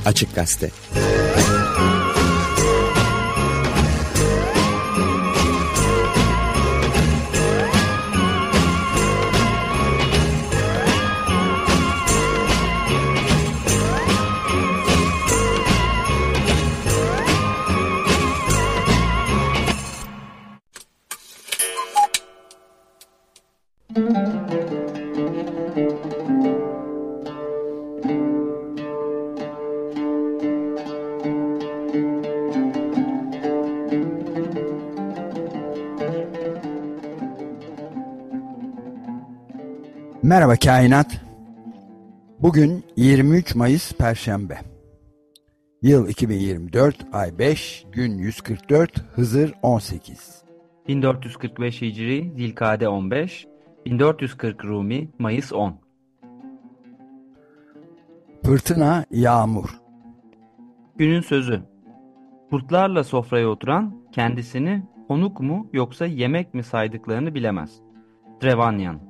Açık Gazete. Merhaba kainat. Bugün 23 Mayıs Perşembe. Yıl 2024, ay 5, gün 144, Hızır 18. 1445 Hicri, Zilkade 15, 1440 Rumi, Mayıs 10. Fırtına, yağmur. Günün sözü. Kurtlarla sofraya oturan kendisini konuk mu yoksa yemek mi saydıklarını bilemez. Trevanyan.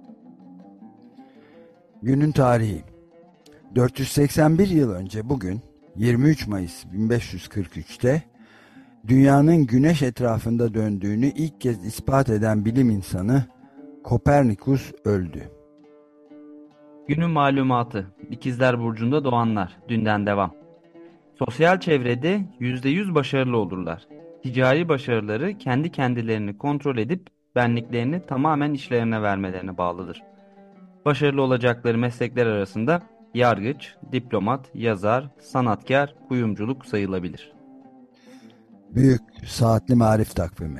Günün tarihi. 481 yıl önce bugün 23 Mayıs 1543'te dünyanın güneş etrafında döndüğünü ilk kez ispat eden bilim insanı Kopernikus öldü. Günün malumatı. İkizler Burcu'nda doğanlar. Dünden devam. Sosyal çevrede %100 başarılı olurlar. Ticari başarıları kendi kendilerini kontrol edip benliklerini tamamen işlerine vermelerine bağlıdır. Başarılı olacakları meslekler arasında yargıç, diplomat, yazar, sanatkar, kuyumculuk sayılabilir. Büyük Saatli Marif Takvimi.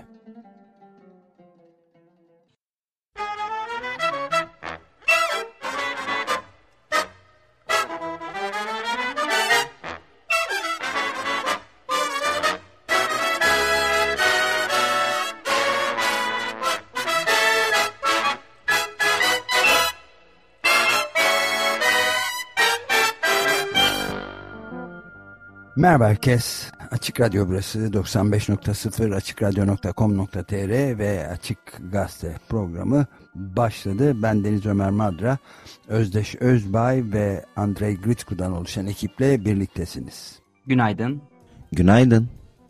Merhaba herkes. Açık Radyo burası 95.0 açıkradyo.com.tr ve Açık Gazete programı başladı. Ben Deniz Ömer Madra, Özdeş Özbay ve Andrei Gritsku'dan oluşan ekiple birliktesiniz. Günaydın. Günaydın.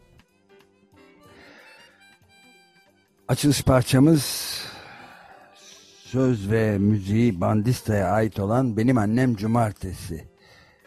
Açılış parçamız söz ve müziği Bandista'ya ait olan Benim Annem Cumartesi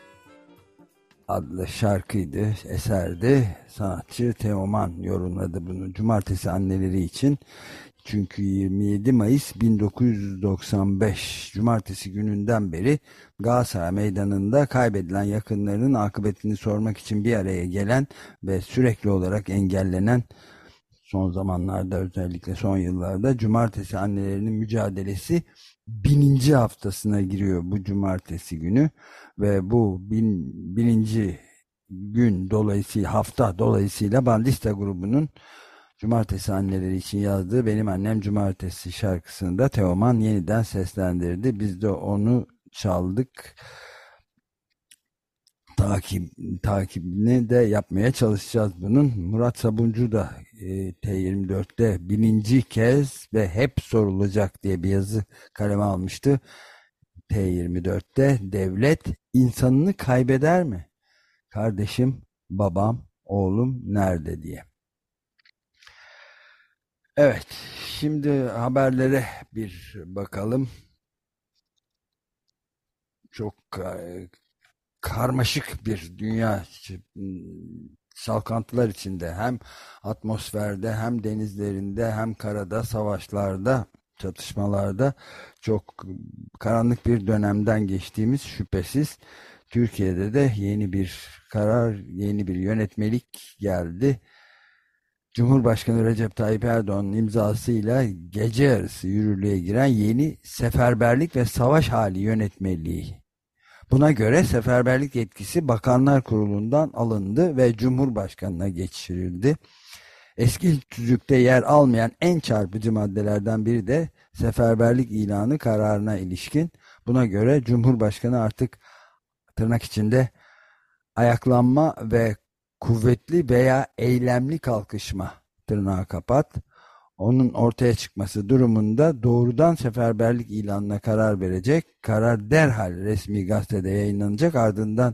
adlı şarkıydı, eserdi. Sanatçı Teoman yorumladı bunu Cumartesi anneleri için. Çünkü 27 Mayıs 1995 Cumartesi gününden beri Galatasaray Meydanı'nda kaybedilen yakınlarının akıbetini sormak için bir araya gelen ve sürekli olarak engellenen, son zamanlarda özellikle son yıllarda Cumartesi annelerinin mücadelesi 1000. haftasına giriyor bu Cumartesi günü. Ve bu bininci gün dolayısıyla, hafta dolayısıyla Bandista grubunun Cumartesi anneleri için yazdığı Benim Annem Cumartesi şarkısını da Teoman yeniden seslendirdi. Biz de onu çaldık. Takibini de yapmaya çalışacağız bunun. Murat Sabuncu da T24'te bininci kez ve hep sorulacak diye bir yazı kaleme almıştı. T24'te devlet insanını kaybeder mi? Kardeşim, babam, oğlum nerede diye. Evet, şimdi haberlere bir bakalım. Çok karmaşık bir dünya, çalkantılar içinde, hem atmosferde hem denizlerinde hem karada, savaşlarda, çatışmalarda çok karanlık bir dönemden geçtiğimiz şüphesiz. Türkiye'de de yeni bir karar, yeni bir yönetmelik geldi. Cumhurbaşkanı Recep Tayyip Erdoğan'ın imzasıyla gece yarısı yürürlüğe giren yeni seferberlik ve savaş hali yönetmeliği. Buna göre seferberlik yetkisi Bakanlar Kurulu'ndan alındı ve Cumhurbaşkanı'na geçirildi. Eski tüzükte yer almayan en çarpıcı maddelerden biri de seferberlik ilanı kararına ilişkin. Buna göre Cumhurbaşkanı artık tırnak içinde ayaklanma ve kuvvetli veya eylemli kalkışma, tırnağı kapat, onun ortaya çıkması durumunda doğrudan seferberlik ilanına karar verecek. Karar derhal resmi gazetede yayınlanacak. Ardından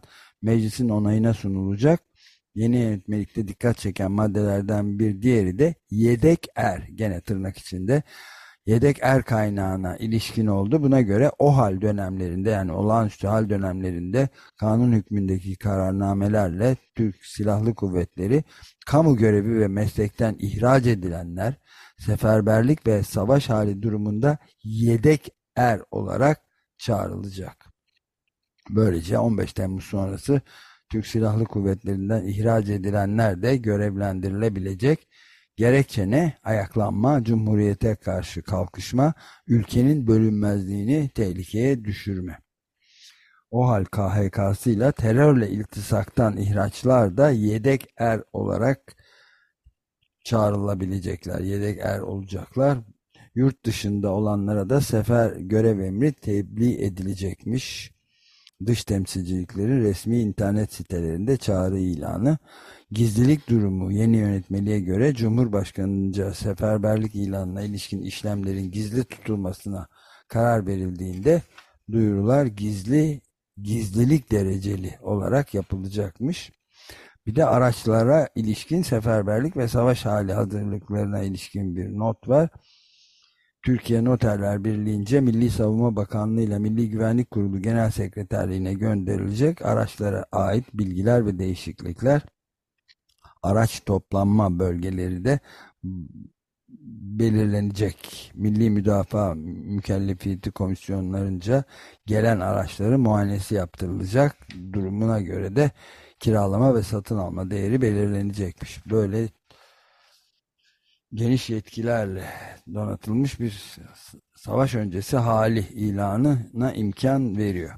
meclisin onayına sunulacak. Yeni yönetmelikte dikkat çeken maddelerden bir diğeri de yedek gene tırnak içinde yedek kaynağına ilişkin oldu. Buna göre OHAL dönemlerinde, yani olağanüstü hal dönemlerinde kanun hükmündeki kararnamelerle Türk Silahlı Kuvvetleri kamu görevi ve meslekten ihraç edilenler seferberlik ve savaş hali durumunda yedek olarak çağrılacak. Böylece 15 Temmuz sonrası Türk Silahlı Kuvvetleri'nden ihraç edilenler de görevlendirilebilecek. Gerekçe ne? Ayaklanma, cumhuriyete karşı kalkışma, ülkenin bölünmezliğini tehlikeye düşürme. OHAL KHK'sıyla terörle iltisaktan ihraçlar da yedek olarak çağrılabilecekler, yedek olacaklar. Yurt dışında olanlara da sefer görev emri tebliğ edilecekmiş. Dış temsilciliklerin resmi internet sitelerinde çağrı ilanı. Gizlilik durumu yeni yönetmeliğe göre Cumhurbaşkanı'nca seferberlik ilanına ilişkin işlemlerin gizli tutulmasına karar verildiğinde duyurular gizlilik dereceli olarak yapılacakmış. Bir de araçlara ilişkin seferberlik ve savaş hali hazırlıklarına ilişkin bir not var. Türkiye Noterler Birliği'nce Milli Savunma Bakanlığı ile Milli Güvenlik Kurulu Genel Sekreterliğine gönderilecek araçlara ait bilgiler ve değişiklikler, araç toplanma bölgeleri de belirlenecek. Milli Müdafaa Mükellefiyeti Komisyonlarınca gelen araçların muayenesi yaptırılacak. Durumuna göre de kiralama ve satın alma değeri belirlenecekmiş. Böyle geniş yetkilerle donatılmış bir savaş öncesi hali ilanına imkan veriyor.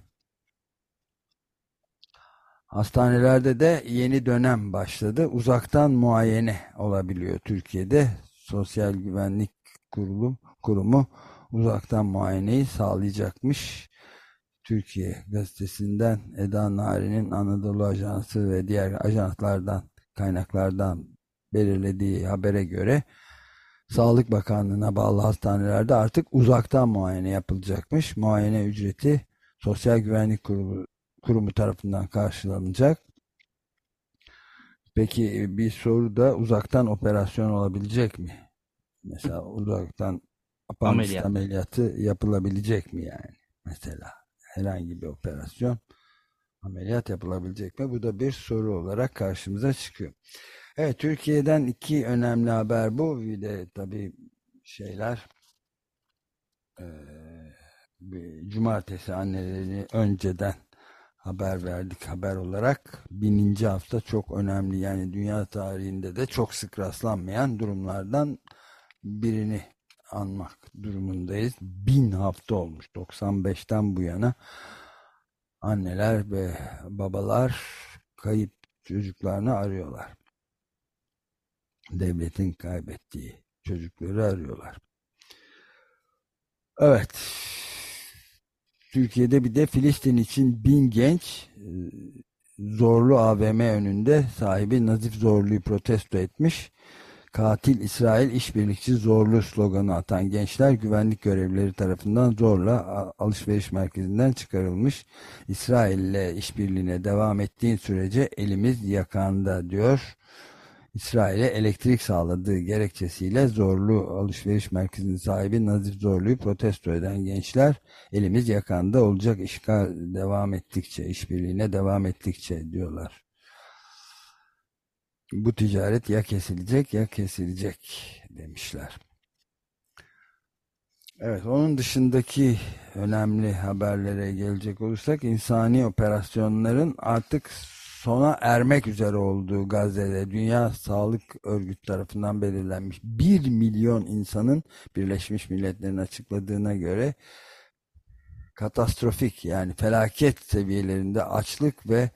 Hastanelerde de yeni dönem başladı. Uzaktan muayene olabiliyor Türkiye'de. Sosyal Güvenlik Kurumu uzaktan muayeneyi sağlayacakmış. Türkiye Gazetesi'nden Eda Nari'nin Anadolu Ajansı ve diğer ajanslardan, kaynaklardan belirlediği habere göre Sağlık Bakanlığı'na bağlı hastanelerde artık uzaktan muayene yapılacakmış. Muayene ücreti Sosyal Güvenlik Kurumu tarafından karşılanacak. Peki bir soru da, uzaktan operasyon olabilecek mi? Mesela uzaktan apandis ameliyatı yapılabilecek mi yani? Mesela herhangi bir operasyon, ameliyat yapılabilecek mi? Bu da bir soru olarak karşımıza çıkıyor. Evet, Türkiye'den iki önemli haber bu. Bir de tabii cumartesi annelerini önceden haber verdik, haber olarak. 1000. hafta çok önemli, yani dünya tarihinde de çok sık rastlanmayan durumlardan birini anmak durumundayız. 1000 hafta olmuş 95'ten bu yana. Anneler ve babalar kayıp çocuklarını arıyorlar. Devletin kaybettiği çocukları arıyorlar. Evet. Türkiye'de bir de Filistin için 1000 genç Zorlu AVM önünde sahibi Nazif Zorlu'yu protesto etmiş. Katil İsrail işbirlikçi Zorlu sloganı atan gençler güvenlik görevlileri tarafından zorla alışveriş merkezinden çıkarılmış. İsrail ile işbirliğine devam ettiğin sürece elimiz yakanda diyor. İsrail'e elektrik sağladığı gerekçesiyle Zorlu alışveriş merkezinin sahibi Nazif Zorlu'yu protesto eden gençler, elimiz yakanda olacak işgal devam ettikçe, işbirliğine devam ettikçe diyorlar. Bu ticaret ya kesilecek ya kesilecek demişler. Evet, onun dışındaki önemli haberlere gelecek olursak, insani operasyonların artık sona ermek üzere olduğu Gazze'de Dünya Sağlık Örgütü tarafından belirlenmiş 1 milyon insanın, Birleşmiş Milletler'in açıkladığına göre, katastrofik, yani felaket seviyelerinde açlık ve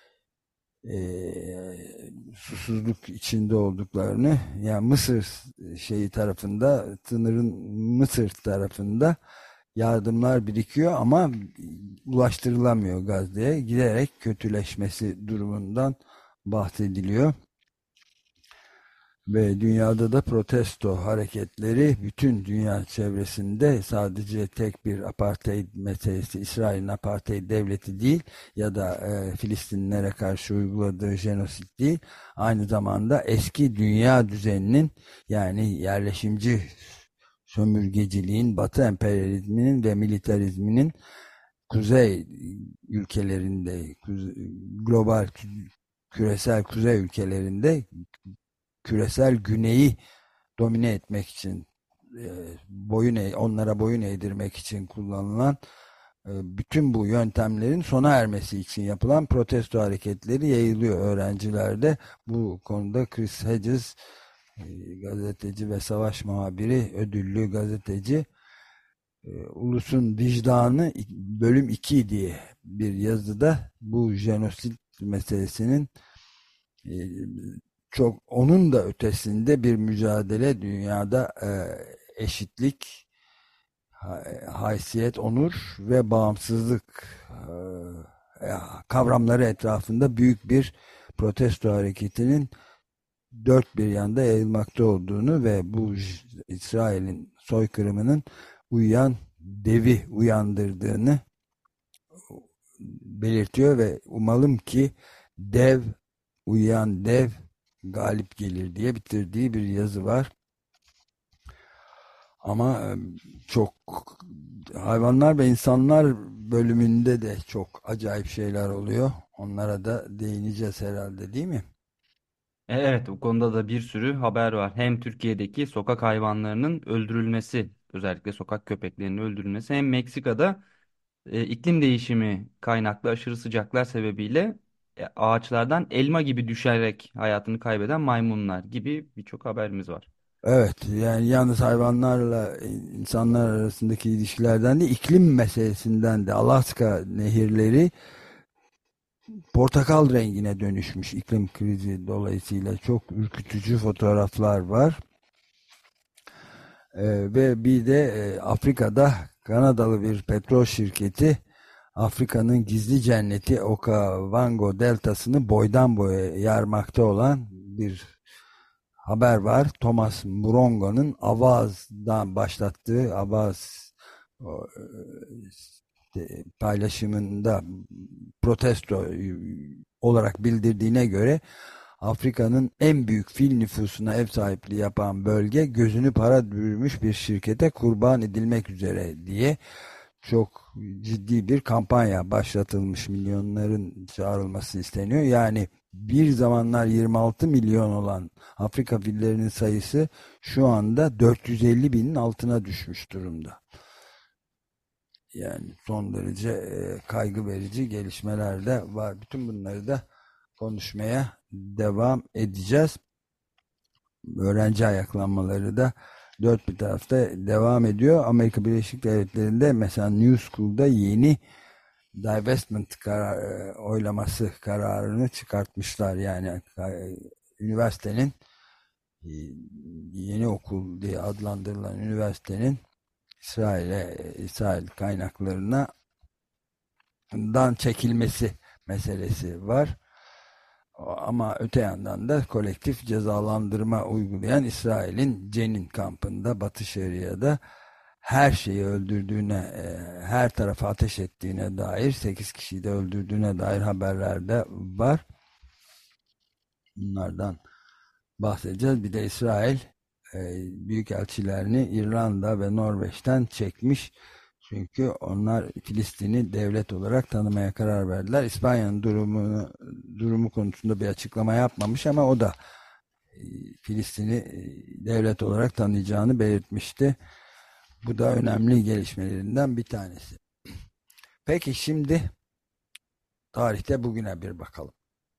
susuzluk içinde olduklarını, yani Mısır tarafında, sınırın Mısır tarafında yardımlar birikiyor ama ulaştırılamıyor Gazze'ye, giderek kötüleşmesi durumundan bahsediliyor. Ve dünyada da protesto hareketleri bütün dünya çevresinde, sadece tek bir apartheid meselesi, İsrail'in apartheid devleti değil ya da Filistinlilere karşı uyguladığı jenosit değil, aynı zamanda eski dünya düzeninin, yani yerleşimci sömürgeciliğin, Batı emperyalizminin ve militarizminin kuzey ülkelerinde, global küresel kuzey ülkelerinde küresel güneyi domine etmek için, onlara boyun eğdirmek için kullanılan bütün bu yöntemlerin sona ermesi için yapılan protesto hareketleri yayılıyor öğrencilerde. Bu konuda Chris Hedges, gazeteci ve savaş muhabiri, ödüllü gazeteci, Ulusun Vicdanı bölüm 2 diye bir yazıda bu jenosit meselesinin e, çok onun da ötesinde bir mücadele, dünyada eşitlik, haysiyet, onur ve bağımsızlık kavramları etrafında büyük bir protesto hareketinin dört bir yanda yayılmakta olduğunu ve bu İsrail'in soykırımının uyuyan devi uyandırdığını belirtiyor ve umalım ki dev, uyuyan dev galip gelir diye bitirdiği bir yazı var. Ama çok, hayvanlar ve insanlar bölümünde de çok acayip şeyler oluyor. Onlara da değineceğiz herhalde, değil mi? Evet, bu konuda da bir sürü haber var. Hem Türkiye'deki sokak hayvanlarının öldürülmesi, özellikle sokak köpeklerinin öldürülmesi, hem Meksika'da iklim değişimi kaynaklı aşırı sıcaklar sebebiyle ağaçlardan elma gibi düşerek hayatını kaybeden maymunlar gibi birçok haberimiz var. Evet, yani yalnız hayvanlarla insanlar arasındaki ilişkilerden de, iklim meselesinden de, Alaska nehirleri portakal rengine dönüşmüş iklim krizi dolayısıyla, çok ürkütücü fotoğraflar var. Ve bir de Afrika'da Kanadalı bir petrol şirketi Afrika'nın gizli cenneti Okavango deltasını boydan boya yarmakta olan bir haber var. Thomas Murongo'nun Avaz'dan başlattığı Avaz paylaşımında protesto olarak bildirdiğine göre, Afrika'nın en büyük fil nüfusuna ev sahipliği yapan bölge gözünü para bürümüş bir şirkete kurban edilmek üzere diye çok ciddi bir kampanya başlatılmış. Milyonların çağrılması isteniyor. Yani bir zamanlar 26 milyon olan Afrika fillerinin sayısı şu anda 450 binin altına düşmüş durumda. Yani son derece kaygı verici gelişmeler de var. Bütün bunları da konuşmaya devam edeceğiz. Öğrenci ayaklanmaları da dört bir tarafta devam ediyor. Amerika Birleşik Devletleri'nde mesela New School'da yeni divestment oylaması kararını çıkartmışlar. Yani üniversitenin, e, yeni okul diye adlandırılan üniversitenin İsrail kaynaklarına dan çekilmesi meselesi var. Ama öte yandan da kolektif cezalandırma uygulayan İsrail'in Cenin kampında, Batı Şeria'da her şeyi öldürdüğüne, her tarafa ateş ettiğine dair, 8 kişiyi de öldürdüğüne dair haberler de var. Bunlardan bahsedeceğiz. Bir de İsrail büyükelçilerini İrlanda ve Norveç'ten çekmiş. Çünkü onlar Filistin'i devlet olarak tanımaya karar verdiler. İspanya'nın durumu konusunda bir açıklama yapmamış ama o da e, Filistin'i devlet olarak tanıyacağını belirtmişti. Bu da önemli gelişmelerinden bir tanesi. Peki şimdi tarihte bugüne bir bakalım.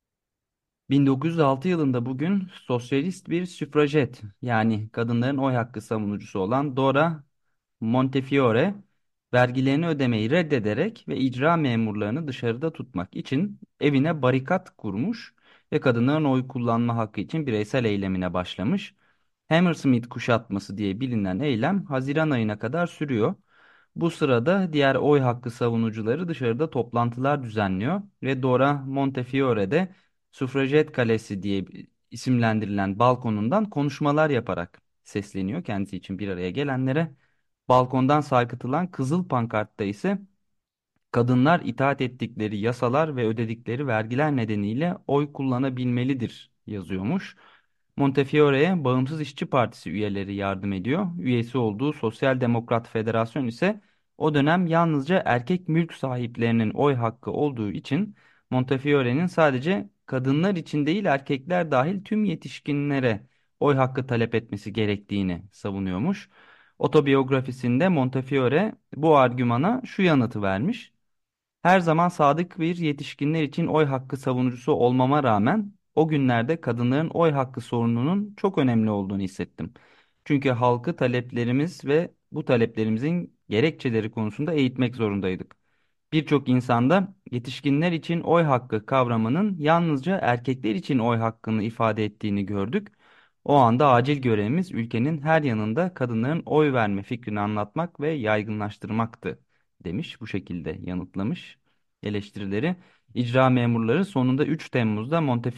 1906 yılında bugün sosyalist bir süfrajet, yani kadınların oy hakkı savunucusu olan Dora Montefiore, vergilerini ödemeyi reddederek ve icra memurlarını dışarıda tutmak için evine barikat kurmuş ve kadınların oy kullanma hakkı için bireysel eylemine başlamış. Hammersmith kuşatması diye bilinen eylem Haziran ayına kadar sürüyor. Bu sırada diğer oy hakkı savunucuları dışarıda toplantılar düzenliyor ve Dora Montefiore de Suffraget Kalesi diye isimlendirilen balkonundan konuşmalar yaparak sesleniyor kendisi için bir araya gelenlere. Balkondan sarkıtılan kızıl pankartta ise kadınlar itaat ettikleri yasalar ve ödedikleri vergiler nedeniyle oy kullanabilmelidir yazıyormuş. Montefiore'ye Bağımsız İşçi Partisi üyeleri yardım ediyor. Üyesi olduğu Sosyal Demokrat Federasyon ise o dönem yalnızca erkek mülk sahiplerinin oy hakkı olduğu için Montefiore'nin sadece kadınlar için değil erkekler dahil tüm yetişkinlere oy hakkı talep etmesi gerektiğini savunuyormuş. Otobiyografisinde Montefiore bu argümana şu yanıtı vermiş. Her zaman sadık bir yetişkinler için oy hakkı savunucusu olmama rağmen o günlerde kadınların oy hakkı sorununun çok önemli olduğunu hissettim. Çünkü halkı taleplerimiz ve bu taleplerimizin gerekçeleri konusunda eğitmek zorundaydık. Birçok insanda yetişkinler için oy hakkı kavramının yalnızca erkekler için oy hakkını ifade ettiğini gördük. O anda acil görevimiz ülkenin her yanında kadınların oy verme fikrini anlatmak ve yaygınlaştırmaktı demiş. Bu şekilde yanıtlamış eleştirileri. İcra memurları sonunda 3 Temmuz'da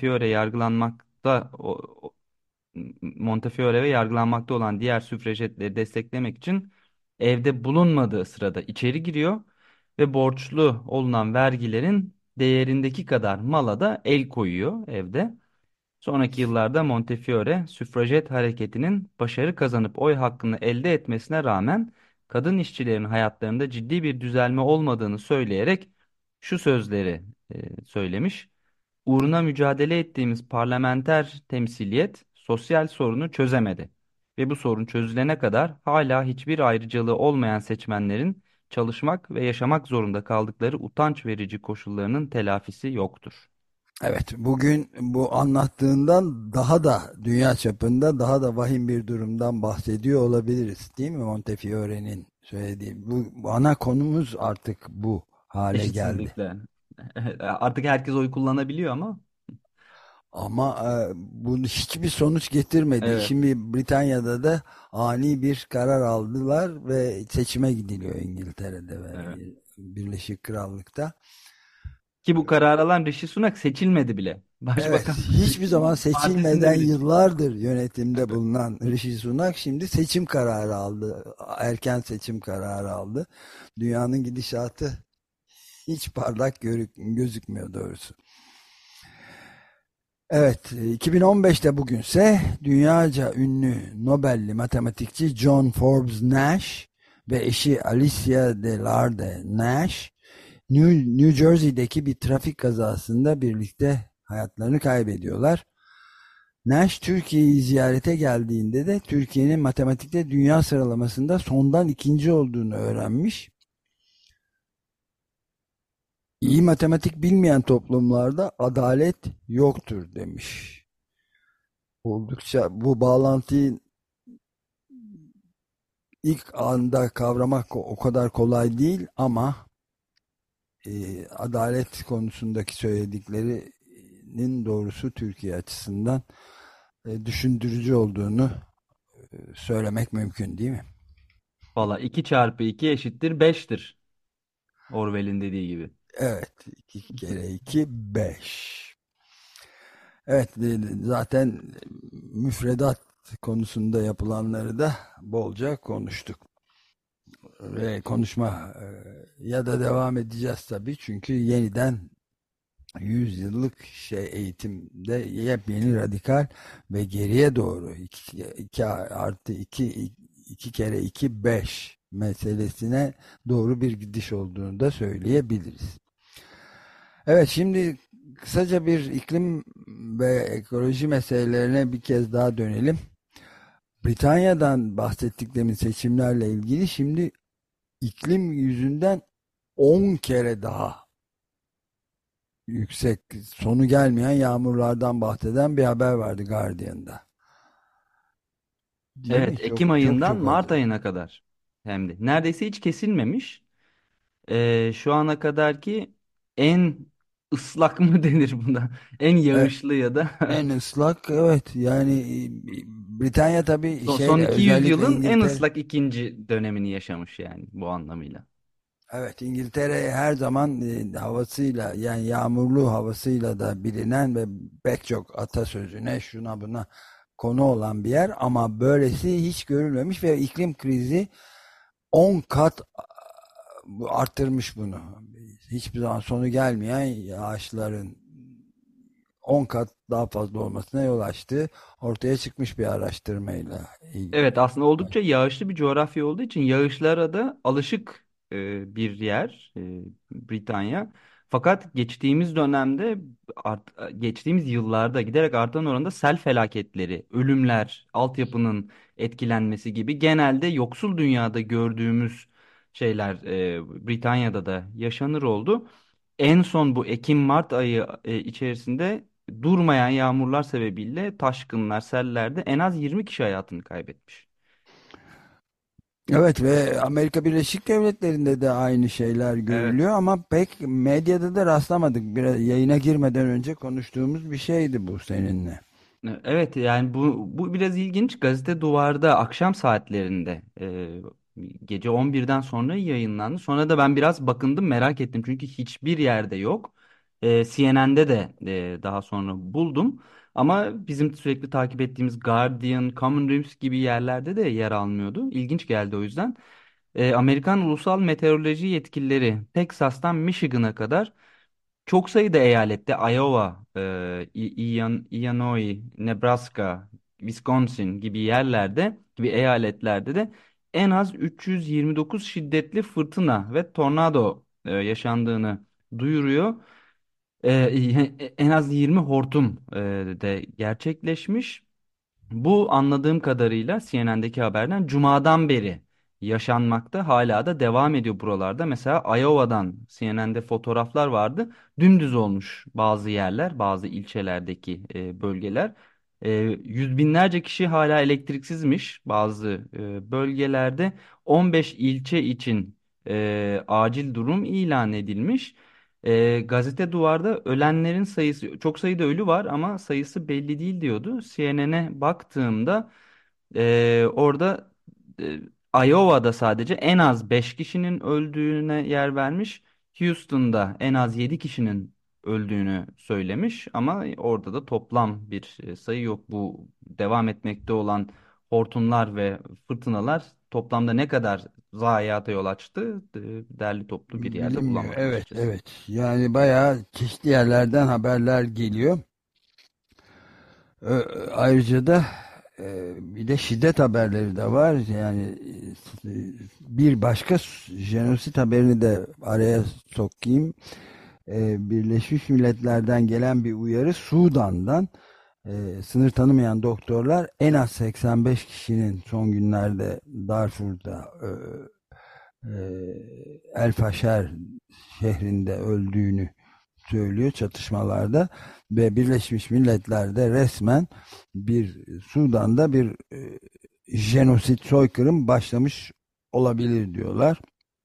Montefiore ve yargılanmakta olan diğer süfrajetleri desteklemek için evde bulunmadığı sırada içeri giriyor ve borçlu olunan vergilerin değerindeki kadar mala da el koyuyor evde. Sonraki yıllarda Montefiore, süfrajet hareketinin başarı kazanıp oy hakkını elde etmesine rağmen kadın işçilerin hayatlarında ciddi bir düzelme olmadığını söyleyerek şu sözleri söylemiş. Uğruna mücadele ettiğimiz parlamenter temsiliyet sosyal sorunu çözemedi ve bu sorun çözülene kadar hala hiçbir ayrıcalığı olmayan seçmenlerin çalışmak ve yaşamak zorunda kaldıkları utanç verici koşullarının telafisi yoktur. Evet, bugün bu anlattığından daha da dünya çapında daha da vahim bir durumdan bahsediyor olabiliriz, değil mi Montefiore'nin söylediği? Bu ana konumuz artık bu hale geldi. Eşitsizlikle. Artık herkes oy kullanabiliyor ama Ama bu hiçbir sonuç getirmedi. evet, Şimdi Britanya'da da ani bir karar aldılar ve seçime gidiliyor İngiltere'de ve evet. Birleşik Krallık'ta. Ki bu karar alan Rishi Sunak seçilmedi bile. Evet, Başbakanlık hiçbir zaman seçilmeden partisinde bile. yıllardır yönetimde bulunan Rishi Sunak şimdi seçim kararı aldı. Erken seçim kararı aldı. Dünyanın gidişatı hiç parlak gözükmüyor doğrusu. Evet, 2015'te bugünse dünyaca ünlü Nobel'li matematikçi John Forbes Nash ve eşi Alicia Delarde Nash, New Jersey'deki bir trafik kazasında birlikte hayatlarını kaybediyorlar. Nash Türkiye'yi ziyarete geldiğinde de Türkiye'nin matematikte dünya sıralamasında sondan ikinci olduğunu öğrenmiş. İyi matematik bilmeyen toplumlarda adalet yoktur demiş. Oldukça bu bağlantıyı ilk anda kavramak o kadar kolay değil ama adalet konusundaki söylediklerinin doğrusu Türkiye açısından düşündürücü olduğunu söylemek mümkün, değil mi? Valla 2 çarpı 2 eşittir 5'tir. Orwell'in dediği gibi. Evet, 2 kere 2 5. Evet, zaten müfredat konusunda yapılanları da bolca konuştuk. Ve konuşma ya da devam edeceğiz tabii. Çünkü yeniden 100 yıllık eğitimde yepyeni radikal ve geriye doğru 2 artı 2 2 kere 2 5 meselesine doğru bir gidiş olduğunu da söyleyebiliriz. Evet, şimdi kısaca bir iklim ve ekoloji meselelerine bir kez daha dönelim. Britanya'dan bahsettiklerimiz seçimlerle ilgili şimdi iklim yüzünden 10 kere daha yüksek, sonu gelmeyen yağmurlardan bahseden bir haber vardı Guardian'da. Değil mi? Evet, Ekim Çok çok ayından çok Mart acı. ayına kadar hem de. Neredeyse hiç kesilmemiş. Şu ana kadarki en ıslak mı denir buna? En E, yağışlı ya da En ıslak, evet, yani Britanya tabii son 200 özellikle yılın en İngiltere. ıslak ikinci dönemini yaşamış yani bu anlamıyla. Evet, İngiltere her zaman havasıyla, yani yağmurlu havasıyla da bilinen ve pek çok atasözüne şuna buna konu olan bir yer, ama böylesi hiç görülmemiş ve iklim krizi 10 kat arttırmış bunu. Hiçbir zaman sonu gelmeyen yağışların 10 kat daha fazla olmasına yol açtı. Ortaya çıkmış bir araştırmayla ilgili. Evet, aslında oldukça yağışlı bir coğrafya olduğu için yağışlara da alışık bir yer Britanya. Fakat geçtiğimiz dönemde geçtiğimiz yıllarda giderek artan oranda sel felaketleri, ölümler, altyapının etkilenmesi gibi genelde yoksul dünyada gördüğümüz şeyler Britanya'da da yaşanır oldu. En son bu Ekim-Mart ayı içerisinde durmayan yağmurlar sebebiyle taşkınlar, sellerde en az 20 kişi hayatını kaybetmiş. Evet, ve Amerika Birleşik Devletleri'nde de aynı şeyler Evet. görülüyor, ama pek medyada da rastlamadık. Biraz yayına girmeden önce konuştuğumuz bir şeydi bu seninle. Evet, yani bu biraz ilginç. Gazete Duvar'da akşam saatlerinde gece 11'den sonra yayınlandı. Sonra da ben biraz bakındım, merak ettim çünkü hiçbir yerde yok. CNN'de de daha sonra buldum. Ama bizim sürekli takip ettiğimiz Guardian, Common Dreams gibi yerlerde de yer almıyordu. İlginç geldi o yüzden. Amerikan Ulusal Meteoroloji yetkilileri Texas'tan Michigan'a kadar çok sayıda eyalette Iowa, Illinois, Nebraska, Wisconsin gibi yerlerde gibi eyaletlerde de en az 329 şiddetli fırtına ve tornado yaşandığını duyuruyor. En az 20 hortum de gerçekleşmiş. Bu anladığım kadarıyla CNN'deki haberden Cuma'dan beri yaşanmakta. Hala da devam ediyor buralarda. Mesela Iowa'dan CNN'de fotoğraflar vardı. Dümdüz olmuş bazı yerler, bazı ilçelerdeki bölgeler. Yüz binlerce kişi hala elektriksizmiş bazı bölgelerde. 15 ilçe için acil durum ilan edilmiş. Gazete Duvar'da ölenlerin sayısı, çok sayıda ölü var ama sayısı belli değil diyordu. CNN'e baktığımda orada e, Iowa'da sadece en az 5 kişinin öldüğüne yer vermiş. Houston'da en az 7 kişinin öldüğünü söylemiş ama orada da toplam bir sayı yok. Bu devam etmekte olan hortumlar ve fırtınalar toplamda ne kadar zayiata yol açtı? Derli toplu bir yerde Bilinmiyor. bulamadım Evet, açıkçası. evet. Yani bayağı çeşitli yerlerden haberler geliyor. Ayrıca da bir de şiddet haberleri de var. Yani bir başka jenosit haberini de araya sokayım. Birleşmiş Milletler'den gelen bir uyarı, Sudan'dan. Sınır tanımayan doktorlar en az 85 kişinin son günlerde Darfur'da El Faşer şehrinde öldüğünü söylüyor çatışmalarda, ve Birleşmiş Milletler'de resmen bir Sudan'da bir jenosit, soykırım başlamış olabilir diyorlar.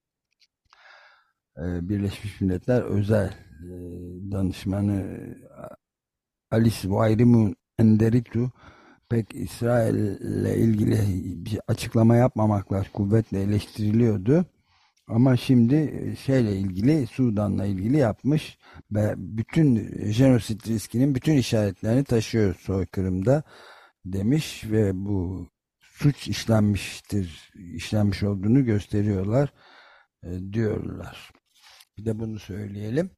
Birleşmiş Milletler özel danışmanı Alice Wairimu Nderitu pek İsrail'le ilgili bir açıklama yapmamakla kuvvetle eleştiriliyordu. Ama şimdi şeyle ilgili, Sudan'la ilgili yapmış ve bütün jenosit riskinin bütün işaretlerini taşıyor soykırımda demiş, ve bu suç işlenmiştir, işlenmiş olduğunu gösteriyorlar, diyorlar. Bir de bunu söyleyelim.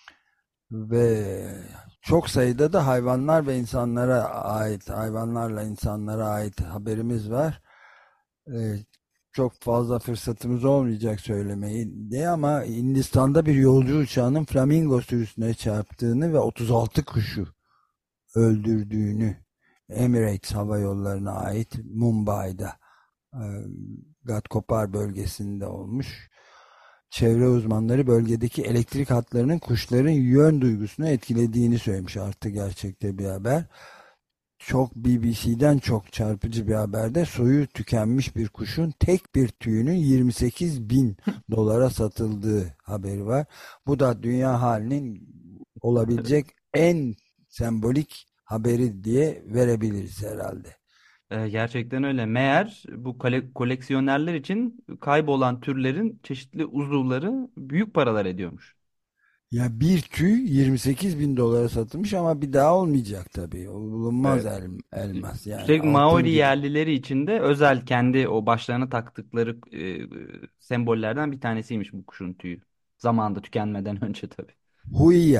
Ve çok sayıda da hayvanlar ve insanlara ait, hayvanlarla insanlara ait haberimiz var. Ee, Çok fazla fırsatımız olmayacak söylemeyi diye, ama Hindistan'da bir yolcu uçağının flamingo sürüsüne çarptığını ve 36 kuşu öldürdüğünü, Emirates Hava Yolları'na ait Mumbai'da, e, Ghatkopar bölgesinde olmuş. Çevre uzmanları bölgedeki elektrik hatlarının kuşların yön duygusunu etkilediğini söylemiş. Artı gerçekte bir haber. Çok, BBC'den çok çarpıcı bir haberde, soyu tükenmiş bir kuşun tek bir tüyünün 28 bin dolara satıldığı haberi var. Bu da dünya halinin olabilecek en sembolik haberi diye verebiliriz herhalde. Gerçekten öyle. Meğer bu koleksiyonerler için kaybolan türlerin çeşitli uzuvları büyük paralar ediyormuş. Ya bir tüy 28 bin dolara satılmış ama bir daha olmayacak tabii. O bulunmaz Evet. elmas yani Üstelik altın Maori gibi. yerlileri için de özel kendi o başlarına taktıkları sembollerden bir tanesiymiş bu kuşun tüyü. Zamanında tükenmeden önce tabii. Huia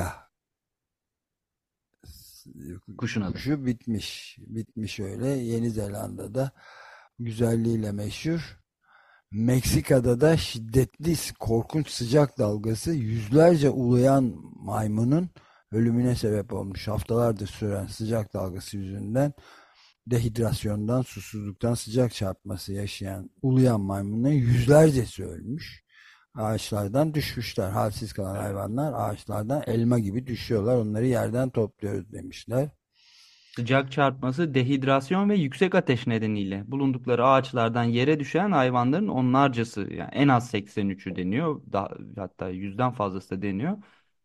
Kuşun adı. kuşu bitmiş. Bitmiş öyle. Yeni Zelanda'da güzelliğiyle meşhur. Meksika'da da şiddetli korkunç sıcak dalgası yüzlerce uluyan maymunun ölümüne sebep olmuş. Haftalardır süren sıcak dalgası yüzünden dehidrasyondan, susuzluktan, sıcak çarpması yaşayan uluyan maymunların yüzlercesi ölmüş. Ağaçlardan düşmüşler. Halsiz kalan hayvanlar ağaçlardan elma gibi düşüyorlar. Onları yerden topluyoruz demişler. Sıcak çarpması, dehidrasyon ve yüksek ateş nedeniyle bulundukları ağaçlardan yere düşen hayvanların onlarcası, yani en az 83'ü deniyor. Hatta yüzden fazlası da deniyor.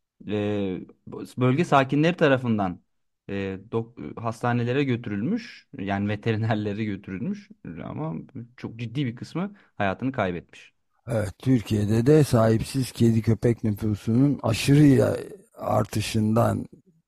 Bölge sakinleri tarafından hastanelere götürülmüş, yani veterinerlere götürülmüş, ama çok ciddi bir kısmı hayatını kaybetmiş. Evet, Türkiye'de de sahipsiz kedi köpek nüfusunun aşırı artışından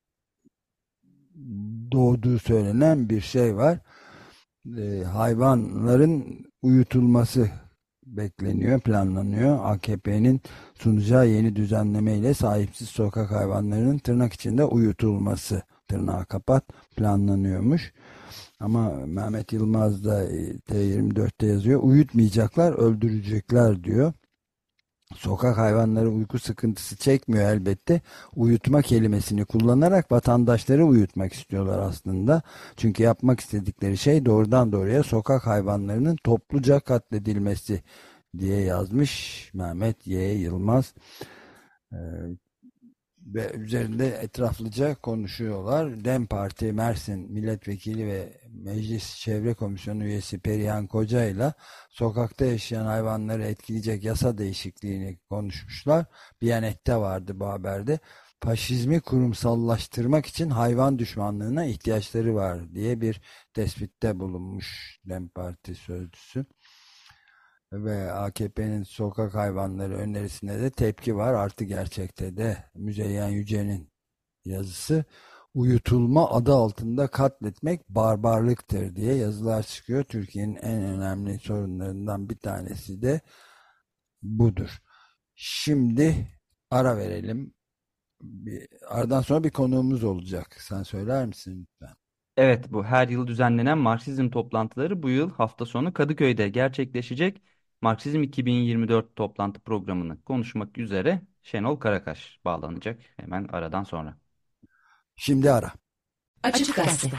doğduğu söylenen bir şey var. Hayvanların uyutulması bekleniyor, planlanıyor. AKP'nin sunacağı yeni düzenlemeyle sahipsiz sokak hayvanlarının tırnak içinde uyutulması, tırnağı kapat, planlanıyormuş. Ama Mehmet Yılmaz da T24'te yazıyor. Uyutmayacaklar, öldürecekler diyor. Sokak hayvanları uyku sıkıntısı çekmiyor elbette. Uyutma kelimesini kullanarak vatandaşları uyutmak istiyorlar aslında. Çünkü yapmak istedikleri şey doğrudan doğruya sokak hayvanlarının topluca katledilmesi diye yazmış Mehmet Y. Yılmaz. Ee, Ve üzerinde etraflıca konuşuyorlar. DEM Parti Mersin Milletvekili ve Meclis Çevre Komisyonu üyesi Perihan Koca ile sokakta yaşayan hayvanları etkileyecek yasa değişikliğini konuşmuşlar. Biyanet'te vardı bu haberde. Faşizmi kurumsallaştırmak için hayvan düşmanlığına ihtiyaçları var diye bir tespitte bulunmuş DEM Parti sözcüsü. Ve AKP'nin sokak hayvanları önerisine de tepki var. Artı Gerçek'te de Müzeyyen Yücel'in yazısı, uyutulma adı altında katletmek barbarlıktır diye yazılar çıkıyor. Türkiye'nin en önemli sorunlarından bir tanesi de budur. Şimdi ara verelim. Aradan sonra bir konuğumuz olacak. Sen söyler misin lütfen? Evet, bu her yıl düzenlenen Marksizm toplantıları bu yıl hafta sonu Kadıköy'de gerçekleşecek. Marksizm 2024 toplantı programını konuşmak üzere Şenol Karakaş bağlanacak hemen aradan sonra. Şimdi ara. Açık Gazete.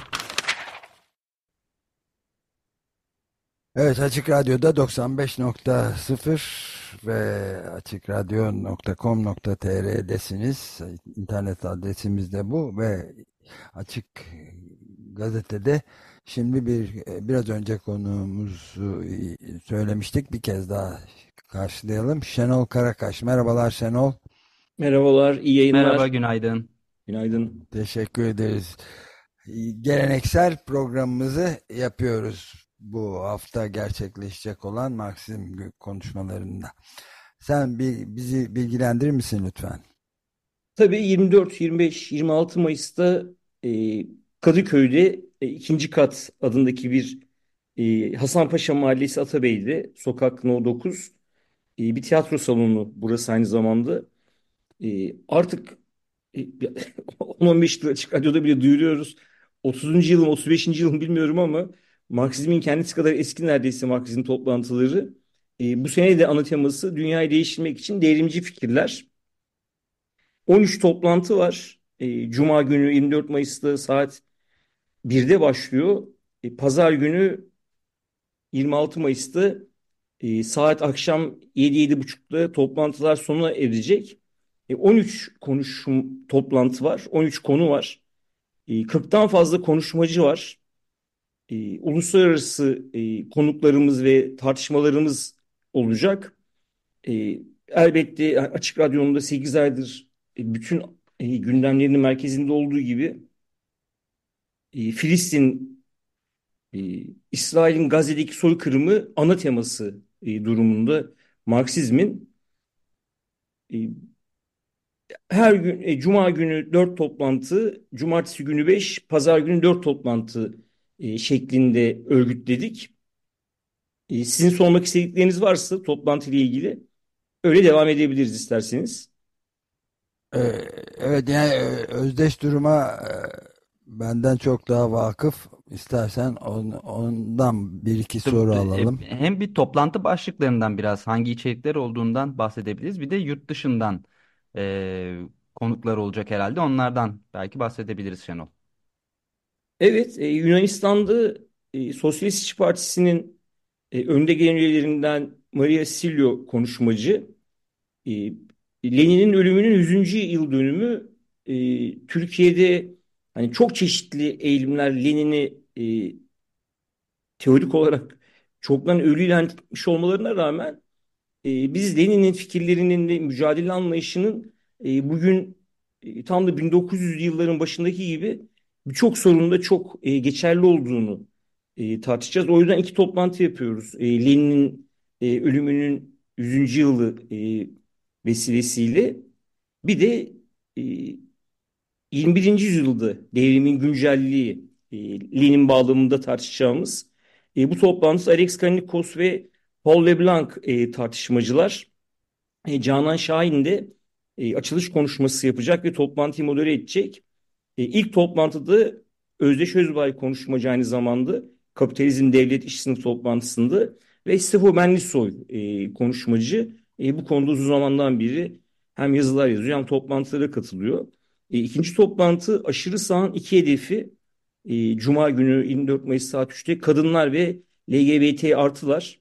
Evet, Açık Radyo'da 95.0 ve açıkradyo.com.tr'desiniz. İnternet adresimiz de bu ve Açık Gazete'de şimdi biraz önce konuğumuzu söylemiştik. Bir kez daha karşılayalım. Şenol Karakaş. Merhabalar Şenol. Merhabalar, iyi Merhaba, yayınlar. günaydın. Günaydın. Teşekkür ederiz. Geleneksel programımızı yapıyoruz bu hafta gerçekleşecek olan Marksizm konuşmalarında. Sen bizi bilgilendirir misin lütfen? Tabii 24, 25, 26 Mayıs'ta e, Kadıköy'de ikinci kat adındaki bir Hasanpaşa Mahallesi Atabey'de sokak No 9 bir tiyatro salonu burası aynı zamanda. Artık 10-15 yıl açık radyoda bile duyuruyoruz. 30. yılım 35. yılım bilmiyorum ama Marksizmin kendisi kadar eski neredeyse Marksizm toplantıları. Bu sene de ana teması dünyayı değiştirmek için devrimci fikirler. 13 toplantı var. Cuma günü 24 Mayıs'ta saat 1'de başlıyor. Pazar günü 26 Mayıs'ta saat akşam 7-7.30'da toplantılar sona erecek. 13 konuşum toplantı var. 13 konu var. 40'tan fazla konuşmacı var. Uluslararası konuklarımız ve tartışmalarımız olacak. Elbette Açık Radyo'nun da 8 aydır bütün gündemlerinin merkezinde olduğu gibi Filistin İsrail'in Gazze'deki soykırımı ana teması durumunda Marksizmin e, her gün Cuma günü 4 toplantı, Cumartesi günü 5, Pazar günü 4 toplantı şeklinde örgütledik. Sizin sormak istedikleriniz varsa toplantı ile ilgili öyle devam edebiliriz isterseniz. Ee, evet, yani özdeş duruma benden çok daha vakıf. İstersen ondan bir iki soru Tabii, alalım. hem bir toplantı başlıklarından biraz hangi içerikler olduğundan bahsedebiliriz. Bir de yurt dışından konuklar olacak herhalde. Onlardan belki bahsedebiliriz Şenol. Evet, Yunanistan'da Sosyalist İşçi Partisi'nin önde gelen üyelerinden Maria Silio konuşmacı. E, Lenin'in ölümünün 100. yıl dönümü Türkiye'de hani çok çeşitli eğilimler Lenin'i teorik olarak çoktan ölü ilan etmiş olmalarına rağmen biz Lenin'in fikirlerinin ve mücadele anlayışının bugün tam da 1900'lü yılların başındaki gibi birçok sorunda çok geçerli olduğunu tartışacağız. O yüzden iki toplantı yapıyoruz. Lenin'in ölümünün 100. yılı vesilesiyle bir de e, 21. yüzyılda devrimin güncelliği Lenin bağlamında tartışacağımız bu toplantıda Alex Kanonikos ve Paul Leblanc tartışmacılar. Canan Şahin de açılış konuşması yapacak ve toplantıyı modere edecek. İlk toplantıda Özdeş Özbay konuşmacı aynı zamanda Kapitalizm Devlet İş Sınıf toplantısında ve Stefo Menlisoy konuşmacı. Bu konuda uzun zamandan beri hem yazılar yazıyor hem toplantılara katılıyor. İkinci toplantı aşırı sağın iki hedefi Cuma günü 24 Mayıs saat 3'te kadınlar ve LGBT artılar.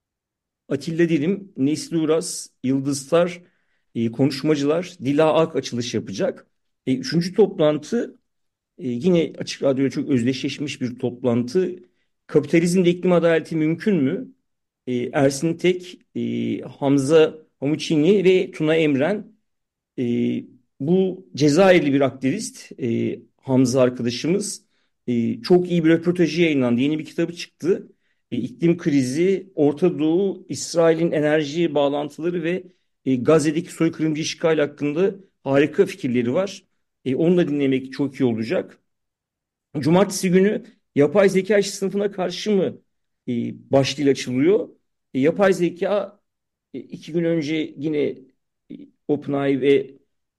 Atilla Dilim, Nesli Uras, Yıldız Tar, konuşmacılar, Dila Ak açılış yapacak. Üçüncü toplantı yine Açık Radyo'ya çok özdeşleşmiş bir toplantı. Kapitalizmde iklim adaleti mümkün mü? Ersin Tek, Hamza Hamuçini ve Tuna Emren. E, Bu Cezayirli bir aktivist Hamza arkadaşımız. Çok iyi bir röportajı yayınlandı. Yeni bir kitabı çıktı. İklim krizi, Orta Doğu, İsrail'in enerji bağlantıları ve Gazze'deki soykırımcı işgal hakkında harika fikirleri var. Onu da dinlemek çok iyi olacak. Cumartesi günü yapay zeka işi sınıfına karşı mı başlığıyla açılıyor. Yapay zeka 2 gün önce yine OpenAI ve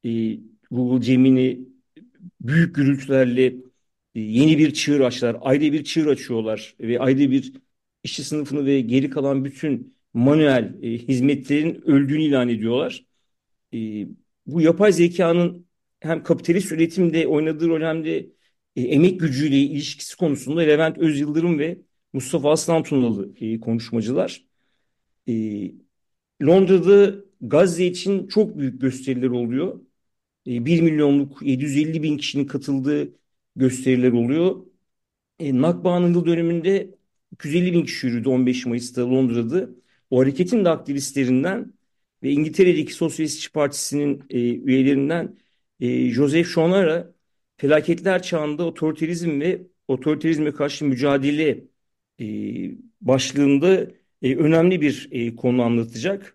Google Gemini büyük gürültülerle yeni bir çığır açtılar. Ayda bir çığır açıyorlar ve ayda bir işçi sınıfını ve geri kalan bütün manuel hizmetlerin öldüğünü ilan ediyorlar. E, Bu yapay zekanın hem kapitalist üretimde oynadığı rol hem de emek gücüyle ilişkisi konusunda Levent Özyıldırım ve Mustafa Aslan Tunalı konuşmacılar. E, Londra'da Gazze için çok büyük gösteriler oluyor. 1 milyonluk 750 bin kişinin katıldığı gösteriler oluyor. Nakba'nın yıl dönümünde 250 bin kişi yürüdü 15 Mayıs'ta Londra'da. O hareketin de aktivistlerinden ve İngiltere'deki Sosyalist İşçi Partisi'nin üyelerinden Joseph Schonara felaketler çağında otoriterizme karşı mücadele e, başlığında önemli bir konu anlatacak.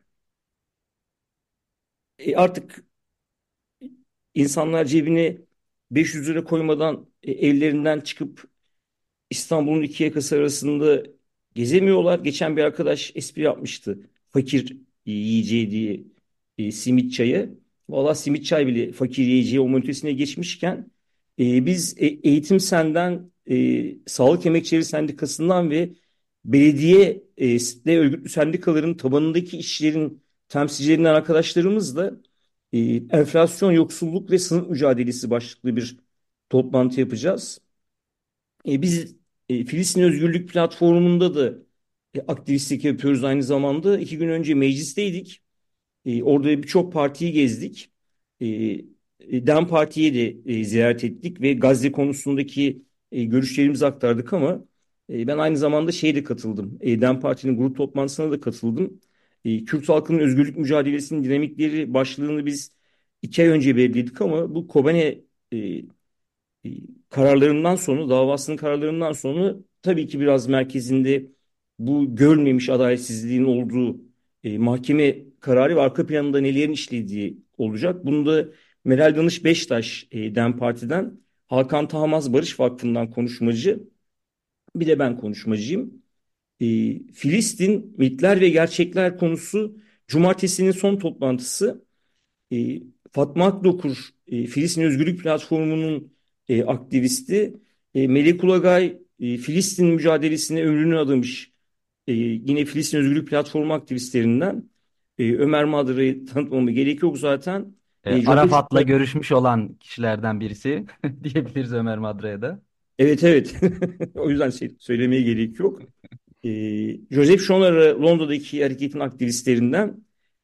Artık insanlar cebine 500 lira koymadan evlerinden çıkıp İstanbul'un iki yakası arasında gezemiyorlar. Geçen bir arkadaş espri yapmıştı. Fakir yiyeceği diye simit çayı. Valla simit çay bile fakir yiyeceği o monitesine geçmişken biz Eğitim Sen'den, Sağlık Emekçileri Sendikası'ndan ve belediye de örgütlü sendikaların tabanındaki işçilerin temsilcilerinden arkadaşlarımızla enflasyon, yoksulluk ve sınıf mücadelesi başlıklı bir toplantı yapacağız. Biz Filistin Özgürlük Platformu'nda da aktivistlik yapıyoruz aynı zamanda. 2 gün önce meclisteydik. Orada birçok partiyi gezdik. E, DEM Parti'ye de ziyaret ettik ve Gazze konusundaki görüşlerimizi aktardık ama ben aynı zamanda şeye de katıldım. DEM Parti'nin grup toplantısına da katıldım. Kürt halkının özgürlük mücadelesinin dinamikleri başlığını biz 2 ay önce belirledik ama bu Kobane e, kararlarından sonra, davasının kararlarından sonra tabii ki biraz merkezinde bu görülmemiş adaletsizliğin olduğu mahkeme kararı ve arka planında nelerin işlediği olacak. Bunu da Meral Danış Beştaş DEM Parti'den, Hakan Tahmaz Barış Vakfı'ndan konuşmacı, bir de ben konuşmacıyım. Filistin mitler ve gerçekler konusu cumartesinin son toplantısı. E, Fatma Akdokur, Filistin Özgürlük Platformu'nun aktivisti. Melek Ulagay, Filistin mücadelesine ömrünü adamış yine Filistin Özgürlük Platformu aktivistlerinden. Ömer Madra'yı tanıtmama gerek yok zaten. Joseph Arafat'la görüşmüş olan kişilerden birisi diyebiliriz Ömer Madra'ya da. Evet, evet. O yüzden söylemeye gerek yok. Joseph Schonara Londra'daki hareketin aktivistlerinden.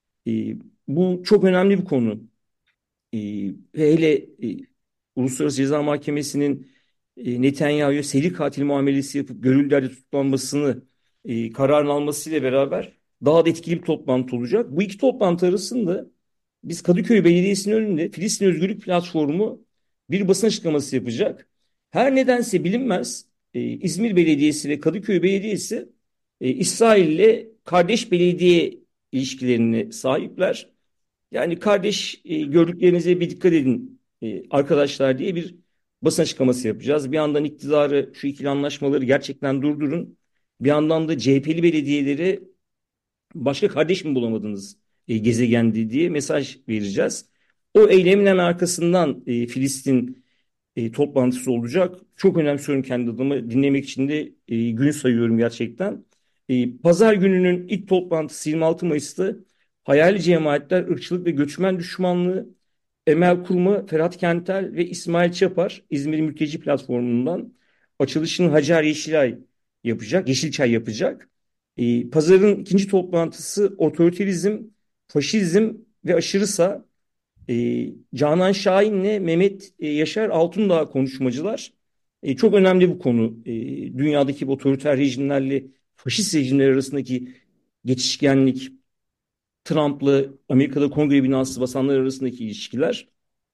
Bu çok önemli bir konu. E, Ve hele Uluslararası Ceza Mahkemesi'nin Netanyahu'ya seri katil muamelesi yapıp görüldüğü tutuklanmasını kararını almasıyla beraber daha da etkili bir toplantı olacak. Bu iki toplantı arasında biz Kadıköy Belediyesi'nin önünde Filistin Özgürlük Platformu bir basın açıklaması yapacak. Her nedense bilinmez, İzmir Belediyesi ve Kadıköy Belediyesi İsrail'le kardeş belediye ilişkilerini sahipler. Yani kardeş, gördüklerinize bir dikkat edin arkadaşlar diye bir basın açıklaması yapacağız. Bir yandan iktidarı şu ikili anlaşmaları gerçekten durdurun. Bir yandan da CHP'li belediyeleri başka kardeş mi bulamadınız gezegende diye mesaj vereceğiz. O eylemin arkasından Filistin toplantısı olacak. Çok önemsiyorum kendi adıma. Dinlemek için de gün sayıyorum gerçekten. Pazar gününün ilk toplantısı 26 Mayıs'ta hayali cemaatler, ırkçılık ve göçmen düşmanlığı, Emel Kurma, Ferhat Kentel ve İsmail Çapar İzmir Mülteci Platformu'ndan açılışını Hacer Yeşilçay yapacak. Pazarın ikinci toplantısı otoriterizm, faşizm ve aşırı sağ. Canan Şahin'le Mehmet Yaşar Altundağ konuşmacılar. Çok önemli bu konu. Dünyadaki bu otoriter rejimlerle faşist rejimler arasındaki geçişkenlik, Trump'la Amerika'da Kongre binası basanlar arasındaki ilişkiler.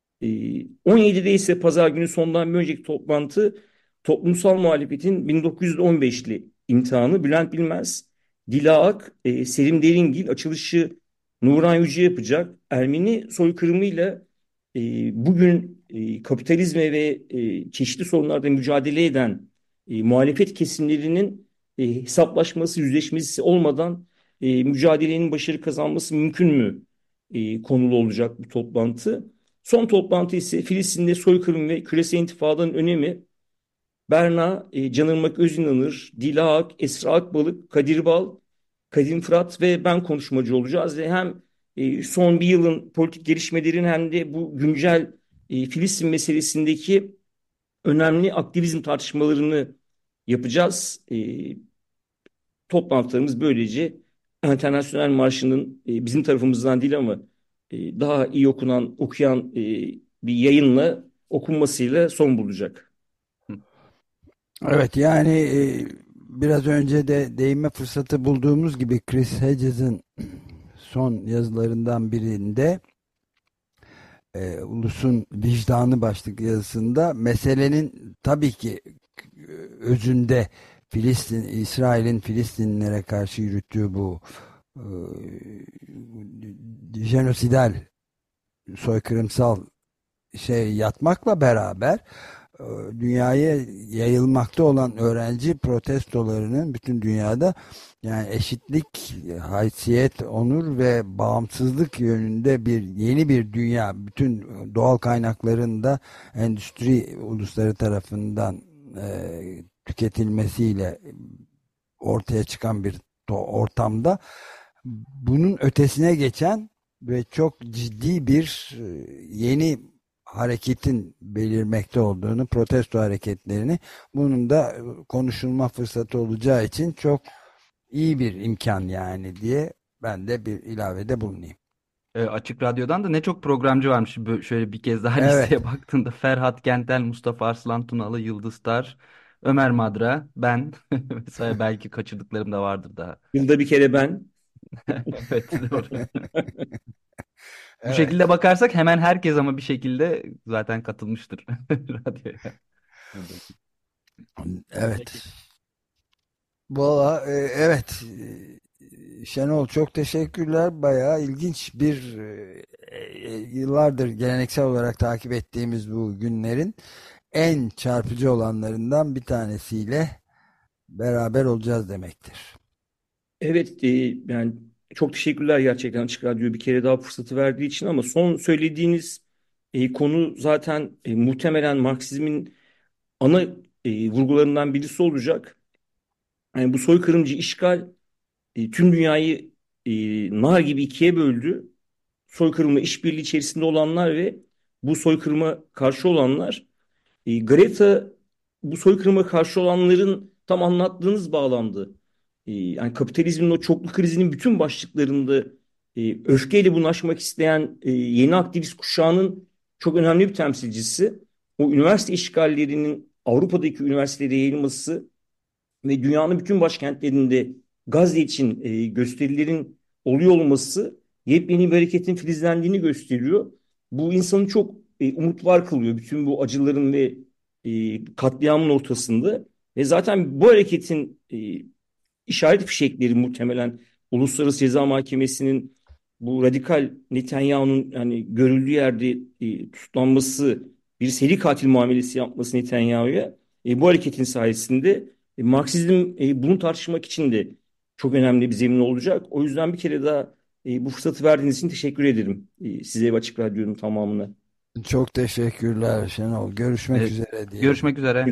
17'de ise pazar günü sondan bir önceki toplantı toplumsal muhalefetin 1915'li imtihanı Bülent Bilmez, Dila Ak, Selim Deringil açılışı Nuran Yüce yapacak. Ermeni soykırımıyla bugün kapitalizme ve çeşitli sorunlarda mücadele eden muhalefet kesimlerinin hesaplaşması, yüzleşmesi olmadan mücadelenin başarı kazanması mümkün mü konulu olacak bu toplantı. Son toplantı ise Filistin'de soykırım ve küresel intifadanın önemi. Berna, Canırmak Özinanır, Dila Ak, Esra Akbalık, Kadir Bal, Kadim Fırat ve ben konuşmacı olacağız. Ve hem son bir yılın politik gelişmelerin hem de bu güncel Filistin meselesindeki önemli aktivizm tartışmalarını yapacağız. Toplantılarımız böylece Internasyonel Marşı'nın bizim tarafımızdan değil ama daha iyi okuyan bir yayınla okunmasıyla son bulacak. Evet, yani biraz önce de değinme fırsatı bulduğumuz gibi Chris Hedges'in son yazılarından birinde Ulusun Vicdanı başlıklı yazısında meselenin tabii ki özünde İsrail'in Filistinlilere karşı yürüttüğü bu jenosidal, soykırımsal yatmakla beraber e, dünyaya yayılmakta olan öğrenci protestolarının bütün dünyada, yani eşitlik, haysiyet, onur ve bağımsızlık yönünde yeni bir dünya, bütün doğal kaynakların da endüstri ulusları tarafından tüketilmesiyle ortaya çıkan bir ortamda bunun ötesine geçen ve çok ciddi bir yeni hareketin belirmekte olduğunu, protesto hareketlerini, bunun da konuşulma fırsatı olacağı için çok iyi bir imkan yani diye ben de bir ilavede bulunayım. Açık Radyo'dan da ne çok programcı varmış. Şöyle bir kez daha Evet. listeye baktığında Ferhat Gentel, Mustafa Arslan Tunalı, Yıldız Tar, Ömer Madra, ben vesaire, belki kaçırdıklarım da vardır daha. Yılda bir kere ben. Evet, doğru. Bu Evet. şekilde bakarsak hemen herkes ama bir şekilde zaten katılmıştır radyoya. Evet. Peki. Valla evet. Şenol, çok teşekkürler. Bayağı ilginç bir yıllardır geleneksel olarak takip ettiğimiz bu günlerin en çarpıcı olanlarından bir tanesiyle beraber olacağız demektir. Evet, yani çok teşekkürler gerçekten Açık Radyo bir kere daha fırsatı verdiği için, ama son söylediğiniz konu zaten muhtemelen Marksizmin ana vurgularından birisi olacak. Yani bu soykırımcı işgal tüm dünyayı nar gibi ikiye böldü. Soykırımla işbirliği içerisinde olanlar ve bu soykırıma karşı olanlar. Greta bu soykırıma karşı olanların tam anlattığınız bağlamda yani kapitalizmin o çoklu krizinin bütün başlıklarında öfkeyle bunu aşmak isteyen yeni aktivist kuşağının çok önemli bir temsilcisi. O üniversite işgallerinin Avrupa'daki üniversitelere yayılması ve dünyanın bütün başkentlerinde Gazze için gösterilerin oluyor olması yepyeni bir hareketin filizlendiğini gösteriyor. Bu insanı çok umut var kılıyor bütün bu acıların ve katliamın ortasında. Ve zaten bu hareketin işaret fişekleri muhtemelen Uluslararası Ceza Mahkemesi'nin bu radikal Netanyahu'nun yani görüldüğü yerde tutuklanması, bir seri katil muamelesi yapması Netanyahu'ya, bu hareketin sayesinde Marksizm bunu tartışmak için de çok önemli bir zemin olacak. O yüzden bir kere daha bu fırsatı verdiğiniz için teşekkür ederim size ve Açık Radyo'nun tamamına. Çok teşekkürler Şenol. Görüşmek E, üzere diyelim. Görüşmek üzere.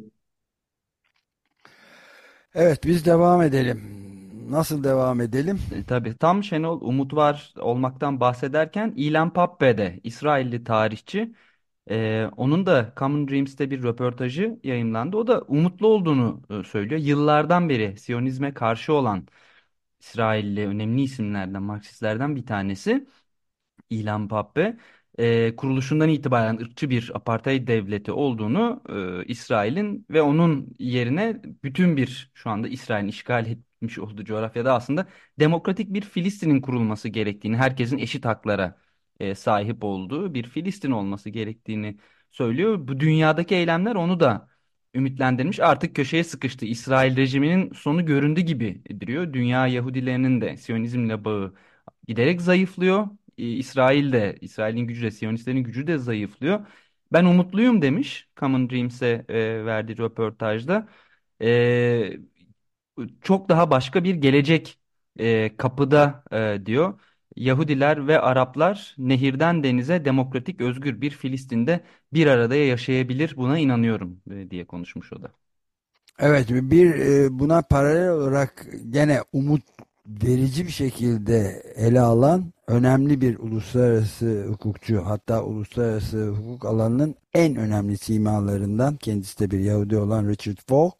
Evet, biz devam edelim. Nasıl devam edelim? Tabii tam Şenol umut var olmaktan bahsederken Ilan Pappé de İsrailli tarihçi. Onun da Common Dreams'te bir röportajı yayımlandı. O da umutlu olduğunu söylüyor. Yıllardan beri Siyonizme karşı olan İsrailli önemli isimlerden, Marksistlerden bir tanesi. İlhan Pappe kuruluşundan itibaren ırkçı bir apartheid devleti olduğunu, İsrail'in ve onun yerine bütün bir şu anda İsrail'in işgal etmiş olduğu coğrafyada aslında demokratik bir Filistin'in kurulması gerektiğini, herkesin eşit haklara sahip olduğu bir Filistin olması gerektiğini söylüyor. Bu dünyadaki eylemler onu da ümitlendirmiş. Artık köşeye sıkıştı. İsrail rejiminin sonu göründü gibi diyor. Dünya Yahudilerinin de Siyonizmle bağı giderek zayıflıyor. İsrail'in gücü de, Siyonistlerin gücü de zayıflıyor. Ben umutluyum demiş Common Dreams'e verdiği röportajda. E, Çok daha başka bir gelecek kapıda diyor. Yahudiler ve Araplar nehirden denize demokratik, özgür bir Filistin'de bir arada yaşayabilir. Buna inanıyorum diye konuşmuş o da. Evet, bir buna paralel olarak gene umut verici bir şekilde ele alan önemli bir uluslararası hukukçu, hatta uluslararası hukuk alanının en önemli simalarından, kendisi de bir Yahudi olan Richard Falk,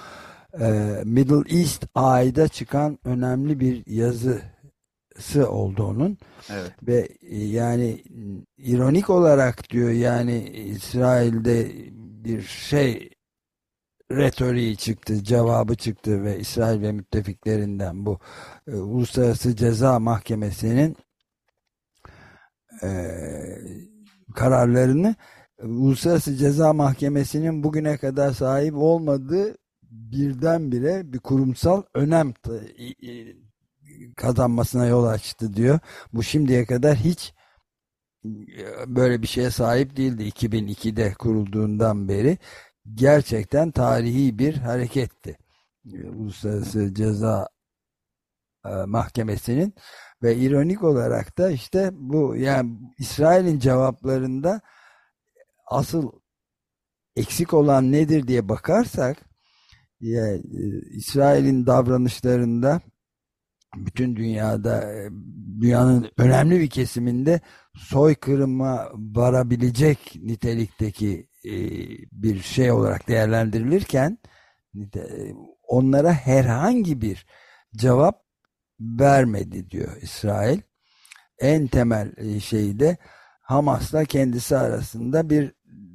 Middle East Eye'da çıkan önemli bir yazısı oldu onun. Evet. Ve yani ironik olarak diyor, yani İsrail'de bir şey retoriği çıktı, cevabı çıktı ve İsrail ve müttefiklerinden bu Uluslararası Ceza Mahkemesi'nin e, kararlarını, Uluslararası Ceza Mahkemesi'nin bugüne kadar sahip olmadığı birdenbire bir kurumsal önem kazanmasına yol açtı diyor. Bu şimdiye kadar hiç böyle bir şeye sahip değildi 2002'de kurulduğundan beri. Gerçekten tarihi bir hareketti. Uluslararası Ceza Mahkemesi'nin ve ironik olarak da işte bu, yani İsrail'in cevaplarında asıl eksik olan nedir diye bakarsak, yani, İsrail'in davranışlarında bütün dünyada, dünyanın önemli bir kesiminde soykırıma varabilecek nitelikteki bir şey olarak değerlendirilirken, onlara herhangi bir cevap vermedi diyor İsrail. En temel şeyi de Hamas'la kendisi arasında bir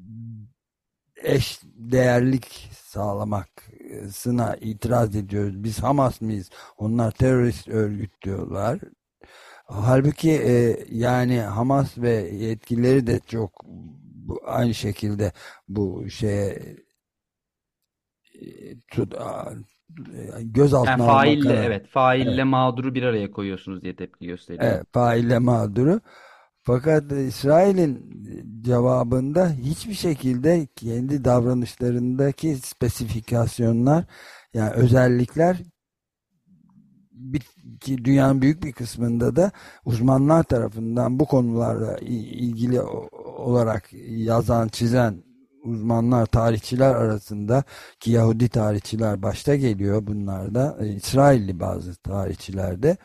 eş değerlik sağlamasına itiraz ediyoruz. Biz Hamas mıyız? Onlar terörist örgüt diyorlar. Halbuki yani Hamas ve yetkilileri de çok aynı şekilde bu şeye Yani gözaltına alma faille, kararı. evet, faille Evet, mağduru bir araya koyuyorsunuz diye tepki gösteriyor. evet, faille mağduru. Fakat İsrail'in cevabında hiçbir şekilde kendi davranışlarındaki spesifikasyonlar, yani özellikler, ki dünyanın büyük bir kısmında da uzmanlar tarafından bu konularla ilgili olarak yazan, çizen uzmanlar, tarihçiler arasında, ki Yahudi tarihçiler başta geliyor bunlarda, İsrailli bazı tarihçiler de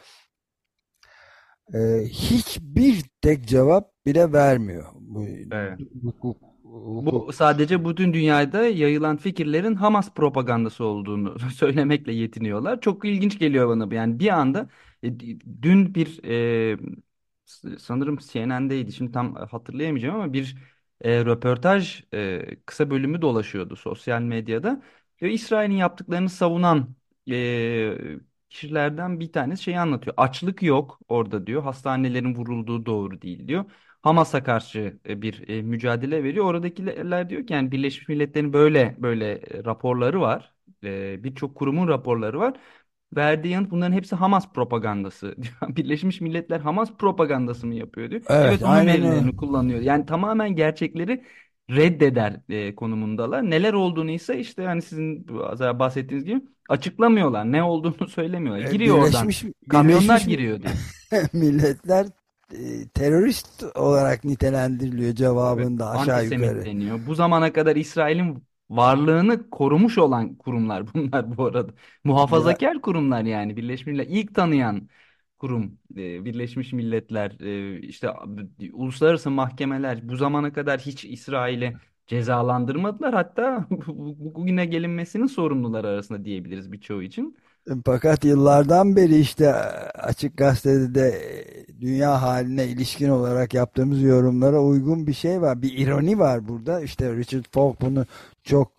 hiçbir tek cevap bile vermiyor. Bu Evet. hukuk. Bu sadece bütün dünyada yayılan fikirlerin Hamas propagandası olduğunu söylemekle yetiniyorlar. Çok ilginç geliyor bana bu. Yani bir anda dün bir sanırım CNN'deydi. Şimdi tam hatırlayamayacağım ama bir röportaj kısa bölümü dolaşıyordu sosyal medyada. Ve İsrail'in yaptıklarını savunan kişilerden bir tanesi şeyi anlatıyor. Açlık yok orada diyor. Hastanelerin vurulduğu doğru değil diyor. Hamas'a karşı bir mücadele veriyor. Oradakiler diyor ki yani Birleşmiş Milletler'in böyle böyle raporları var. Birçok kurumun raporları var. Verdiği yanıt bunların hepsi Hamas propagandası diyor. Birleşmiş Milletler Hamas propagandası mı yapıyor diyor. Evet, Evet, onun aynen öyle. verilerini kullanıyor. Yani tamamen gerçekleri reddeder konumundalar. Neler olduğunu ise işte yani sizin az önce bahsettiğiniz gibi açıklamıyorlar. Ne olduğunu söylemiyorlar. Giriyor oradan. Birleşmiş Kamyonlar Birleşmiş giriyor diyor. Milletler terörist olarak nitelendiriliyor Evet, cevabında aşağı antisemit yukarı. deniyor. Bu zamana kadar İsrail'in varlığını korumuş olan kurumlar bunlar bu arada. Ya, Muhafazakar kurumlar yani. Birleşmiş Milletler ilk tanıyan kurum Birleşmiş Milletler, işte uluslararası mahkemeler bu zamana kadar hiç İsrail'i cezalandırmadılar. Hatta bugüne gelinmesinin sorumluları arasında diyebiliriz birçoğu için. fakat yıllardan beri işte Açık Gazete'de de dünya haline ilişkin olarak yaptığımız yorumlara uygun bir şey var. Bir ironi var burada. İşte Richard Falk bunu çok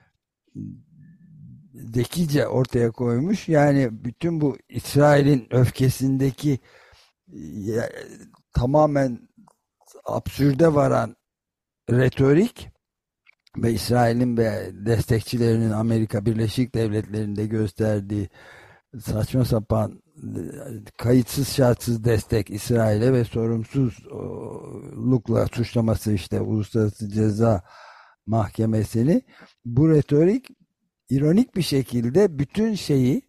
zekice ortaya koymuş. Yani bütün bu İsrail'in öfkesindeki ya, tamamen absürde varan retorik ve İsrail'in ve destekçilerinin Amerika Birleşik Devletleri'nde gösterdiği saçma sapan, kayıtsız şartsız destek İsrail'e ve sorumsuzlukla suçlaması işte Uluslararası Ceza Mahkemesi'ni, bu retorik ironik bir şekilde bütün şeyi,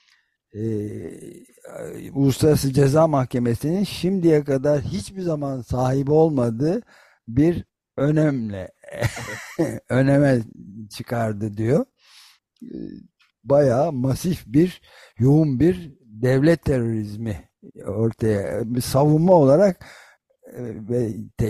Uluslararası Ceza Mahkemesi'nin şimdiye kadar hiçbir zaman sahibi olmadığı bir önemle öneme çıkardı diyor. E, Bayağı masif bir, yoğun bir devlet terörizmi ortaya, bir savunma olarak ve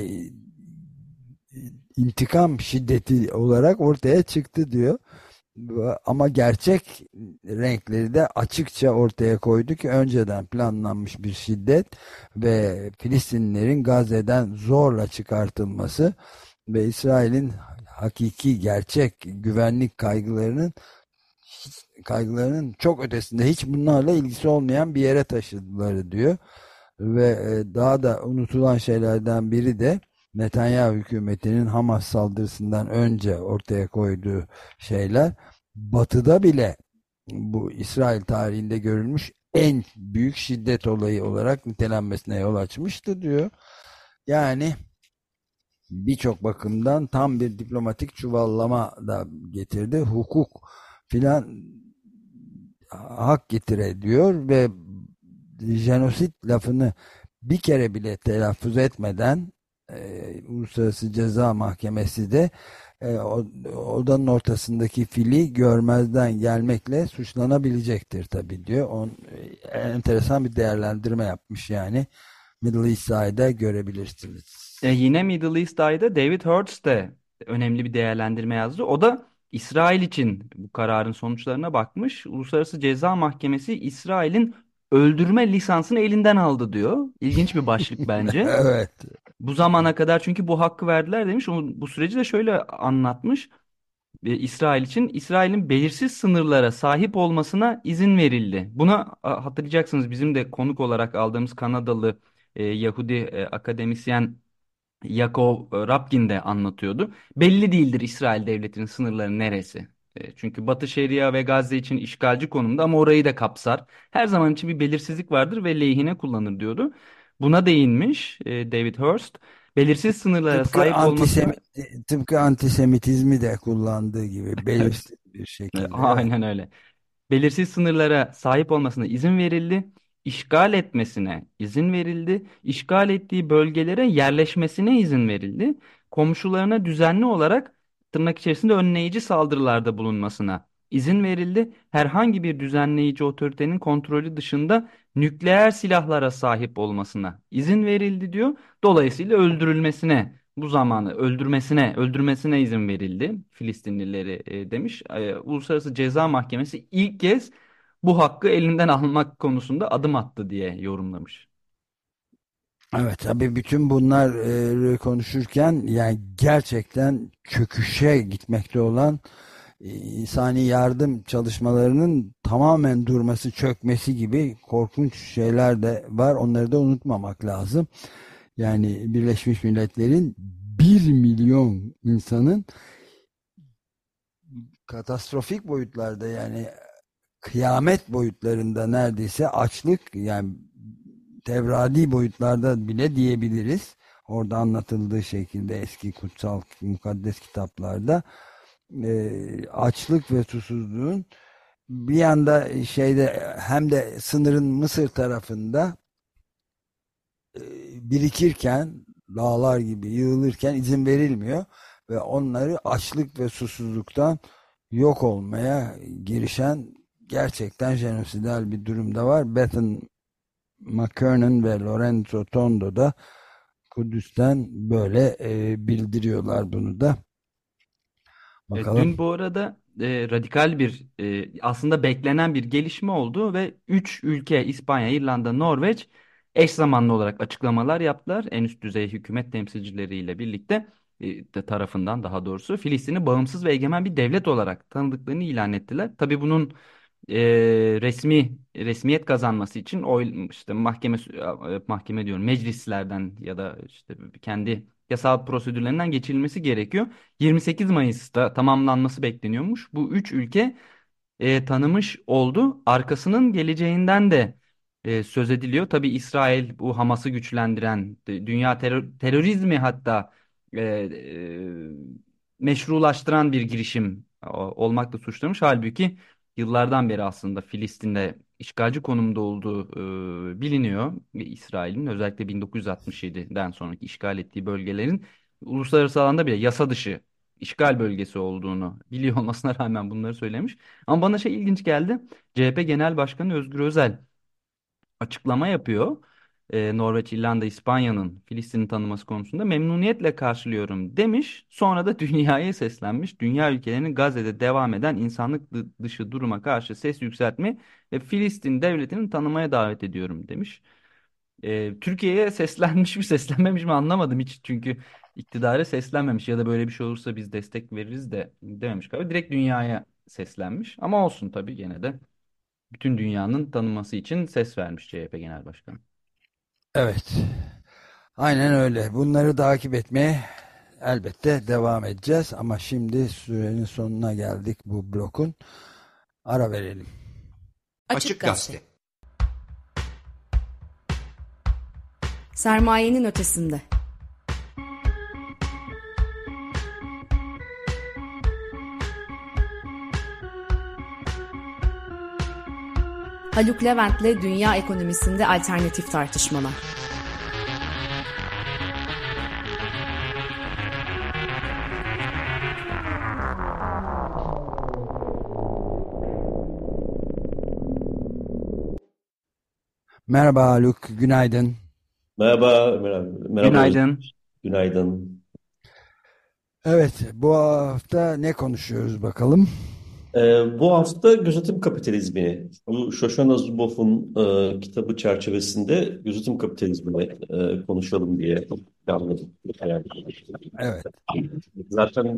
intikam şiddeti olarak ortaya çıktı diyor. Ama gerçek renkleri de açıkça ortaya koydu ki önceden planlanmış bir şiddet ve Filistinlilerin Gazze'den zorla çıkartılması ve İsrail'in hakiki, gerçek güvenlik kaygılarının çok ötesinde, hiç bunlarla ilgisi olmayan bir yere taşıdılar diyor. Ve daha da unutulan şeylerden biri de Netanyahu hükümetinin Hamas saldırısından önce ortaya koyduğu şeyler, Batı'da bile bu İsrail tarihinde görülmüş en büyük şiddet olayı olarak nitelenmesine yol açmıştı diyor. Yani birçok bakımdan tam bir diplomatik çuvallama da getirdi. Hukuk filan hak getire diyor ve jenosit lafını bir kere bile telaffuz etmeden Uluslararası Ceza Mahkemesi de odanın ortasındaki fili görmezden gelmekle suçlanabilecektir tabii diyor. Enteresan bir değerlendirme yapmış yani. Middle East Eye'da görebilirsiniz. Yine Middle East Eye'da David Hertz de önemli bir değerlendirme yazdı. O da İsrail için bu kararın sonuçlarına bakmış. Uluslararası Ceza Mahkemesi İsrail'in öldürme lisansını elinden aldı diyor. İlginç bir başlık bence. Evet. Bu zamana kadar çünkü bu hakkı verdiler demiş. Bu süreci de şöyle anlatmış. İsrail için İsrail'in belirsiz sınırlara sahip olmasına izin verildi. Buna hatırlayacaksınız bizim de konuk olarak aldığımız Kanadalı Yahudi akademisyen Yakov Rapkin de anlatıyordu. Belli değildir İsrail devletinin sınırları neresi. Çünkü Batı Şeria ve Gazze için işgalci konumda ama orayı da kapsar. Her zaman için bir belirsizlik vardır ve lehine kullanır diyordu. Buna değinmiş David Hurst. Belirsiz sınırlara Tıpkı sahip olmasına tıpkı antisemitizmi de kullandığı gibi evet, belirsiz bir şekilde. Evet. aynen öyle. Belirsiz sınırlara sahip olmasına izin verildi. İşgal etmesine izin verildi. İşgal ettiği bölgelere yerleşmesine izin verildi. Komşularına düzenli olarak tırnak içerisinde önleyici saldırılarda bulunmasına izin verildi. Herhangi bir düzenleyici otoritenin kontrolü dışında nükleer silahlara sahip olmasına izin verildi diyor. Dolayısıyla öldürülmesine bu zamanı öldürmesine izin verildi Filistinlileri demiş. Uluslararası Ceza Mahkemesi ilk kez bu hakkı elinden almak konusunda adım attı diye yorumlamış. Evet, tabii bütün bunlar konuşurken yani gerçekten çöküşe gitmekte olan insani yardım çalışmalarının tamamen durması, çökmesi gibi korkunç şeyler de var. Onları da unutmamak lazım. Yani Birleşmiş Milletler'in 1 milyon insanın katastrofik boyutlarda, yani kıyamet boyutlarında, neredeyse açlık, yani tevradi boyutlarda bile diyebiliriz. Orada anlatıldığı şekilde eski kutsal mukaddes kitaplarda açlık ve susuzluğun bir yanda hem de sınırın Mısır tarafında e, birikirken, dağlar gibi yığılırken izin verilmiyor ve onları açlık ve susuzluktan yok olmaya girişen gerçekten jenosidal bir durumda var. Bethan McKernan ve Lorenzo Tondo da Kudüs'ten böyle bildiriyorlar bunu da. Bakalım. Dün bu arada radikal bir aslında beklenen bir gelişme oldu ve 3 ülke İspanya, İrlanda, Norveç eş zamanlı olarak açıklamalar yaptılar. En üst düzey hükümet temsilcileriyle birlikte tarafından daha doğrusu Filistin'i bağımsız ve egemen bir devlet olarak tanıdıklarını ilan ettiler. Tabii bunun resmiyet kazanması için işte mahkeme diyorum meclislerden ya da işte kendi yasal prosedürlerinden geçirilmesi gerekiyor. 28 Mayıs'ta tamamlanması bekleniyormuş. Bu üç ülke tanımış oldu. Arkasının geleceğinden de söz ediliyor. Tabii İsrail bu Hamas'ı güçlendiren, dünya terörizmi hatta meşrulaştıran bir girişim olmakla suçlamış. Halbuki yıllardan beri aslında Filistin'de işgalci konumda olduğu biliniyor. Ve İsrail'in özellikle 1967'den sonraki işgal ettiği bölgelerin uluslararası alanda bile yasa dışı işgal bölgesi olduğunu biliyor olmasına rağmen bunları söylemiş. Ama bana şey ilginç geldi. CHP Genel Başkanı Özgür Özel açıklama yapıyor. Norveç, İrlanda, İspanya'nın Filistin'i tanıması konusunda memnuniyetle karşılıyorum demiş. Sonra da dünyaya seslenmiş. Dünya ülkelerinin Gazze'de devam eden insanlık dışı duruma karşı ses yükseltme ve Filistin devletini tanımaya davet ediyorum demiş. Türkiye'ye seslenmiş mi seslenmemiş mi anlamadım hiç. Çünkü iktidara seslenmemiş ya da böyle bir şey olursa biz destek veririz de dememiş galiba. Direkt dünyaya seslenmiş. Ama olsun tabii gene de bütün dünyanın tanıması için ses vermiş CHP Genel Başkanı. Evet. Aynen öyle. Bunları takip etmeye elbette devam edeceğiz. Ama şimdi sürenin sonuna geldik bu blokun. Ara verelim. Açık Gazete. Sermayenin ötesinde. Haluk Levent'le dünya ekonomisinde alternatif tartışmalar. Merhaba Haluk, günaydın. Merhaba, merhaba Özgür. Günaydın. Günaydın. Evet, bu hafta ne konuşuyoruz bakalım? Bu hafta gözetim kapitalizmi. Bu Shoshana Zuboff'un kitabı çerçevesinde gözetim kapitalizmini konuşalım diye planladım. Evet. Zaten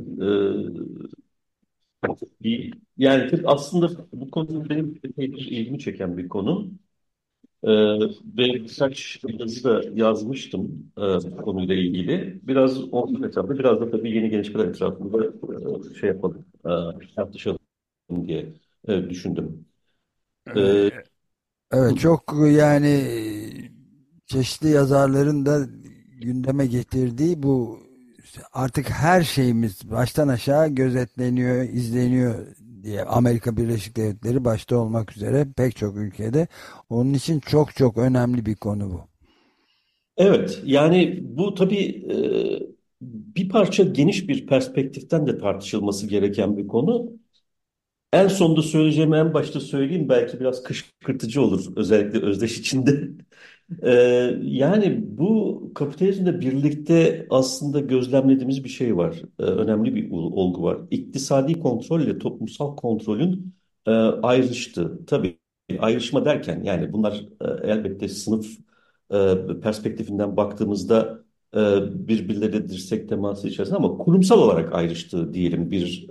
aslında bu konu benim epey ilgimi çeken bir konu. Ee, Ve birkaç yazı da yazmıştım bu konuyla ilgili. Biraz onun etrafında, biraz da tabii yeni gelişmeler etrafında şey yapalım, tartışalım. diye düşündüm. Ee, E, Evet, çok yani çeşitli yazarların da gündeme getirdiği bu, artık her şeyimiz baştan aşağı gözetleniyor, izleniyor diye, Amerika Birleşik Devletleri başta olmak üzere pek çok ülkede. Onun için çok çok önemli bir konu bu. evet, yani bu tabii bir parça geniş bir perspektiften de tartışılması gereken bir konu. En sonunda söyleyeceğimi en başta söyleyeyim. Belki biraz kışkırtıcı olur. Özellikle Özdeş içinde. Ee, Yani bu kapitalizmle birlikte aslında gözlemlediğimiz bir şey var. Önemli bir olgu var. İktisadi kontrol ile toplumsal kontrolün ayrıştığı. Tabii ayrışma derken yani bunlar elbette sınıf perspektifinden baktığımızda birbirleriyle dirsek teması içerisinde ama kurumsal olarak ayrıştığı diyelim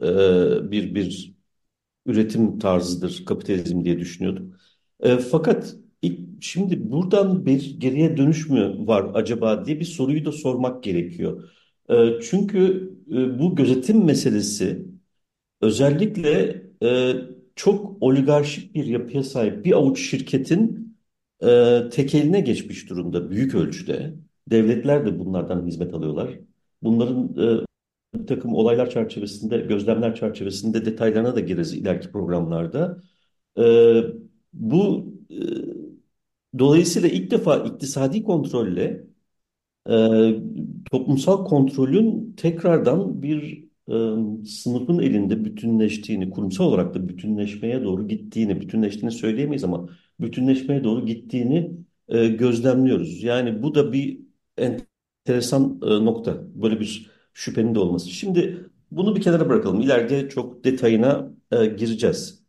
bir üretim tarzıdır kapitalizm diye düşünüyordum. Fakat şimdi buradan bir geriye dönüş mü var acaba diye bir soruyu da sormak gerekiyor. Çünkü bu gözetim meselesi özellikle çok oligarşik bir yapıya sahip bir avuç şirketin tekeline geçmiş durumda büyük ölçüde. Devletler de bunlardan hizmet alıyorlar. Bunların bir takım olaylar çerçevesinde, gözlemler çerçevesinde detaylarına da gireriz ileriki programlarda. Ee, bu dolayısıyla ilk defa iktisadi kontrolle toplumsal kontrolün tekrardan bir sınıfın elinde bütünleştiğini, kurumsal olarak da bütünleşmeye doğru gittiğini, bütünleştiğini söyleyemeyiz ama bütünleşmeye doğru gittiğini gözlemliyoruz. Yani bu da bir enteresan nokta. Böyle bir şüphenin de olması. Şimdi bunu bir kenara bırakalım. İleride çok detayına gireceğiz.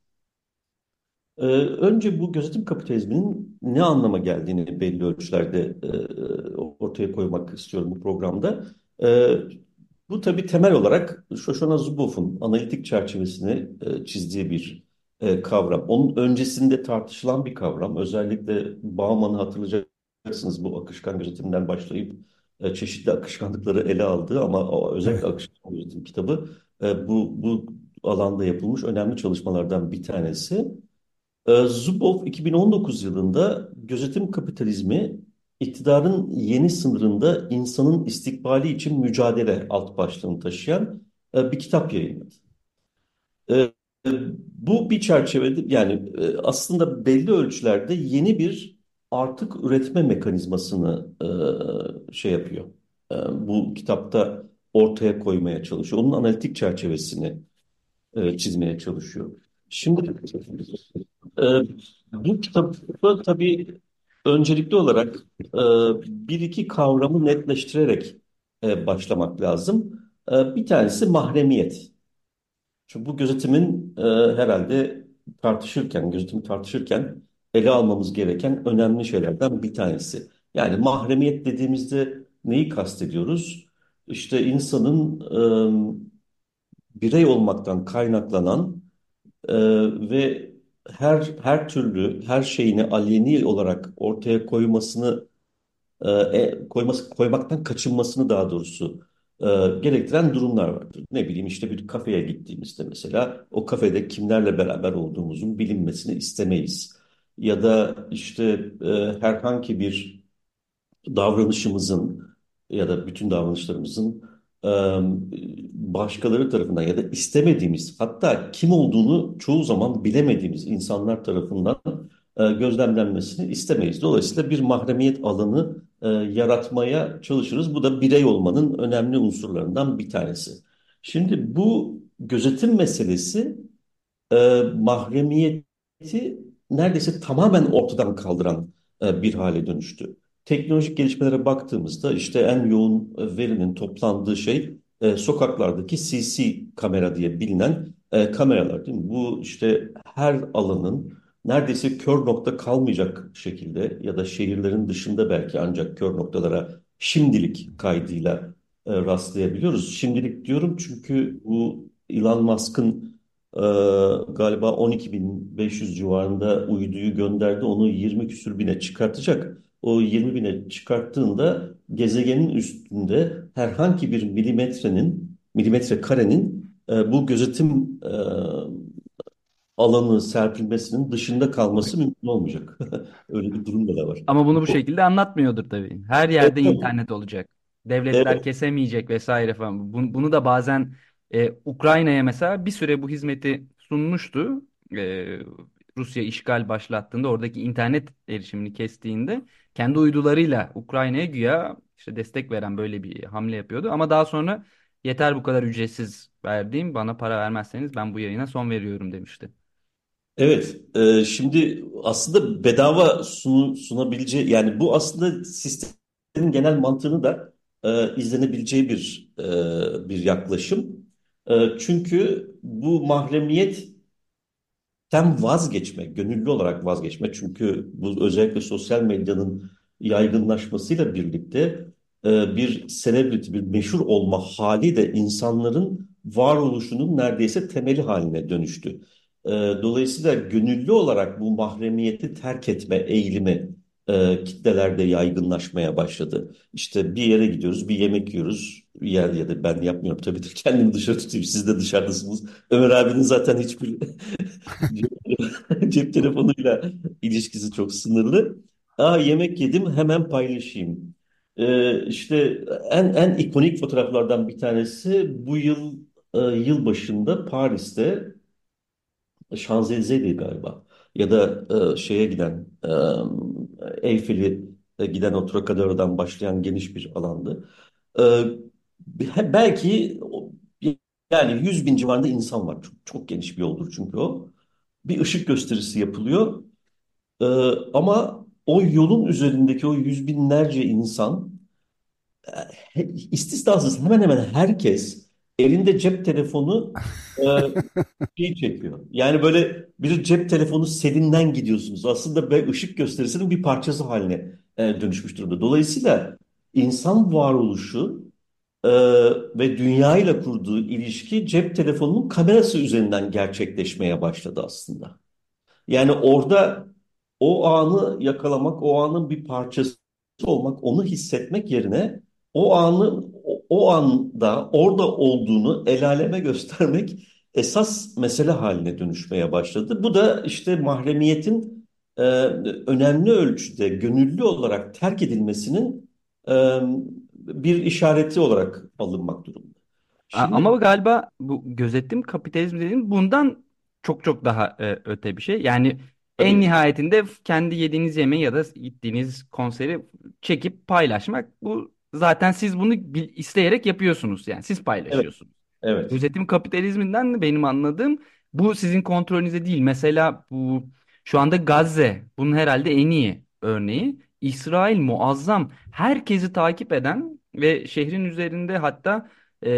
Önce bu gözetim kapitalizminin ne anlama geldiğini belli ölçülerde ortaya koymak istiyorum bu programda. Ee, Bu tabii temel olarak Shoshana Zuboff'un analitik çerçevesini çizdiği bir kavram. Onun öncesinde tartışılan bir kavram. Özellikle Bauman'ı hatırlayacaksınız, bu akışkan gözetimden başlayıp çeşitli akışkanlıkları ele aldığı ama özellikle Evet. akışkan gözetim kitabı bu alanda yapılmış önemli çalışmalardan bir tanesi. Zuboff 2019 yılında gözetim kapitalizmi iktidarın yeni sınırında insanın istikbali için mücadele alt başlığını taşıyan bir kitap yayınladı. E, Bu bir çerçevede yani aslında belli ölçülerde yeni bir artık üretme mekanizmasını şey yapıyor. Bu kitapta ortaya koymaya çalışıyor. Onun analitik çerçevesini çizmeye çalışıyor. Şimdi e, bu kitabı tabii öncelikli olarak e, bir iki kavramı netleştirerek başlamak lazım. Bir tanesi mahremiyet. Çünkü bu gözetimin herhalde gözetimi tartışırken ele almamız gereken önemli şeylerden bir tanesi. Yani mahremiyet dediğimizde neyi kastediyoruz? İşte insanın birey olmaktan kaynaklanan ee, ve her türlü her şeyini aleni olarak ortaya koymaktan kaçınmasını daha doğrusu e, gerektiren durumlar vardır. Ne bileyim işte bir kafeye gittiğimizde mesela o kafede kimlerle beraber olduğumuzun bilinmesini istemeyiz. Ya da işte herhangi bir davranışımızın ya da bütün davranışlarımızın e, başkaları tarafından ya da istemediğimiz, hatta kim olduğunu çoğu zaman bilemediğimiz insanlar tarafından gözlemlenmesini istemeyiz. Dolayısıyla bir mahremiyet alanı yaratmaya çalışırız. Bu da birey olmanın önemli unsurlarından bir tanesi. Şimdi bu gözetim meselesi mahremiyeti neredeyse tamamen ortadan kaldıran bir hale dönüştü. Teknolojik gelişmelere baktığımızda işte en yoğun verinin toplandığı şey sokaklardaki CC kamera diye bilinen kameralar, değil mi? Bu işte her alanın neredeyse kör nokta kalmayacak şekilde ya da şehirlerin dışında belki ancak kör noktalara şimdilik kaydıyla rastlayabiliyoruz. Şimdilik diyorum çünkü bu Elon Musk'ın ee, galiba 12.500 civarında uyduyu gönderdi. Onu 20 küsür bine çıkartacak. O 20 bine çıkarttığında gezegenin üstünde herhangi bir milimetre karenin bu gözetim alanı serpilmesinin dışında kalması mümkün olmayacak. Öyle bir durum da var. Ama bunu bu şekilde anlatmıyordur tabii. Her Evet, yerde tabii. internet olacak. Devletler Evet, kesemeyecek vesaire falan. Bunu da bazen Ukrayna'ya mesela bir süre bu hizmeti sunmuştu. E, Rusya işgal başlattığında oradaki internet erişimini kestiğinde kendi uydularıyla Ukrayna'ya güya işte destek veren böyle bir hamle yapıyordu. Ama daha sonra yeter bu kadar ücretsiz verdiğim, bana para vermezseniz ben bu yayına son veriyorum demişti. evet. Şimdi aslında bedava sunabileceği, yani bu aslında sistemin genel mantığını da izlenebileceği bir yaklaşım. Çünkü bu mahremiyet vazgeçme, gönüllü olarak vazgeçme. Çünkü bu özellikle sosyal medyanın yaygınlaşmasıyla birlikte bir celebrity, bir meşhur olma hali de insanların varoluşunun neredeyse temeli haline dönüştü. Dolayısıyla gönüllü olarak bu mahremiyeti terk etme eğilimi kitlelerde yaygınlaşmaya başladı. İşte bir yere gidiyoruz, bir yemek yiyoruz. Bir yer, ya da ben yapmıyorum tabii de, kendimi dışarı tutayım. Siz de dışarıdasınız. Ömer abinin zaten hiçbir cep telefonuyla ilişkisi çok sınırlı. Yemek yedim, hemen paylaşayım. İşte en ikonik fotoğraflardan bir tanesi bu yıl başında Paris'te, Şanzelize'ydi galiba. Ya da şeye giden, Eyfel'i giden o Trocadero'dan başlayan geniş bir alandı. Ee, Belki yani 100 bin civarında insan var. Çok, çok geniş bir yoldur çünkü o. Bir ışık gösterisi yapılıyor. Ee, Ama o yolun üzerindeki o yüz binlerce insan, istisnasız hemen hemen herkes elinde cep telefonu çekiyor. Yani böyle bir cep telefonu selinden gidiyorsunuz. Aslında ışık gösterisinin bir parçası haline dönüşmüş durumda. Dolayısıyla insan varoluşu e, ve dünya ile kurduğu ilişki cep telefonunun kamerası üzerinden gerçekleşmeye başladı aslında. Yani orada o anı yakalamak, o anın bir parçası olmak, onu hissetmek yerine o anda orada olduğunu el aleme göstermek esas mesele haline dönüşmeye başladı. Bu da işte mahremiyetin önemli ölçüde gönüllü olarak terk edilmesinin e, bir işareti olarak alınmak durumunda. Şimdi Ama galiba bu gözetim kapitalizmi dediğim bundan çok çok daha öte bir şey. Yani en tabii, nihayetinde kendi yediğiniz yemeği ya da gittiğiniz konseri çekip paylaşmak. Bu zaten siz bunu isteyerek yapıyorsunuz. Yani siz evet, paylaşıyorsunuz. evet, Gözetim kapitalizminden de benim anladığım bu sizin kontrolünüzde değil. Mesela bu şu anda Gazze bunun herhalde en iyi örneği. İsrail muazzam herkesi takip eden ve şehrin üzerinde hatta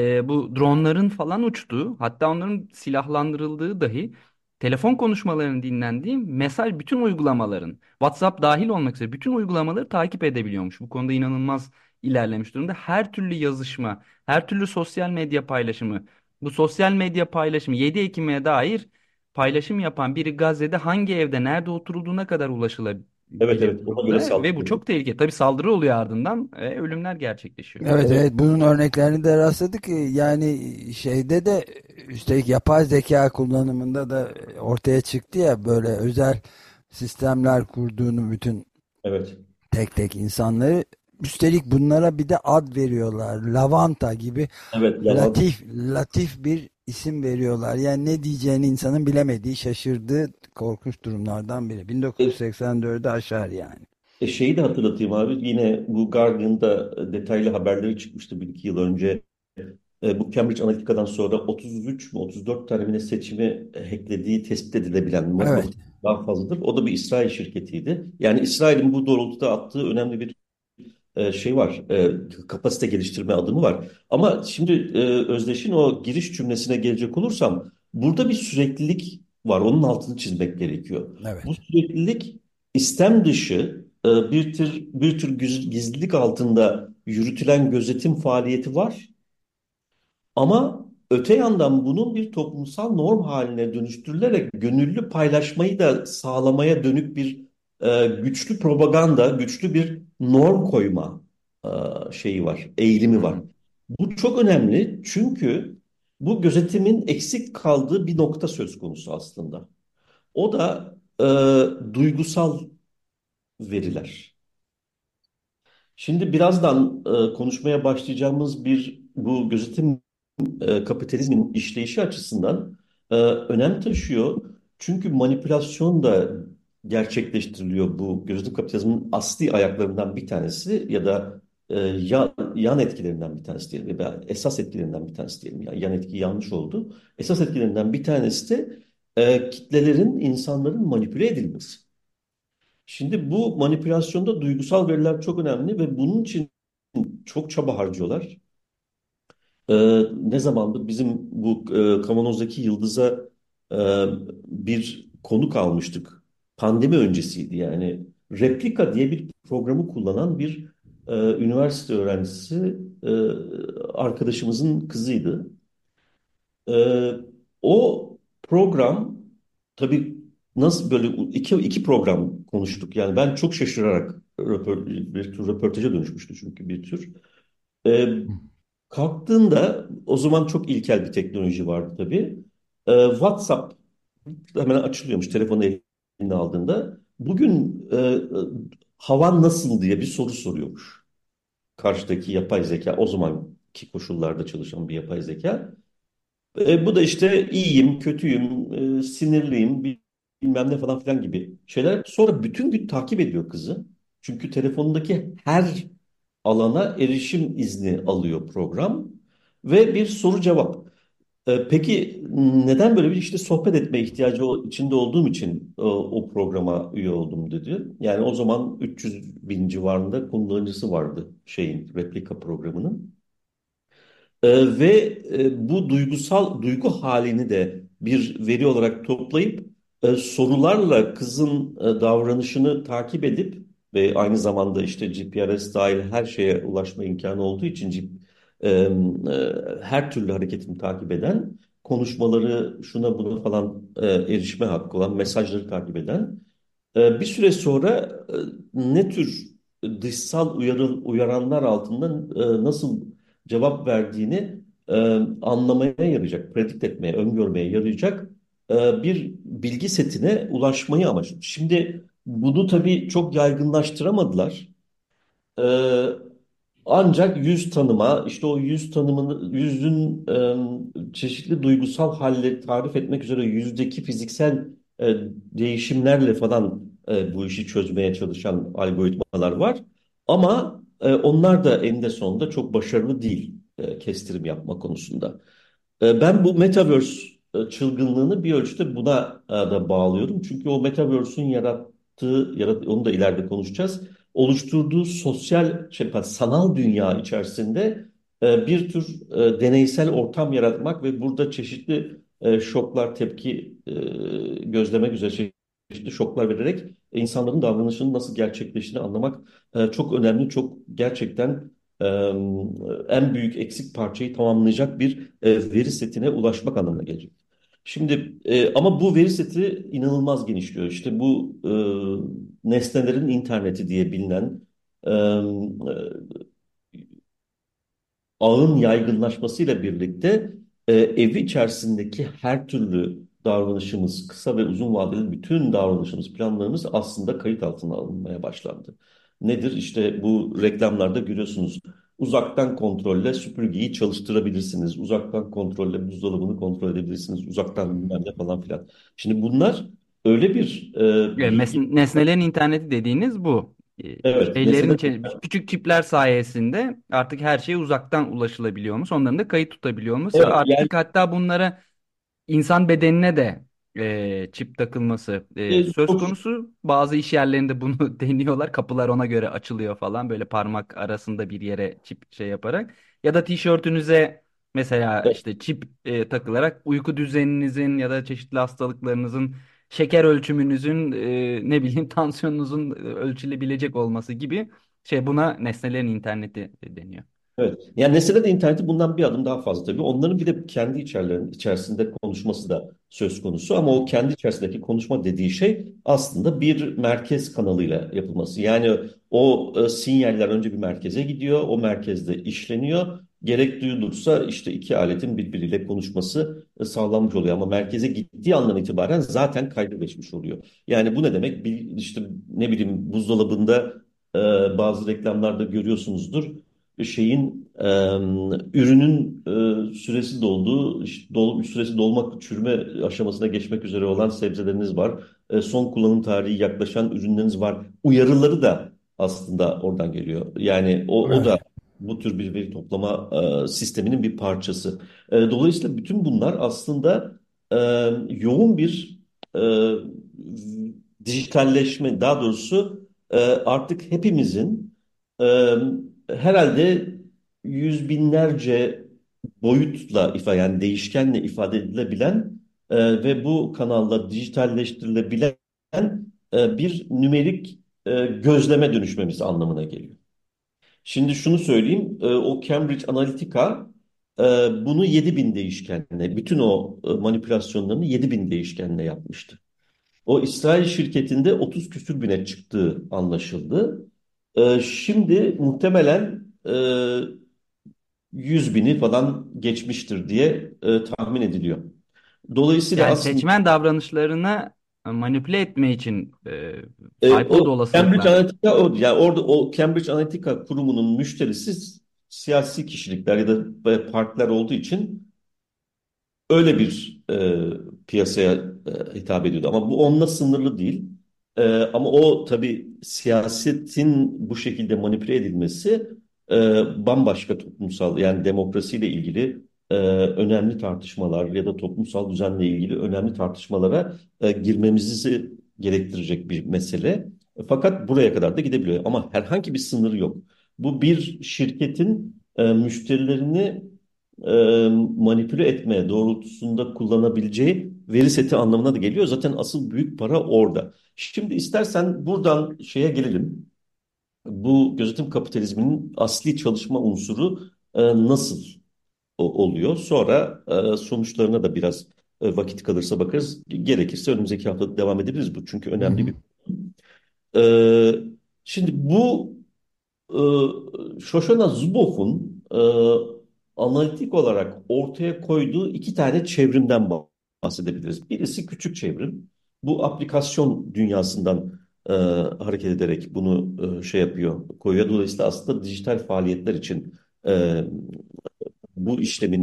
bu dronların falan uçtuğu, hatta onların silahlandırıldığı dahi, telefon konuşmalarının dinlendiği, mesaj bütün uygulamaların WhatsApp dahil olmak üzere bütün uygulamaları takip edebiliyormuş. Bu konuda inanılmaz ilerlemiş durumda. Her türlü yazışma, her türlü sosyal medya paylaşımı, bu sosyal medya paylaşımı 7 Ekim'e dair paylaşım yapan biri Gazze'de hangi evde nerede oturulduğuna kadar evet, ulaşılabilir evet, ona göre durumda ve bu saldırıyor. çok tehlikeli. Tabii saldırı oluyor ardından, ölümler gerçekleşiyor. Evet, Evet, evet, bunun örneklerini de rastladık. Yani şeyde de üstelik yapay zeka kullanımında da ortaya çıktı ya, böyle özel sistemler kurduğunu, bütün evet. tek tek insanları, üstelik bunlara bir de ad veriyorlar. Lavanta gibi Evet, yalan. latif latif bir isim veriyorlar. Yani ne diyeceğini insanın bilemediği, şaşırdığı korkunç durumlardan biri. E, 1984'ü aşar yani. Şeyi de hatırlatayım abi. Yine bu Guardian'da detaylı haberleri çıkmıştı bir iki yıl önce. Bu Cambridge Analytica'dan sonra 33 mü 34 tane mi ne seçimi hacklediği tespit edilebilen, Evet. daha fazladır. O da bir İsrail şirketiydi. Yani İsrail'in bu doğrultuda attığı önemli bir şey var. Kapasite geliştirme adımı var. Ama şimdi Özdeş'in o giriş cümlesine gelecek olursam, burada bir süreklilik var. Onun altını çizmek gerekiyor. Evet. Bu süreklilik istem dışı bir tür gizlilik altında yürütülen gözetim faaliyeti var. Ama öte yandan bunun bir toplumsal norm haline dönüştürülerek gönüllü paylaşmayı da sağlamaya dönük bir güçlü propaganda, güçlü bir norm koyma şeyi var, Hı eğilimi var. hı. Bu çok önemli çünkü bu gözetimin eksik kaldığı bir nokta söz konusu aslında. O da duygusal veriler. Şimdi birazdan konuşmaya başlayacağımız bu gözetim kapitalizmin işleyişi açısından önem taşıyor. Çünkü manipülasyon da gerçekleştiriliyor, bu gözetim kapitalizmin asli ayaklarından bir tanesi ya da yan etkilerinden bir tanesi diyelim ya da esas etkilerinden bir tanesi diyelim. Ya, yan etki yanlış oldu. Esas etkilerinden bir tanesi de kitlelerin, insanların manipüle edilmesi. Şimdi bu manipülasyonda duygusal veriler çok önemli ve bunun için çok çaba harcıyorlar. Ne zamandı bizim bu Kavanoz'daki Yıldız'a e, bir konuk almıştık. Pandemi öncesiydi yani. Replika diye bir programı kullanan bir üniversite öğrencisi arkadaşımızın kızıydı. E, O program tabii nasıl böyle iki program konuştuk. Yani ben çok şaşırarak bir tür röportaja dönüşmüştü çünkü bir tür. E, Kalktığında o zaman çok ilkel bir teknoloji vardı tabii. WhatsApp hemen açılıyormuş telefonu eline aldığında. Bugün havan nasıl diye bir soru soruyormuş. Karşıdaki yapay zeka, o zamanki koşullarda çalışan bir yapay zeka. Bu da işte iyiyim, kötüyüm, sinirliyim, bilmem ne falan filan gibi şeyler. Sonra bütün gün takip ediyor kızı. Çünkü telefonundaki her alana erişim izni alıyor program ve bir soru cevap. Peki neden böyle bir işte sohbet etme ihtiyacı içinde olduğum için o programa üye oldum dedi. Yani o zaman 300 bin civarında kullanıcısı vardı şeyin replika programının. Ve bu duygu halini de bir veri olarak toplayıp sorularla kızın davranışını takip edip ve aynı zamanda işte GPRS dahil her şeye ulaşma imkanı olduğu için her türlü hareketini takip eden, konuşmaları şuna buna falan erişme hakkı olan mesajları takip eden bir süre sonra ne tür dışsal uyaranlar altından nasıl cevap verdiğini e, anlamaya yarayacak, predikt etmeye, öngörmeye yarayacak bir bilgi setine ulaşmayı amaçlıyor. Şimdi bunu tabii çok yaygınlaştıramadılar. E, Ancak yüz tanıma, işte o yüz tanımını, yüzün çeşitli duygusal halleri tarif etmek üzere yüzdeki fiziksel değişimlerle falan bu işi çözmeye çalışan algoritmalar var. Ama onlar da eninde sonunda çok başarılı değil kestirim yapma konusunda. Ben bu Metaverse çılgınlığını bir ölçüde buna da bağlıyorum. Çünkü o Metaverse'ün onu da ileride konuşacağız, oluşturduğu sosyal sanal dünya içerisinde bir tür deneysel ortam yaratmak ve burada çeşitli şoklar, tepki gözlemek üzere çeşitli şoklar vererek insanların davranışının nasıl gerçekleştiğini anlamak çok önemli, çok gerçekten e, en büyük eksik parçayı tamamlayacak bir veri setine ulaşmak anlamına gelecek. Şimdi ama bu veri seti inanılmaz genişliyor. İşte bu nesnelerin interneti diye bilinen e, ağın yaygınlaşmasıyla birlikte ev içerisindeki her türlü davranışımız, kısa ve uzun vadeli bütün davranışımız, planlarımız aslında kayıt altına alınmaya başlandı. Nedir? İşte bu reklamlarda görüyorsunuz. Uzaktan kontrolle süpürgeyi çalıştırabilirsiniz. Uzaktan kontrolle buzdolabını kontrol edebilirsiniz. Uzaktan bilmem ne falan filan. Şimdi bunlar öyle bir bilgi. Nesnelerin interneti dediğiniz bu. Evet. Şeylerin Mesela küçük çipler sayesinde artık her şey uzaktan ulaşılabiliyormuş. Onların da kayıt tutabiliyormuş ve evet yani artık hatta bunlara İnsan bedenine de çip takılması söz çok konusu. Bazı iş yerlerinde bunu deniyorlar. Kapılar ona göre açılıyor falan. Böyle parmak arasında bir yere çip şey yaparak. Ya da tişörtünüze mesela işte çip takılarak uyku düzeninizin ya da çeşitli hastalıklarınızın, şeker ölçümünüzün, ne bileyim tansiyonunuzun ölçülebilecek olması gibi buna nesnelerin interneti deniyor. Evet. Yani nesneler de interneti bundan bir adım daha fazla tabii. Onların bir de kendi içerisinde konuşması da söz konusu. Ama o kendi içerisindeki konuşma dediği şey aslında bir merkez kanalıyla yapılması. Yani o sinyaller önce bir merkeze gidiyor. O merkezde işleniyor. gerek duyulursa işte iki aletin birbiriyle konuşması sağlanmış oluyor. Ama merkeze gittiği andan itibaren zaten kaydedilmiş oluyor. Yani bu ne demek? İşte ne bileyim buzdolabında e, bazı reklamlarda görüyorsunuzdur. Şeyin ürünün süresi dolduğu, işte süresi dolmak, çürüme aşamasına geçmek üzere olan sebzeleriniz var. Son kullanım tarihi yaklaşan ürünleriniz var. Uyarıları da aslında oradan geliyor. Yani o Evet. da bu tür bir veri toplama sisteminin bir parçası. Dolayısıyla bütün bunlar aslında e, yoğun bir e, dijitalleşme, daha doğrusu artık hepimizin e, herhalde yüz binlerce boyutla ifade, yani değişkenle ifade edilebilen ve bu kanalla dijitalleştirilebilen bir nümerik gözleme dönüşmemiz anlamına geliyor. Şimdi şunu söyleyeyim, o Cambridge Analytica e, bunu 7.000 değişkenle, bütün o manipülasyonlarını 7.000 değişkenle yapmıştı. O İsrail şirketinde 30 küsür bine çıktığı anlaşıldı. Şimdi muhtemelen 100 bini falan geçmiştir diye tahmin ediliyor. Dolayısıyla Yani aslında seçmen davranışlarını manipüle etme için sahip o olduğu Cambridge olasılıklar. Analytica yani orada o Cambridge Analytica kurumunun müşterisi siyasi kişilikler ya da partiler olduğu için öyle bir piyasaya hitap ediyordu. Ama bu onunla sınırlı değil. Ama o tabii siyasetin bu şekilde manipüle edilmesi bambaşka toplumsal, yani demokrasiyle ilgili önemli tartışmalar ya da toplumsal düzenle ilgili önemli tartışmalara girmemizi gerektirecek bir mesele. Fakat buraya kadar da gidebiliyor. Ama herhangi bir sınırı yok. Bu bir şirketin müşterilerini manipüle etme doğrultusunda kullanabileceği veri seti anlamına da geliyor. Zaten asıl büyük para orada. Şimdi istersen buradan şeye gelelim. Bu gözetim kapitalizminin asli çalışma unsuru nasıl oluyor? Sonra sonuçlarına da biraz vakit kalırsa bakarız. Gerekirse önümüzdeki hafta devam edebiliriz bu. Çünkü Hı önemli hı. bir... Şimdi bu Shoshana Zuboff'un analitik olarak ortaya koyduğu iki tane çevrimden bahsedebiliriz. Birisi küçük çevrim. Bu aplikasyon dünyasından hareket ederek bunu şey yapıyor, koyuyor. Dolayısıyla aslında dijital faaliyetler için e, bu işlemin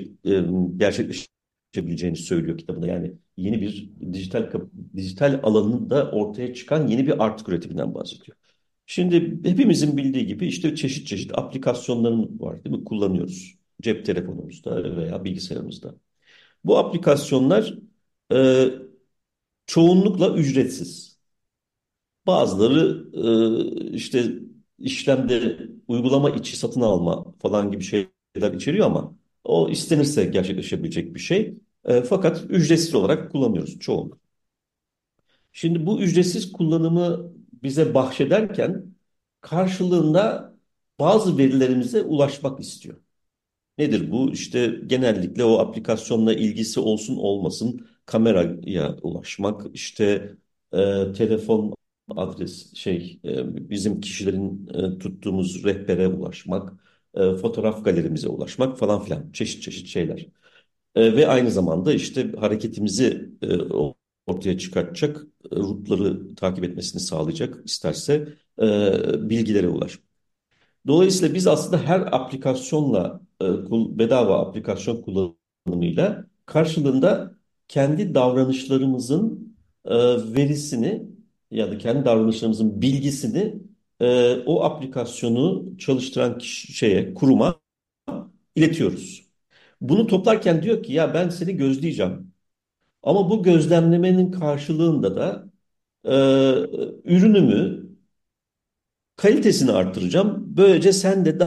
gerçekleşebileceğini söylüyor kitabında. Yani yeni bir dijital alanında ortaya çıkan yeni bir artık üretiminden bahsediyor. Şimdi hepimizin bildiği gibi işte çeşit çeşit aplikasyonların var, değil mi? Kullanıyoruz. Cep telefonumuzda veya bilgisayarımızda. Bu aplikasyonlar e, çoğunlukla ücretsiz. Bazıları işte işlemde uygulama içi satın alma falan gibi şeyler içeriyor ama o istenirse gerçekleşebilecek bir şey. Fakat ücretsiz olarak kullanıyoruz çoğunlukla. Şimdi bu ücretsiz kullanımı bize bahşederken karşılığında bazı verilerimize ulaşmak istiyor. Nedir bu? İşte genellikle o aplikasyonla ilgisi olsun olmasın kameraya ulaşmak, işte telefon adres bizim kişilerin tuttuğumuz rehbere ulaşmak, fotoğraf galerimize ulaşmak falan filan çeşit çeşit şeyler. Ve aynı zamanda işte hareketimizi ortaya çıkartacak, rutları takip etmesini sağlayacak isterse bilgilere ulaşmak. Dolayısıyla biz aslında her aplikasyonla, bedava aplikasyon kullanımıyla karşılığında kendi davranışlarımızın e, verisini ya da kendi davranışlarımızın bilgisini o aplikasyonu çalıştıran kuruma iletiyoruz. Bunu toplarken diyor ki ya ben seni gözleyeceğim. Ama bu gözlemlemenin karşılığında da e, ürünümü kalitesini arttıracağım. Böylece sen de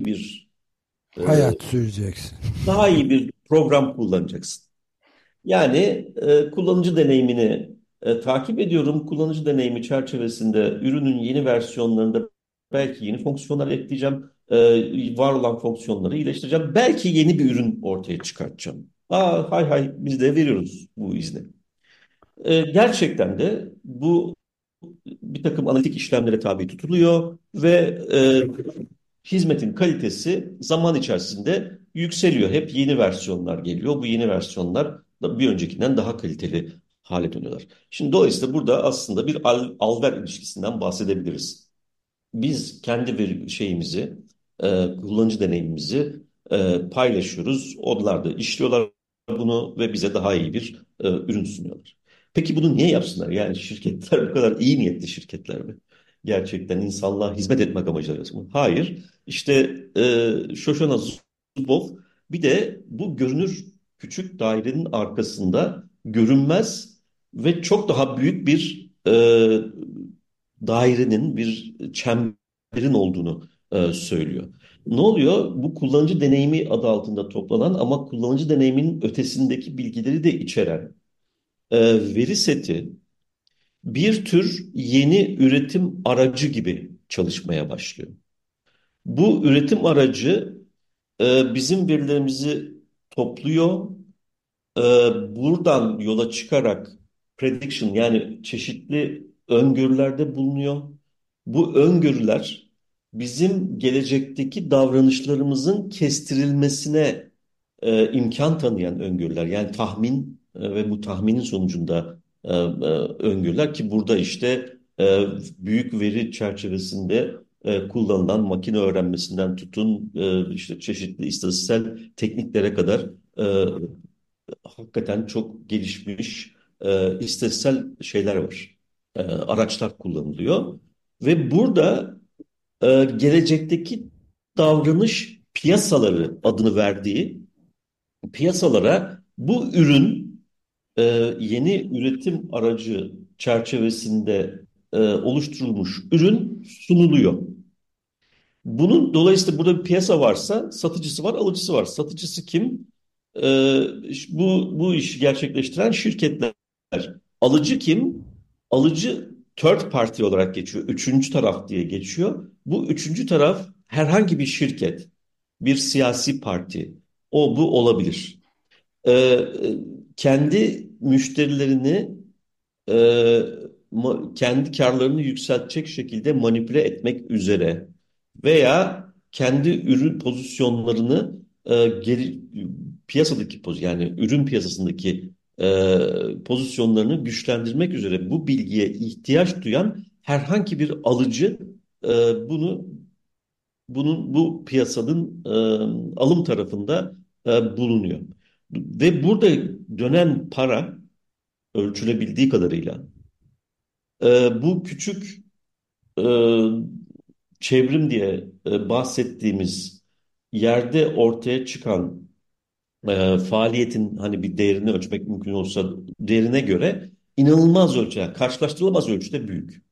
e, Hayat süreceksin. daha iyi bir program kullanacaksın. Yani kullanıcı deneyimini takip ediyorum. Kullanıcı deneyimi çerçevesinde ürünün yeni versiyonlarında belki yeni fonksiyonlar ekleyeceğim. Var olan fonksiyonları iyileştireceğim. Belki yeni bir ürün ortaya çıkartacağım. Hay hay biz de veriyoruz bu izni. Gerçekten de bu bir takım analitik işlemlere tabi tutuluyor ve hizmetin kalitesi zaman içerisinde yükseliyor. Hep yeni versiyonlar geliyor. Bu yeni versiyonlar da bir öncekinden daha kaliteli hale dönüyorlar. Şimdi dolayısıyla burada aslında bir al-ver ilişkisinden bahsedebiliriz. Biz kendi şeyimizi, kullanıcı deneyimimizi paylaşıyoruz. Onlar da işliyorlar bunu ve bize daha iyi bir ürün sunuyorlar. Peki bunu niye yapsınlar? Yani şirketler bu kadar iyi niyetli şirketler mi? Gerçekten insanlığa hizmet etmek amacıyla mı? Hayır. İşte Shoshana Zuboff bir de bu görünür küçük dairenin arkasında görünmez ve çok daha büyük bir dairenin, bir çemberin olduğunu söylüyor. Ne oluyor? Bu kullanıcı deneyimi adı altında toplanan ama kullanıcı deneyiminin ötesindeki bilgileri de içeren veri seti bir tür yeni üretim aracı gibi çalışmaya başlıyor. Bu üretim aracı bizim verilerimizi topluyor. Ee, Buradan yola çıkarak prediction yani çeşitli öngörülerde bulunuyor. Bu öngörüler bizim gelecekteki davranışlarımızın kestirilmesine imkan tanıyan öngörüler. Yani tahmin ve bu tahminin sonucunda öngörüler ki burada işte büyük veri çerçevesinde kullanılan makine öğrenmesinden tutun işte çeşitli istatistiksel tekniklere kadar hakikaten çok gelişmiş istatistiksel şeyler var. Araçlar kullanılıyor. Ve burada gelecekteki davranış piyasaları adını verdiği piyasalara bu ürün e, yeni üretim aracı çerçevesinde oluşturulmuş ürün sunuluyor. Bunun dolayısıyla burada bir piyasa varsa satıcısı var, alıcısı var. Satıcısı kim? Bu işi gerçekleştiren şirketler. Alıcı kim? Alıcı third party olarak geçiyor. Üçüncü taraf diye geçiyor. Bu üçüncü taraf herhangi bir şirket, bir siyasi parti, o bu olabilir. Ee, Kendi müşterilerini e, kendi karlarını yükseltecek şekilde manipüle etmek üzere veya kendi ürün pozisyonlarını piyasadaki yani ürün piyasasındaki pozisyonlarını güçlendirmek üzere bu bilgiye ihtiyaç duyan herhangi bir alıcı e, bunu bu piyasanın alım tarafında bulunuyor. Ve burada dönen para ölçülebildiği kadarıyla bu küçük e, çevrim diye bahsettiğimiz yerde ortaya çıkan faaliyetin hani bir değerini ölçmek mümkün olsa değerine göre inanılmaz ölçüde, yani karşılaştırılamaz ölçüde büyük.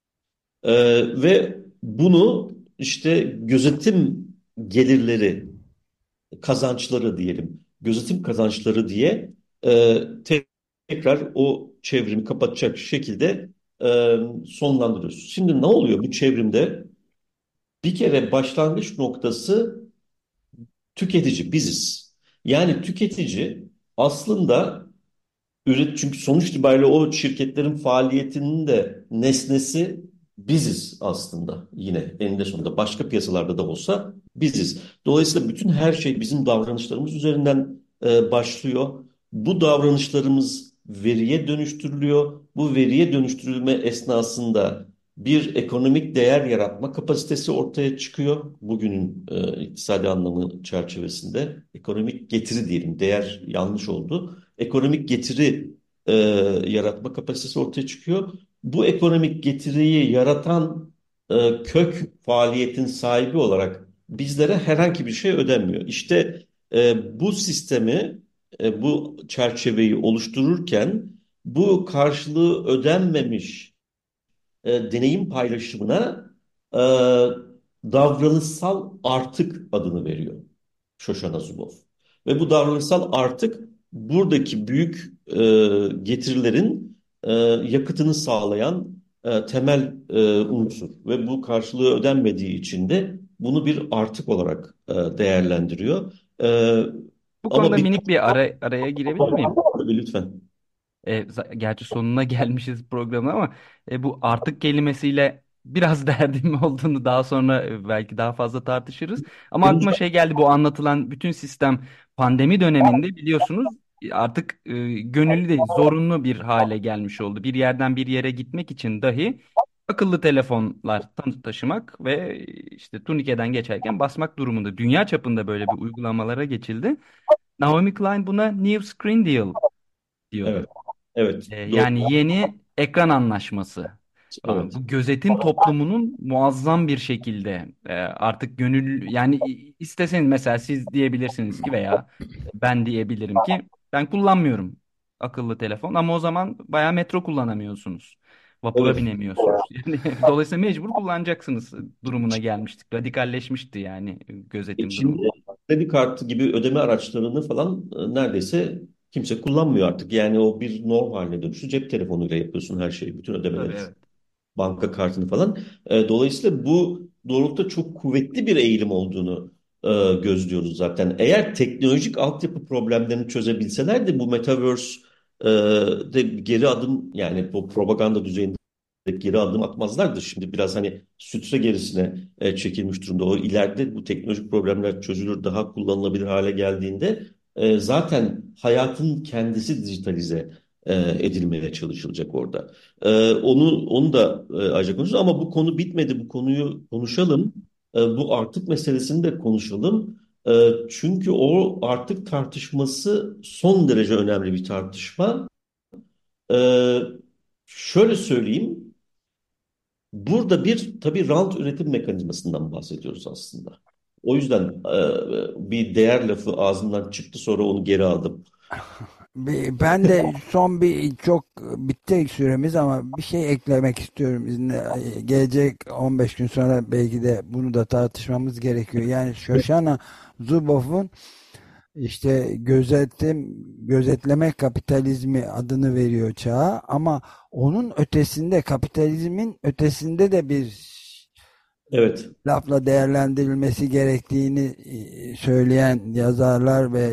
Ve bunu işte gözetim gelirleri, kazançları diyelim, gözetim kazançları diye tekrar o çevrimi kapatacak şekilde sonlandırıyoruz. Şimdi ne oluyor bu çevrimde? Bir kere başlangıç noktası tüketici, biziz. Yani tüketici aslında çünkü sonuç itibariyle o şirketlerin faaliyetinin de nesnesi biziz aslında yine eninde sonunda başka piyasalarda da olsa biziz. Dolayısıyla bütün her şey bizim davranışlarımız üzerinden başlıyor. Bu davranışlarımız veriye dönüştürülüyor. Bu veriye dönüştürülme esnasında bir ekonomik değer yaratma kapasitesi ortaya çıkıyor. Bugünün iktisadi anlamı çerçevesinde ekonomik getiri diyelim, değer yanlış oldu, ekonomik getiri e, yaratma kapasitesi ortaya çıkıyor. Bu ekonomik getiriyi yaratan kök faaliyetin sahibi olarak bizlere herhangi bir şey ödenmiyor. İşte bu sistemi, bu çerçeveyi oluştururken bu karşılığı ödenmemiş deneyim paylaşımına e, davranışsal artık adını veriyor Shoshana Zuboff. Ve bu davranışsal artık buradaki büyük getirilerin yakıtını sağlayan temel unsur. Ve bu karşılığı ödenmediği için de bunu bir artık olarak değerlendiriyor. Bu Ama konuda bir minik bir araya girebilir miyim? tabii lütfen. Gerçi sonuna gelmişiz programın ama bu artık kelimesiyle biraz derdim olduğunu daha sonra belki daha fazla tartışırız. Ama Benim aklıma şey geldi, bu anlatılan bütün sistem pandemi döneminde biliyorsunuz artık gönüllü değil, zorunlu bir hale gelmiş oldu. Bir yerden bir yere gitmek için dahi akıllı telefonlar taşımak ve işte turnikeden geçerken basmak durumunda. Dünya çapında böyle bir uygulamalara geçildi. Naomi Klein buna New Screen Deal diyordu. evet, evet, Yani doğru, yeni ekran anlaşması. evet, Bu gözetim toplumunun muazzam bir şekilde artık gönül, yani isteseniz mesela siz diyebilirsiniz ki veya ben diyebilirim ki ben kullanmıyorum akıllı telefon, ama o zaman bayağı metro kullanamıyorsunuz. Vapura evet. binemiyorsunuz. Yani dolayısıyla mecbur kullanacaksınız durumuna gelmiştik. Radikalleşmişti yani gözetim durumu. Şimdi kredi kartı gibi ödeme araçlarını falan neredeyse kimse kullanmıyor artık. Yani o bir norm haline dönüştü. Cep telefonuyla yapıyorsun her şeyi, bütün Tabii, ödemeleri, evet. banka kartını falan. Dolayısıyla bu doğrultuda çok kuvvetli bir eğilim olduğunu gözlüyoruz zaten. Eğer teknolojik altyapı problemlerini çözebilselerdi bu Metaverse de geri adım, yani bu propaganda düzeyinde geri adım atmazlardı. Şimdi biraz hani sütre gerisine çekilmiş durumda. O ileride bu teknolojik problemler çözülür, daha kullanılabilir hale geldiğinde zaten hayatın kendisi dijitalize edilmeye çalışılacak orada. Onu da ayrıca konuşacağız ama bu konu bitmedi. Bu konuyu konuşalım. Bu artık meselesini de konuşalım. Çünkü o artık tartışması son derece önemli bir tartışma. Ee, Şöyle söyleyeyim. Burada bir tabii rant üretim mekanizmasından bahsediyoruz aslında. O yüzden bir değer lafı ağzımdan çıktı, sonra onu geri aldım. Ben de son bir çok bitti süremiz ama bir şey eklemek istiyorum. Gelecek 15 gün sonra belki de bunu da tartışmamız gerekiyor. Yani Shoshana Zuboff'un işte gözetleme kapitalizmi adını veriyor çağa, ama onun ötesinde, kapitalizmin ötesinde de bir Evet. lafla değerlendirilmesi gerektiğini söyleyen yazarlar ve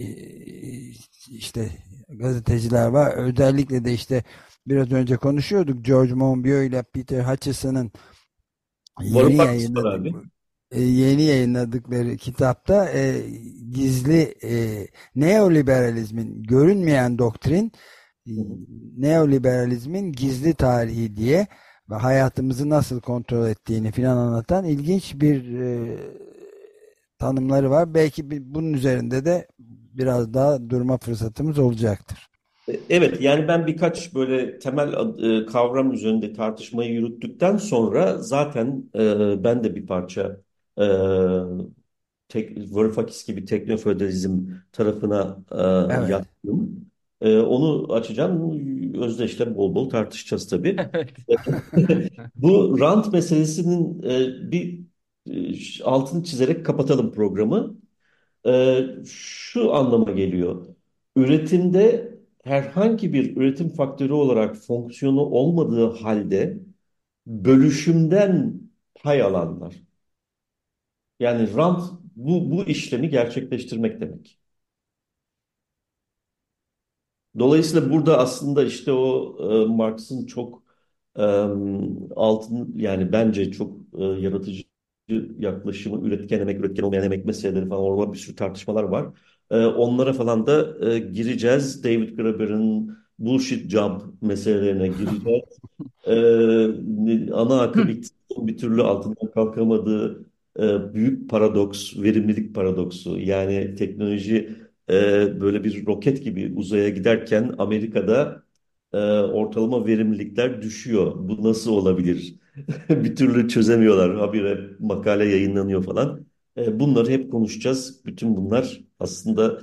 işte gazeteciler var. Özellikle de işte biraz önce konuşuyorduk, George Monbiot ile Peter Hutchison'ın Warren yeni Buffett var yayınladık abi. yeni yayınladıkları kitapta gizli neoliberalizmin görünmeyen doktrin, Hı hı. neoliberalizmin gizli tarihi diye ve hayatımızı nasıl kontrol ettiğini filan anlatan ilginç bir tanımları var. Belki bunun üzerinde de biraz daha durma fırsatımız olacaktır. Evet, yani ben birkaç böyle temel kavram üzerinde tartışmayı yürüttükten sonra zaten ben de bir parça e, Varoufakis gibi teknofeodalizm tarafına Evet. yattım. Onu açacağım. Özdeşle bol bol tartışacağız tabii. Evet. Bu rant meselesinin bir altını çizerek kapatalım programı. Şu anlama geliyor. Üretimde herhangi bir üretim faktörü olarak fonksiyonu olmadığı halde bölüşümden pay alanlar. Yani rant bu işlemi gerçekleştirmek demek. Dolayısıyla burada aslında işte o Marx'ın çok e, altın, yani bence çok yaratıcı yaklaşımı, üretken emek, üretken olmayan emek meseleleri falan, orada bir sürü tartışmalar var. Onlara falan da gireceğiz. David Graeber'ın bullshit job meselelerine gireceğiz. Ana akım iktisadın bir türlü altından kalkamadığı büyük paradoks, verimlilik paradoksu. Yani teknoloji böyle bir roket gibi uzaya giderken Amerika'da ortalama verimlilikler düşüyor. Bu nasıl olabilir? Bir türlü çözemiyorlar. Habire makale yayınlanıyor falan. Bunları hep konuşacağız. Bütün bunlar aslında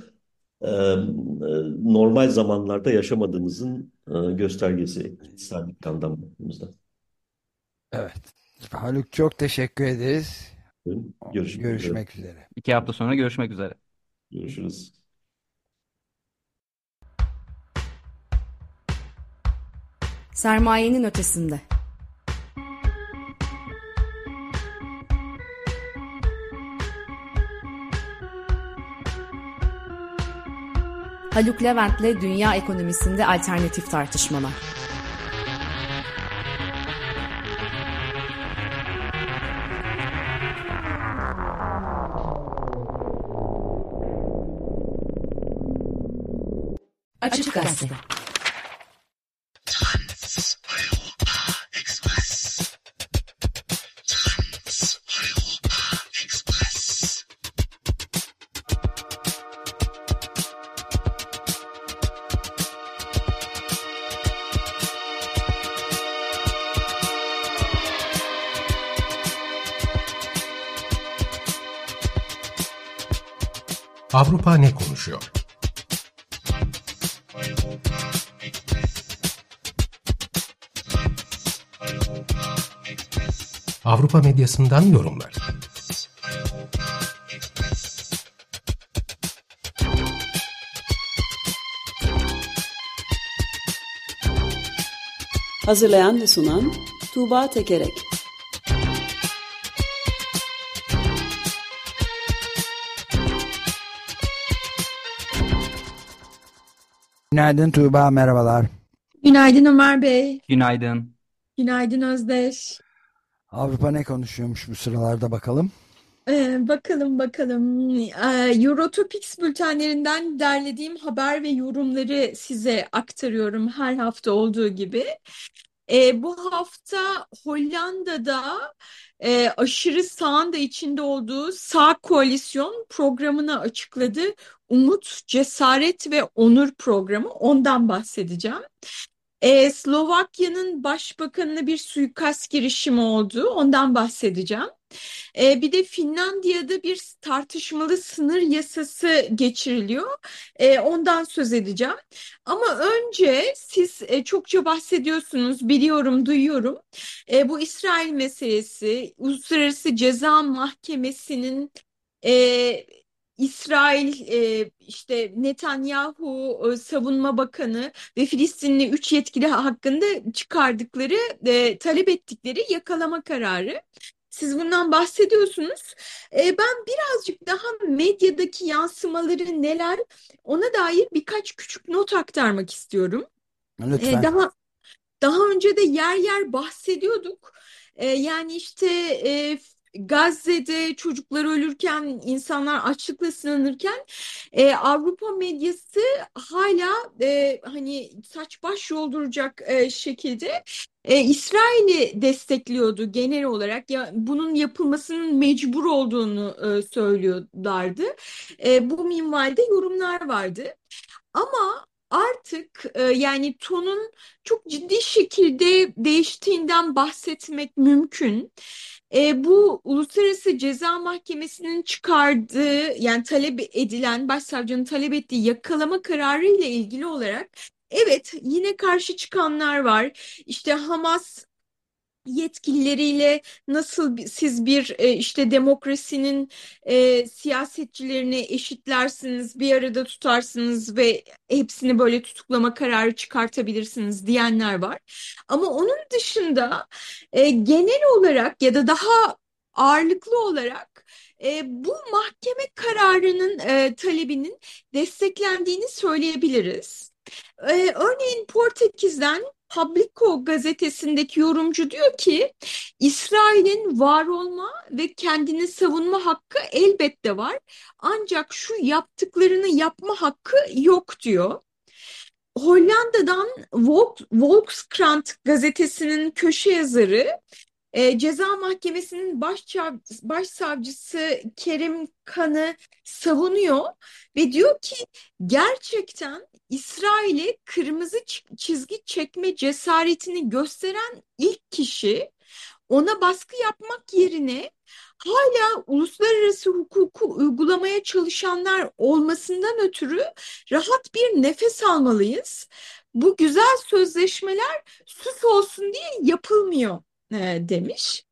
normal zamanlarda yaşamadığımızın göstergesi, iktisadi plandan baktığımızda. Evet. Haluk, çok teşekkür ederiz. Görüşmek üzere. Görüşmek üzere. 2 hafta sonra görüşmek üzere. Görüşürüz. Sermayenin ötesinde. Haluk Levent'le dünya ekonomisinde alternatif tartışmalar. Açık Gazete. Avrupa ne konuşuyor? Avrupa medyasından yorumlar. Hazırlayan ve sunan Tuğba Tekerek. Günaydın Tuğba, merhabalar. Günaydın Ömer Bey. Günaydın. Günaydın Özdeş. Avrupa ne konuşuyormuş bu sıralarda bakalım. Bakalım. Eurotopics bültenlerinden derlediğim haber ve yorumları size aktarıyorum her hafta olduğu gibi. Bu hafta Hollanda'da aşırı sağın da içinde olduğu Sağ Koalisyon programını açıkladı. Umut, Cesaret ve Onur programı, ondan bahsedeceğim. Slovakya'nın başbakanına bir suikast girişimi oldu, ondan bahsedeceğim. Bir de Finlandiya'da bir tartışmalı sınır yasası geçiriliyor. Ondan söz edeceğim. Ama önce siz çokça bahsediyorsunuz, biliyorum, duyuyorum. Bu İsrail meselesi, Uluslararası Ceza Mahkemesi'nin İsrail işte Netanyahu Savunma Bakanı ve Filistinli 3 yetkili hakkında çıkardıkları, talep ettikleri yakalama kararı. Siz bundan bahsediyorsunuz. Ben birazcık daha medyadaki yansımaları neler, ona dair birkaç küçük not aktarmak istiyorum. Lütfen. Daha önce de yer yer bahsediyorduk. Yani işte Gazze'de çocuklar ölürken, insanlar açlıkla sınanırken Avrupa medyası hala hani saç baş yolduracak şekilde İsrail'i destekliyordu genel olarak. Ya bunun yapılmasının mecbur olduğunu söylüyorlardı. Bu minvalde yorumlar vardı. Ama artık yani tonun çok ciddi şekilde değiştiğinden bahsetmek mümkün. Bu Uluslararası Ceza Mahkemesi'nin çıkardığı, yani talep edilen, başsavcının talep ettiği yakalama kararı ile ilgili olarak evet, yine karşı çıkanlar var. İşte Hamas yetkilileriyle nasıl siz bir işte demokrasinin siyasetçilerini eşitlersiniz, bir arada tutarsınız ve hepsini böyle tutuklama kararı çıkartabilirsiniz diyenler var. Ama onun dışında genel olarak ya da daha ağırlıklı olarak bu mahkeme kararının talebinin desteklendiğini söyleyebiliriz. Örneğin Portekiz'den Publico gazetesindeki yorumcu diyor ki İsrail'in var olma ve kendini savunma hakkı elbette var. Ancak şu yaptıklarını yapma hakkı yok diyor. Hollanda'dan Volkskrant gazetesinin köşe yazarı Ceza Mahkemesi'nin başsavcısı Kerim Kan'ı savunuyor ve diyor ki gerçekten İsrail'e kırmızı çizgi çekme cesaretini gösteren ilk kişi, ona baskı yapmak yerine hala uluslararası hukuku uygulamaya çalışanlar olmasından ötürü rahat bir nefes almalıyız. Bu güzel sözleşmeler süs olsun diye yapılmıyor demiş.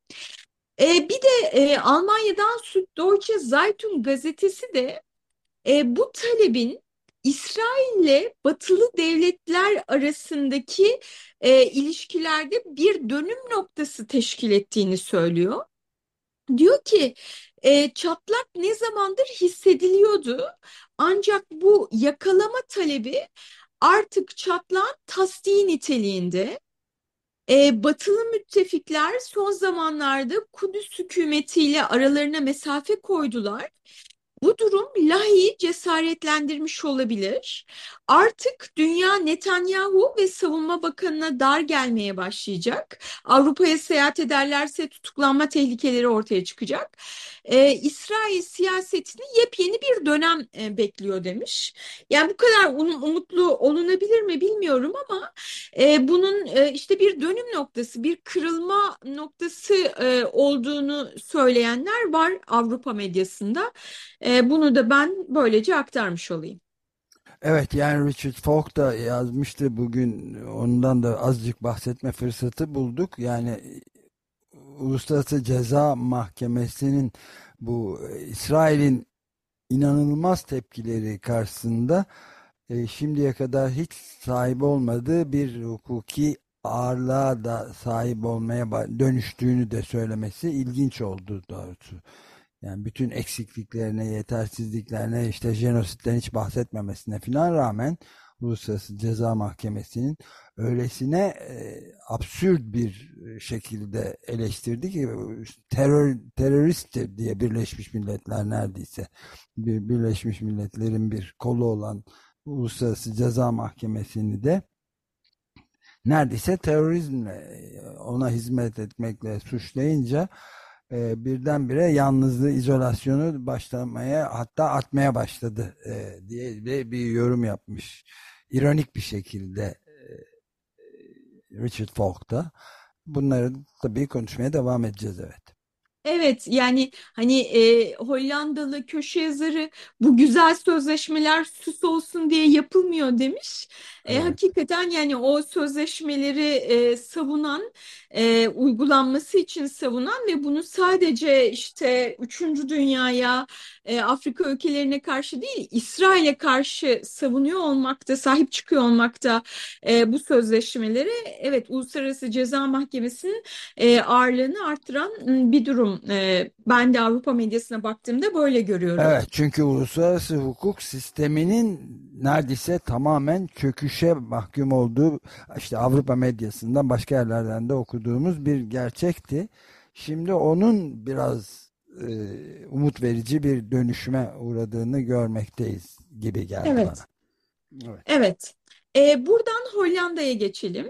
Bir de Almanya'dan Süddeutsche Zeitung gazetesi de bu talebin İsrail'le batılı devletler arasındaki ilişkilerde bir dönüm noktası teşkil ettiğini söylüyor. Diyor ki çatlak ne zamandır hissediliyordu, ancak bu yakalama talebi artık çatlağın tasdiği niteliğinde. Batılı müttefikler son zamanlarda Kudüs hükümetiyle aralarına mesafe koydular. Bu durum Lahey'i cesaretlendirmiş olabilir. Artık dünya Netanyahu ve Savunma Bakanı'na dar gelmeye başlayacak. Avrupa'ya seyahat ederlerse tutuklanma tehlikeleri ortaya çıkacak. İsrail siyasetini yepyeni bir dönem bekliyor demiş. Yani bu kadar umutlu olunabilir mi bilmiyorum ama bunun işte bir dönüm noktası, bir kırılma noktası olduğunu söyleyenler var Avrupa medyasında. Bunu da ben böylece aktarmış olayım. Evet, yani Richard Falk da yazmıştı bugün, ondan da azıcık bahsetme fırsatı bulduk. Yani Uluslararası Ceza Mahkemesi'nin bu İsrail'in inanılmaz tepkileri karşısında şimdiye kadar hiç sahip olmadığı bir hukuki ağırlığa da sahip olmaya dönüştüğünü de söylemesi ilginç oldu doğrusu. Yani bütün eksikliklerine, yetersizliklerine, işte jenositten hiç bahsetmemesine filan rağmen Uluslararası Ceza Mahkemesi'nin öylesine absürt bir şekilde eleştirdi ki teröristtir diye Birleşmiş Milletler neredeyse Birleşmiş Milletler'in bir kolu olan Uluslararası Ceza Mahkemesi'ni de neredeyse terörizmle, ona hizmet etmekle suçlayınca birdenbire yalnızlığı, izolasyonu başlamaya, hatta artmaya başladı diye de bir yorum yapmış. İronik bir şekilde Richard Falk da. Bunları tabii konuşmaya devam edeceğiz, evet. Evet, yani hani Hollandalı köşe yazarı bu güzel sözleşmeler süs olsun diye yapılmıyor demiş. Evet. Hakikaten yani o sözleşmeleri savunan, uygulanması için savunan ve bunu sadece işte üçüncü dünyaya, Afrika ülkelerine karşı değil, İsrail'e karşı savunuyor olmakta, sahip çıkıyor olmakta bu sözleşmeleri. Evet, Uluslararası Ceza Mahkemesi'nin ağırlığını arttıran bir durum. Ben de Avrupa medyasına baktığımda böyle görüyorum. Evet, çünkü uluslararası hukuk sisteminin neredeyse tamamen çöküşe mahkum olduğu, işte Avrupa medyasından, başka yerlerden de okuduğumuz bir gerçekti. Şimdi onun biraz umut verici bir dönüşüme uğradığını görmekteyiz gibi geldi Evet. bana. Evet. Evet. Buradan Hollanda'ya geçelim.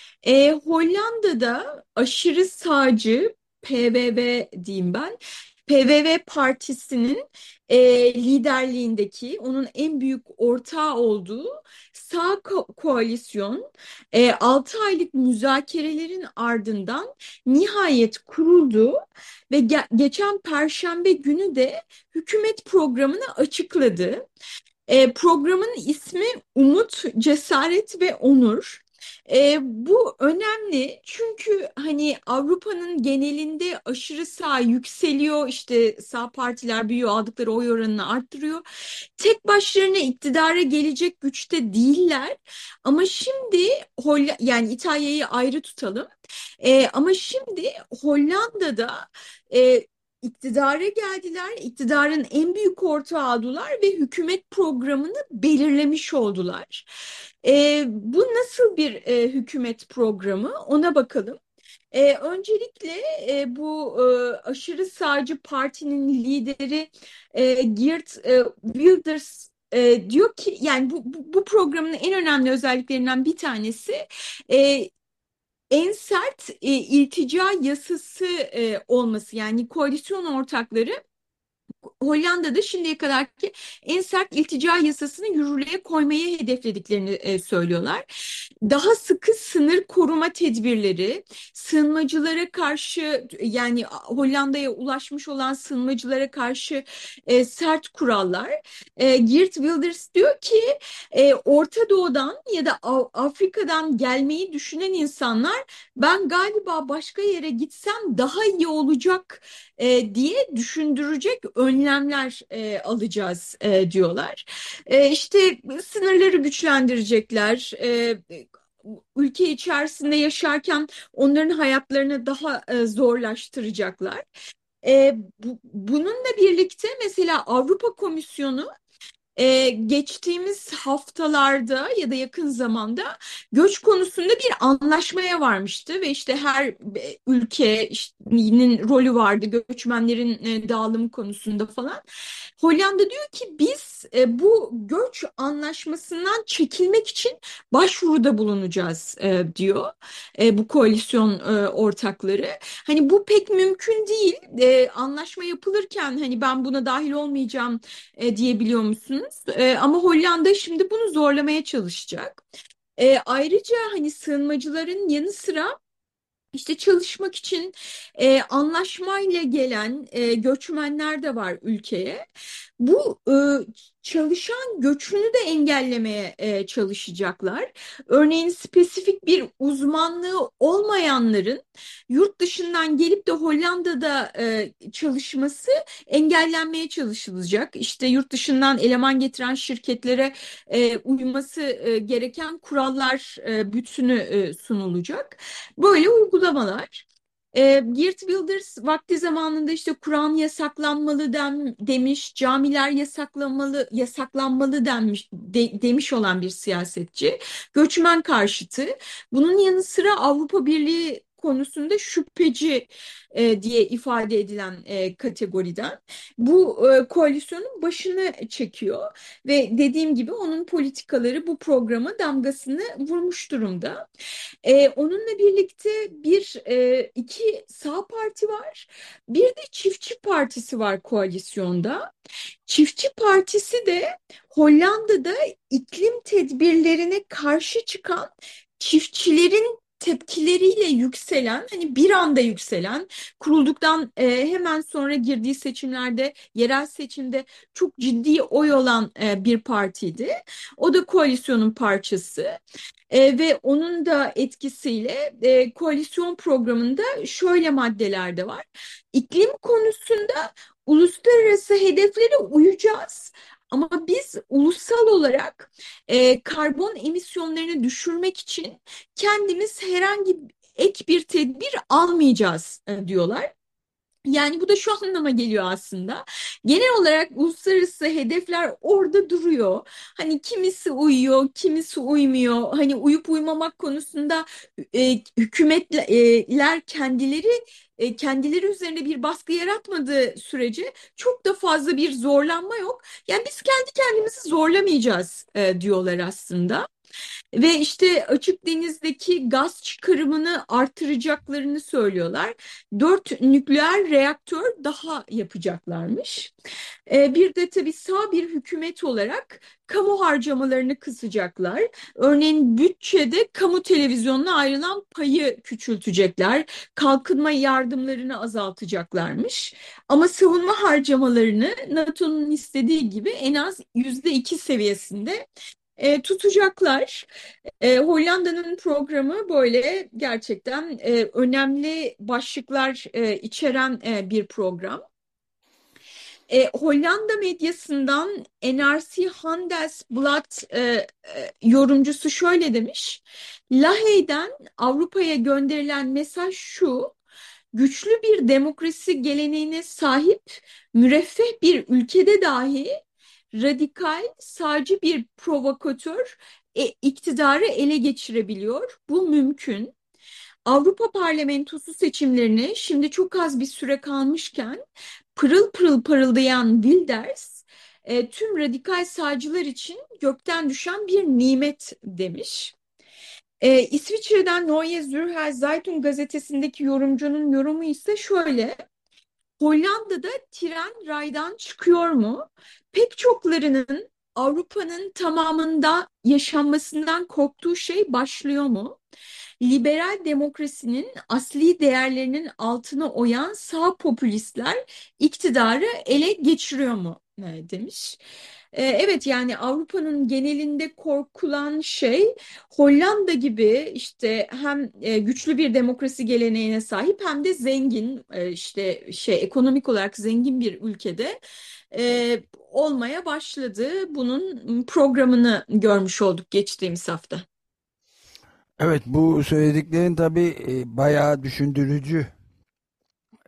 Hollanda'da aşırı sağcı PVV diyeyim ben. PVV Partisi'nin liderliğindeki, onun en büyük ortağı olduğu sağ koalisyon 6 aylık müzakerelerin ardından nihayet kuruldu ve geçen Perşembe günü de hükümet programını açıkladı. Programın ismi Umut, Cesaret ve Onur. Bu önemli çünkü hani Avrupa'nın genelinde aşırı sağ yükseliyor, işte sağ partiler büyüyor, aldıkları oy oranını arttırıyor. Tek başlarına iktidara gelecek güçte değiller ama şimdi yani İtalya'yı ayrı tutalım. Ama şimdi Hollanda'da iktidara geldiler, iktidarın en büyük ortağı oldular ve hükümet programını belirlemiş oldular. Bu nasıl bir hükümet programı? Ona bakalım. Öncelikle bu aşırı sağcı partinin lideri Geert Wilders diyor ki, yani bu programın en önemli özelliklerinden bir tanesi en sert iltica yasası olması. Yani koalisyon ortakları Hollanda'da şimdiye kadarki en sert iltica yasasını yürürlüğe koymayı hedeflediklerini söylüyorlar. Daha sıkı sınır koruma tedbirleri, sığınmacılara karşı, yani Hollanda'ya ulaşmış olan sığınmacılara karşı sert kurallar. Geert Wilders diyor ki Orta Doğu'dan ya da Afrika'dan gelmeyi düşünen insanlar, ben galiba başka yere gitsem daha iyi olacak diye düşündürecek önlemler alacağız diyorlar. İşte sınırları güçlendirecekler. Ülke içerisinde yaşarken onların hayatlarını daha zorlaştıracaklar. Bununla birlikte mesela Avrupa Komisyonu geçtiğimiz haftalarda ya da yakın zamanda göç konusunda bir anlaşmaya varmıştı ve işte her ülkenin rolü vardı göçmenlerin dağılımı konusunda falan. Hollanda diyor ki biz bu göç anlaşmasından çekilmek için başvuruda bulunacağız diyor bu koalisyon ortakları. Hani bu pek mümkün değil. Anlaşma yapılırken hani ben buna dahil olmayacağım diyebiliyor musunuz? Ama Hollanda şimdi bunu zorlamaya çalışacak. Ayrıca hani sığınmacıların yanı sıra işte çalışmak için anlaşmayla gelen göçmenler de var ülkeye. Bu çalışan göçünü de engellemeye çalışacaklar. Örneğin spesifik bir uzmanlığı olmayanların yurt dışından gelip de Hollanda'da çalışması engellenmeye çalışılacak. İşte yurt dışından eleman getiren şirketlere uyması gereken kurallar bütünü sunulacak. Böyle uygulamalar. Geert Wilders vakti zamanında işte Kur'an yasaklanmalı demiş, camiler yasaklanmalı demiş olan bir siyasetçi, göçmen karşıtı. Bunun yanı sıra Avrupa Birliği konusunda şüpheci diye ifade edilen kategoriden bu koalisyonun başını çekiyor ve dediğim gibi onun politikaları bu programa damgasını vurmuş durumda. Onunla birlikte iki sağ parti var. Bir de Çiftçi Partisi var koalisyonda. Çiftçi Partisi de Hollanda'da iklim tedbirlerine karşı çıkan çiftçilerin tepkileriyle yükselen, hani bir anda yükselen, kurulduktan hemen sonra girdiği seçimlerde, yerel seçimde çok ciddi oy alan bir partiydi. O da koalisyonun parçası. Ve onun da etkisiyle koalisyon programında şöyle maddeler de var. İklim konusunda uluslararası hedeflere uyacağız. Ama biz ulusal olarak karbon emisyonlarını düşürmek için kendimiz herhangi ek bir tedbir almayacağız diyorlar. Yani bu da şu anlama geliyor aslında. Genel olarak uluslararası hedefler orada duruyor. Hani kimisi uyuyor, kimisi uymuyor. Hani uyup uymamak konusunda hükümetler kendileri üzerinde bir baskı yaratmadığı sürece çok da fazla bir zorlanma yok. Yani biz kendi kendimizi zorlamayacağız diyorlar aslında. Ve işte açık denizdeki gaz çıkarımını artıracaklarını söylüyorlar. 4 nükleer reaktör daha yapacaklarmış. Bir de tabii sağ bir hükümet olarak kamu harcamalarını kısacaklar. Örneğin bütçede kamu televizyonuna ayrılan payı küçültecekler. Kalkınma yardımlarını azaltacaklarmış. Ama savunma harcamalarını NATO'nun istediği gibi en az %2 seviyesinde tutacaklar. Hollanda'nın programı böyle gerçekten önemli başlıklar içeren bir program. Hollanda medyasından NRC Handelsblad yorumcusu şöyle demiş. Lahey'den Avrupa'ya gönderilen mesaj şu: güçlü bir demokrasi geleneğine sahip müreffeh bir ülkede dahi radikal, sağcı bir provokatör iktidarı ele geçirebiliyor. Bu mümkün. Avrupa Parlamentosu seçimlerine şimdi çok az bir süre kalmışken pırıl pırıl parıldayan Wilders tüm radikal sağcılar için gökten düşen bir nimet demiş. İsviçre'den Neue Zürcher Zeitung gazetesindeki yorumcunun yorumu ise şöyle: Hollanda'da tren raydan çıkıyor mu? Pek çoklarının Avrupa'nın tamamında yaşanmasından korktuğu şey başlıyor mu? Liberal demokrasinin asli değerlerinin altına oyan sağ popülistler iktidarı ele geçiriyor mu? Demiş. Evet, yani Avrupa'nın genelinde korkulan şey Hollanda gibi işte hem güçlü bir demokrasi geleneğine sahip hem de zengin, işte ekonomik olarak zengin bir ülkede olmaya başladı. Bunun programını görmüş olduk geçtiğimiz hafta. Evet, bu söylediklerin tabii bayağı düşündürücü.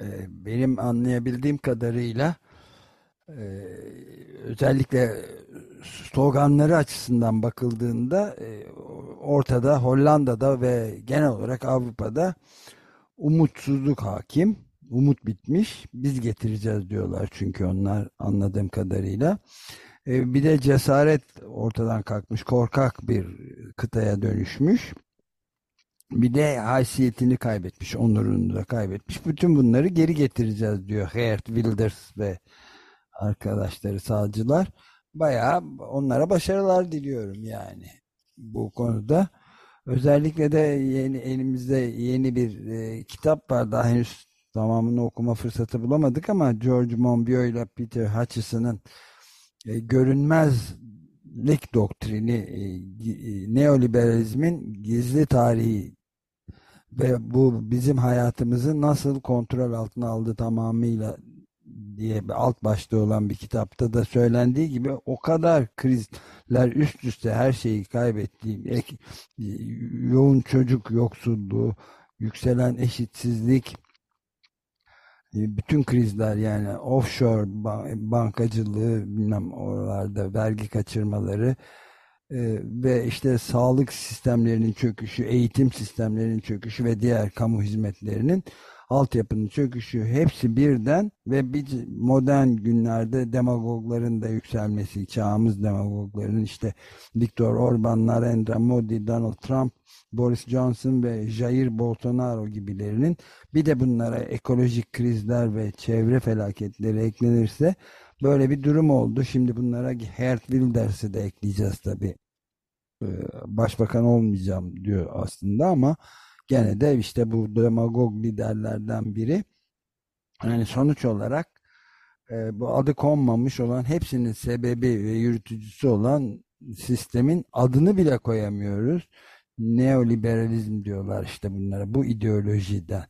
Benim anlayabildiğim kadarıyla özellikle sloganları açısından bakıldığında ortada Hollanda'da ve genel olarak Avrupa'da umutsuzluk hakim. Umut bitmiş. Biz getireceğiz diyorlar çünkü onlar anladığım kadarıyla. Bir de cesaret ortadan kalkmış, korkak bir kıtaya dönüşmüş. Bir de haysiyetini kaybetmiş, onurunu da kaybetmiş. Bütün bunları geri getireceğiz diyor Geert Wilders ve arkadaşları sağcılar. Bayağı onlara başarılar diliyorum yani bu konuda. Özellikle de elimizde yeni bir kitap var. Daha henüz tamamını okuma fırsatı bulamadık ama George Monbiot ile Peter Hutchison'ın görünmezlik doktrini, neoliberalizmin gizli tarihi ve bu bizim hayatımızı nasıl kontrol altına aldı tamamıyla diye bir alt başlığı olan bir kitapta da söylendiği gibi o kadar krizler üst üste her şeyi kaybettiği, yoğun çocuk yoksulluğu, yükselen eşitsizlik, bütün krizler yani offshore bankacılığı, bilmem oralarda vergi kaçırmaları, ve işte sağlık sistemlerinin çöküşü, eğitim sistemlerinin çöküşü ve diğer kamu hizmetlerinin altyapının çöküşü hepsi birden ve bir modern günlerde demagogların da yükselmesi, çağımız demagoglarının işte Viktor Orban, Narendra Modi, Donald Trump, Boris Johnson ve Jair Bolsonaro gibilerinin, bir de bunlara ekolojik krizler ve çevre felaketleri eklenirse böyle bir durum oldu. Şimdi bunlara Geert Wilders'i de ekleyeceğiz tabii. Başbakan olmayacağım diyor aslında ama gene de işte bu demagog liderlerden biri. Yani sonuç olarak bu adı konmamış olan, hepsinin sebebi ve yürütücüsü olan sistemin adını bile koyamıyoruz. Neoliberalizm diyorlar işte bunlara, bu ideolojiden.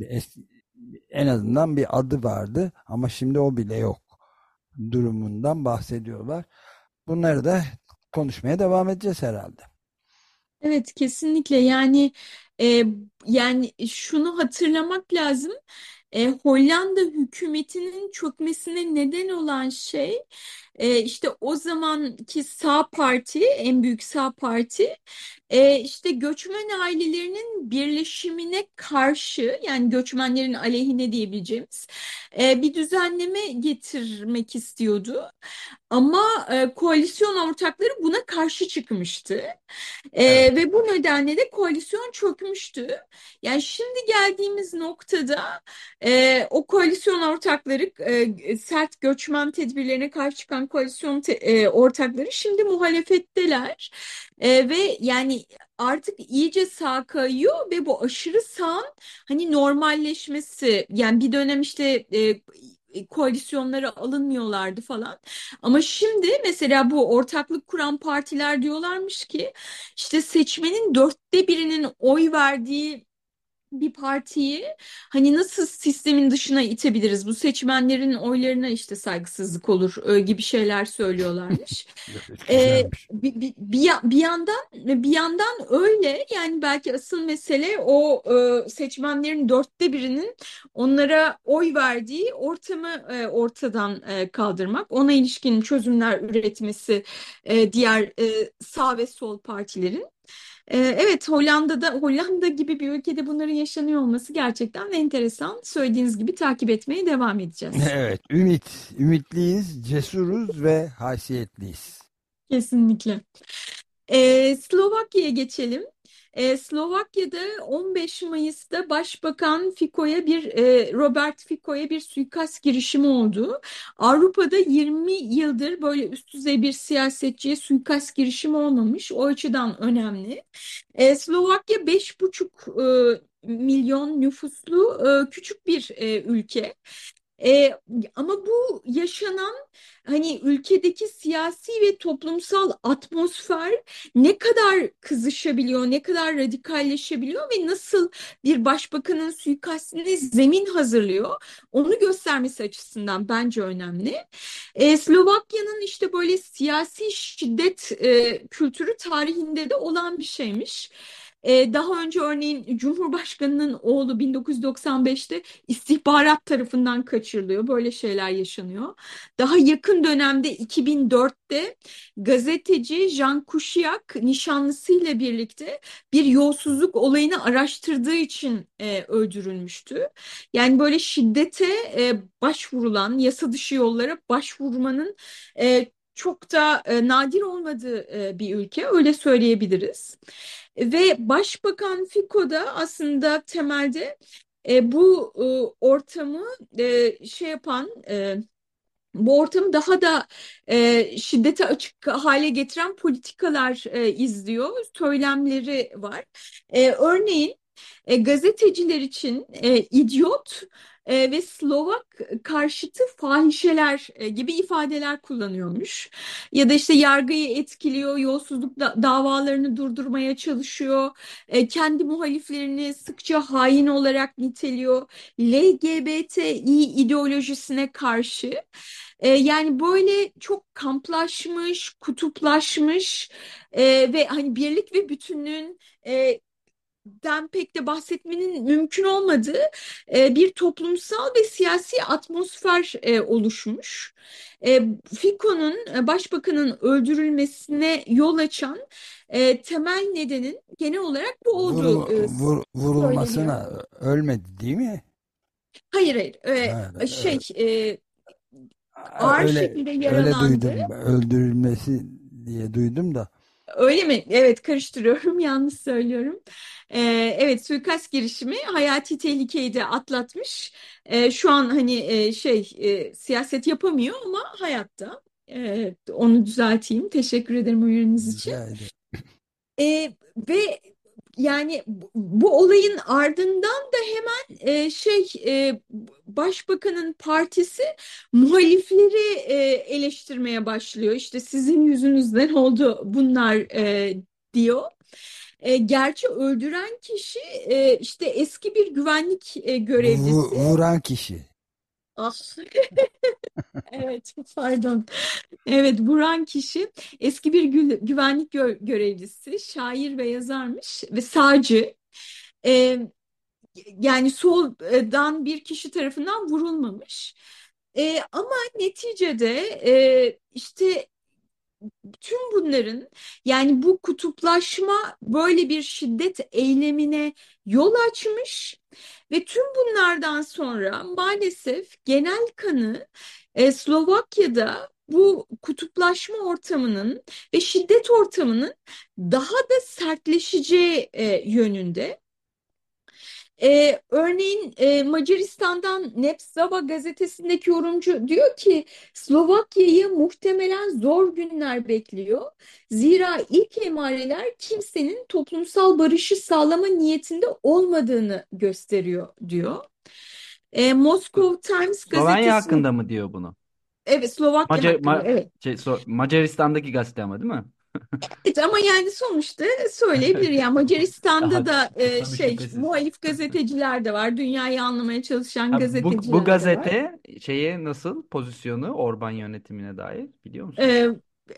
En azından bir adı vardı ama şimdi o bile yok durumundan bahsediyorlar. Bunları da konuşmaya devam edeceğiz herhalde. Evet, kesinlikle e, yani şunu hatırlamak lazım. Hollanda hükümetinin çökmesine neden olan şey işte o zamanki sağ parti, en büyük sağ parti, işte göçmen ailelerinin birleşimine karşı, yani göçmenlerin aleyhine diyebileceğimiz bir düzenleme getirmek istiyordu. Ama koalisyon ortakları buna karşı çıkmıştı. Evet. Ve bu nedenle de koalisyon çökmüştü. Yani şimdi geldiğimiz noktada o koalisyon ortakları, sert göçmen tedbirlerine karşı çıkan koalisyon ortakları şimdi muhalefetteler. Ve yani artık iyice sağa kayıyor ve bu aşırı sağın hani normalleşmesi, yani bir dönem işte koalisyonlara alınmıyorlardı falan. Ama şimdi mesela bu ortaklık kuran partiler diyorlarmış ki işte seçmenin 1/4'ünün oy verdiği bir partiyi hani nasıl sistemin dışına itebiliriz? Bu seçmenlerin oylarına işte saygısızlık olur gibi şeyler söylüyorlarmış. Güzelmiş. Bir yandan öyle, yani belki asıl mesele o seçmenlerin 1/4'ünün onlara oy verdiği ortamı ortadan kaldırmak, ona ilişkin çözümler üretmesi diğer sağ ve sol partilerin. Evet, Hollanda gibi bir ülkede bunların yaşanıyor olması gerçekten enteresan. Söylediğiniz gibi takip etmeye devam edeceğiz. Evet, ümitliyiz, cesuruz ve haysiyetliyiz. Kesinlikle. Slovakya'ya geçelim. Slovakya'da 15 Mayıs'ta Başbakan Robert Fico'ya bir suikast girişimi oldu. Avrupa'da 20 yıldır böyle üst düzey bir siyasetçiye suikast girişimi olmamış. O açıdan önemli. Slovakya 5,5 milyon nüfuslu küçük bir ülke. Ama bu yaşanan hani ülkedeki siyasi ve toplumsal atmosfer ne kadar kızışabiliyor, ne kadar radikalleşebiliyor ve nasıl bir başbakanın suikastine zemin hazırlıyor, onu göstermesi açısından bence önemli. Slovakya'nın işte böyle siyasi şiddet kültürü tarihinde de olan bir şeymiş. Daha önce örneğin Cumhurbaşkanı'nın oğlu 1995'te istihbarat tarafından kaçırılıyor. Böyle şeyler yaşanıyor. Daha yakın dönemde 2004'te gazeteci Jan Kuciak nişanlısıyla birlikte bir yolsuzluk olayını araştırdığı için öldürülmüştü. Yani böyle şiddete başvurulan, yasa dışı yollara başvurmanın çok da nadir olmadığı bir ülke, öyle söyleyebiliriz. Ve Başbakan Fico da aslında temelde bu ortamı şey yapan, bu ortamı daha da şiddete açık hale getiren politikalar izliyor, söylemleri var. Örneğin gazeteciler için idiot ve Slovak karşıtı fahişeler gibi ifadeler kullanıyormuş. Ya da işte yargıyı etkiliyor, yolsuzluk davalarını durdurmaya çalışıyor, kendi muhaliflerini sıkça hain olarak niteliyor, LGBTİ ideolojisine karşı. Yani böyle çok kamplaşmış, kutuplaşmış ve hani birlik ve bütünlüğün den pek de bahsetmenin mümkün olmadığı bir toplumsal ve siyasi atmosfer oluşmuş. Fico'nun başbakanın öldürülmesine yol açan temel nedenin genel olarak bu olduğu söyleniyor. Vurulmasına ölmedi değil mi? Hayır hayır. Evet, Ağır öyle şekilde öyle yaralandı. duydum. Öldürülmesi diye duydum da. Öyle mi? Evet, karıştırıyorum. Yanlış söylüyorum. Evet, suikast girişimi hayati tehlikeyi de atlatmış. Şu an hani siyaset yapamıyor ama hayatta. Onu düzelteyim. Teşekkür ederim uyarınız için. Rica ederim. Ve yani bu olayın ardından da hemen başbakanın partisi muhalifleri eleştirmeye başlıyor. İşte sizin yüzünüzden oldu bunlar diyor. Gerçi öldüren kişi işte eski bir güvenlik görevlisi. Vuran kişi. Ah, evet, pardon. Evet, vuran kişi eski bir güvenlik görevlisi, şair ve yazarmış ve sağcı. Ee, Yani soldan bir kişi tarafından vurulmamış. Ama neticede işte tüm bunların, yani bu kutuplaşma böyle bir şiddet eylemine yol açmış ve tüm bunlardan sonra maalesef genel kanı Slovakya'da bu kutuplaşma ortamının ve şiddet ortamının daha da sertleşeceği yönünde. Örneğin Macaristan'dan Nepzava gazetesindeki yorumcu diyor ki Slovakya'yı muhtemelen zor günler bekliyor. Zira ilk emareler kimsenin toplumsal barışı sağlama niyetinde olmadığını gösteriyor diyor. Moscow Times Slovenya gazetesi, hakkında mı diyor bunu? evet, Slovakya Macar, hakkında, evet. Macaristan'daki gazete ama değil mi? Evet, ama yani sonuçta söyleyebilir yani Daha, Macaristan'da da tabii şüphesiz. muhalif gazeteciler de var. Dünyayı anlamaya çalışan Ha, bu gazeteciler de var. gazete şeye nasıl pozisyonu Orban yönetimine dair biliyor musun? E,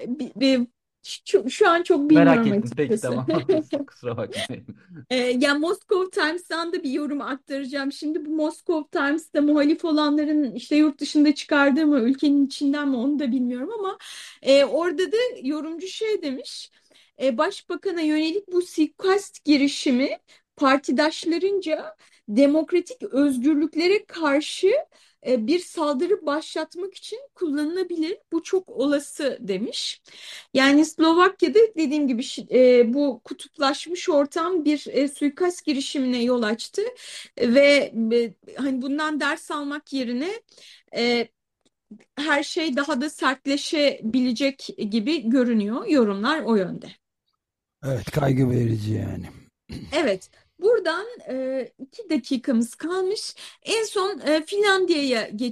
şu an çok Merak bilmiyorum ettim. Peki açıkçası. tamam. Kusura bakmayın. Yani Moscow Times'tan da bir yorum aktaracağım. Şimdi bu Moscow Times'ta muhalif olanların işte yurt dışında çıkardığı mı, ülkenin içinden mi onu da bilmiyorum ama orada da yorumcu şey demiş. Başbakan'a yönelik bu suikast girişimi partidaşlarınca demokratik özgürlüklere karşı bir saldırı başlatmak için kullanılabilir. Bu çok olası demiş. Yani Slovakya'da dediğim gibi bu kutuplaşmış ortam bir suikast girişimine yol açtı ve hani bundan ders almak yerine e, her şey daha da sertleşebilecek gibi görünüyor. Yorumlar o yönde. Evet, kaygı verici yani. Evet, buradan 2 dakikamız kalmış. En son Finlandiya'ya geçeyim.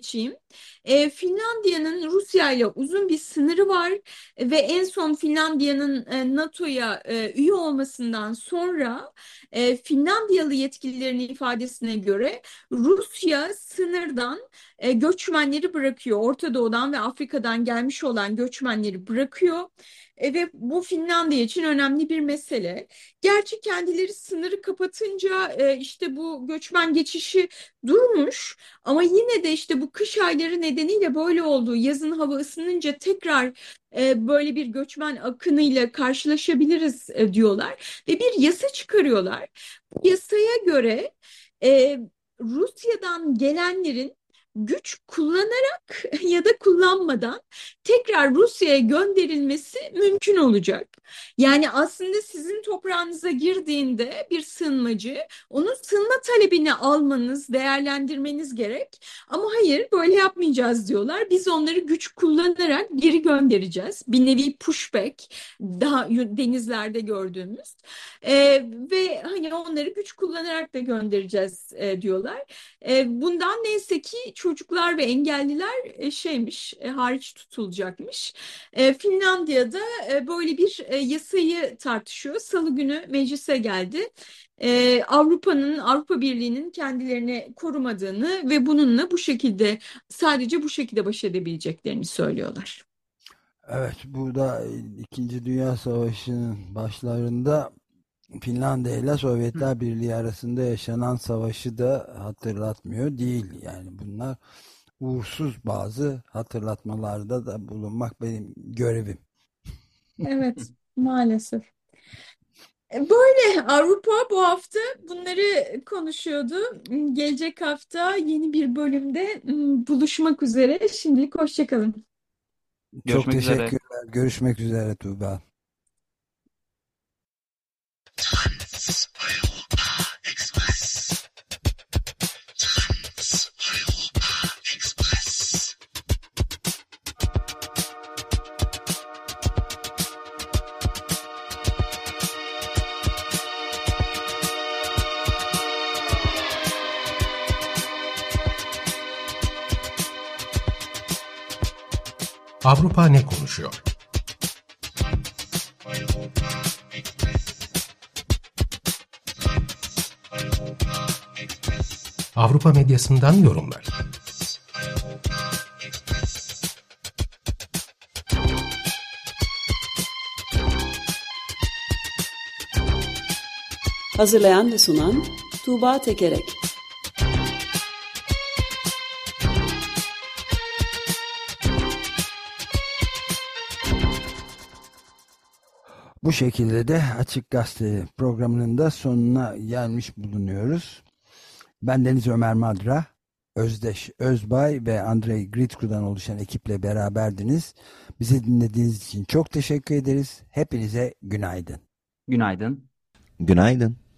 Finlandiya'nın Rusya ile uzun bir sınırı var ve en son Finlandiya'nın NATO'ya üye olmasından sonra Finlandiyalı yetkililerin ifadesine göre Rusya sınırdan göçmenleri bırakıyor. Orta Doğu'dan ve Afrika'dan gelmiş olan göçmenleri bırakıyor. Ve bu Finlandiya için önemli bir mesele. Gerçi kendileri sınırı kapatınca işte bu göçmen geçişi durmuş ama yine de işte bu kış ayları nedeniyle böyle oldu. Yazın hava ısınınca tekrar böyle bir göçmen akınıyla karşılaşabiliriz diyorlar ve bir yasa çıkarıyorlar. Bu yasaya göre e, Rusya'dan gelenlerin güç kullanarak ya da kullanmadan tekrar Rusya'ya gönderilmesi mümkün olacak. Yani aslında sizin toprağınıza girdiğinde bir sığınmacı, onun sığınma talebini almanız, değerlendirmeniz gerek. Ama hayır, böyle yapmayacağız diyorlar. Biz onları güç kullanarak geri göndereceğiz. Bir nevi pushback, daha denizlerde gördüğümüz. Ve hani onları güç kullanarak da göndereceğiz diyorlar. Bundan neyse ki çocuklar ve engelliler hariç tutulacakmış. Finlandiya'da böyle bir yasayı tartışıyor. Salı günü meclise geldi. Avrupa Birliği'nin kendilerini korumadığını ve bununla sadece bu şekilde baş edebileceklerini söylüyorlar. Evet, bu da İkinci Dünya Savaşı'nın başlarında Finlandiya ile Sovyetler Birliği arasında yaşanan savaşı da hatırlatmıyor değil. Yani bunlar uğursuz bazı hatırlatmalarda da bulunmak benim görevim. Evet, maalesef. Böyle Avrupa bu hafta bunları konuşuyordu. Gelecek hafta yeni bir bölümde buluşmak üzere. Şimdilik hoşça kalın. Çok Görüşmek üzere. teşekkürler. Görüşmek üzere Tuğba. Avrupa ne konuşuyor? Avrupa medyasından yorumlar. Hazırlayan ve sunan Tuğba Tekerek. Bu şekilde de Açık Gazete programının da sonuna gelmiş bulunuyoruz. Ben Deniz Ömer Madra, Özdeş Özbay ve Andrei Gritku'dan oluşan ekiple beraberdiniz. Bizi dinlediğiniz için çok teşekkür ederiz. Hepinize günaydın. Günaydın. Günaydın.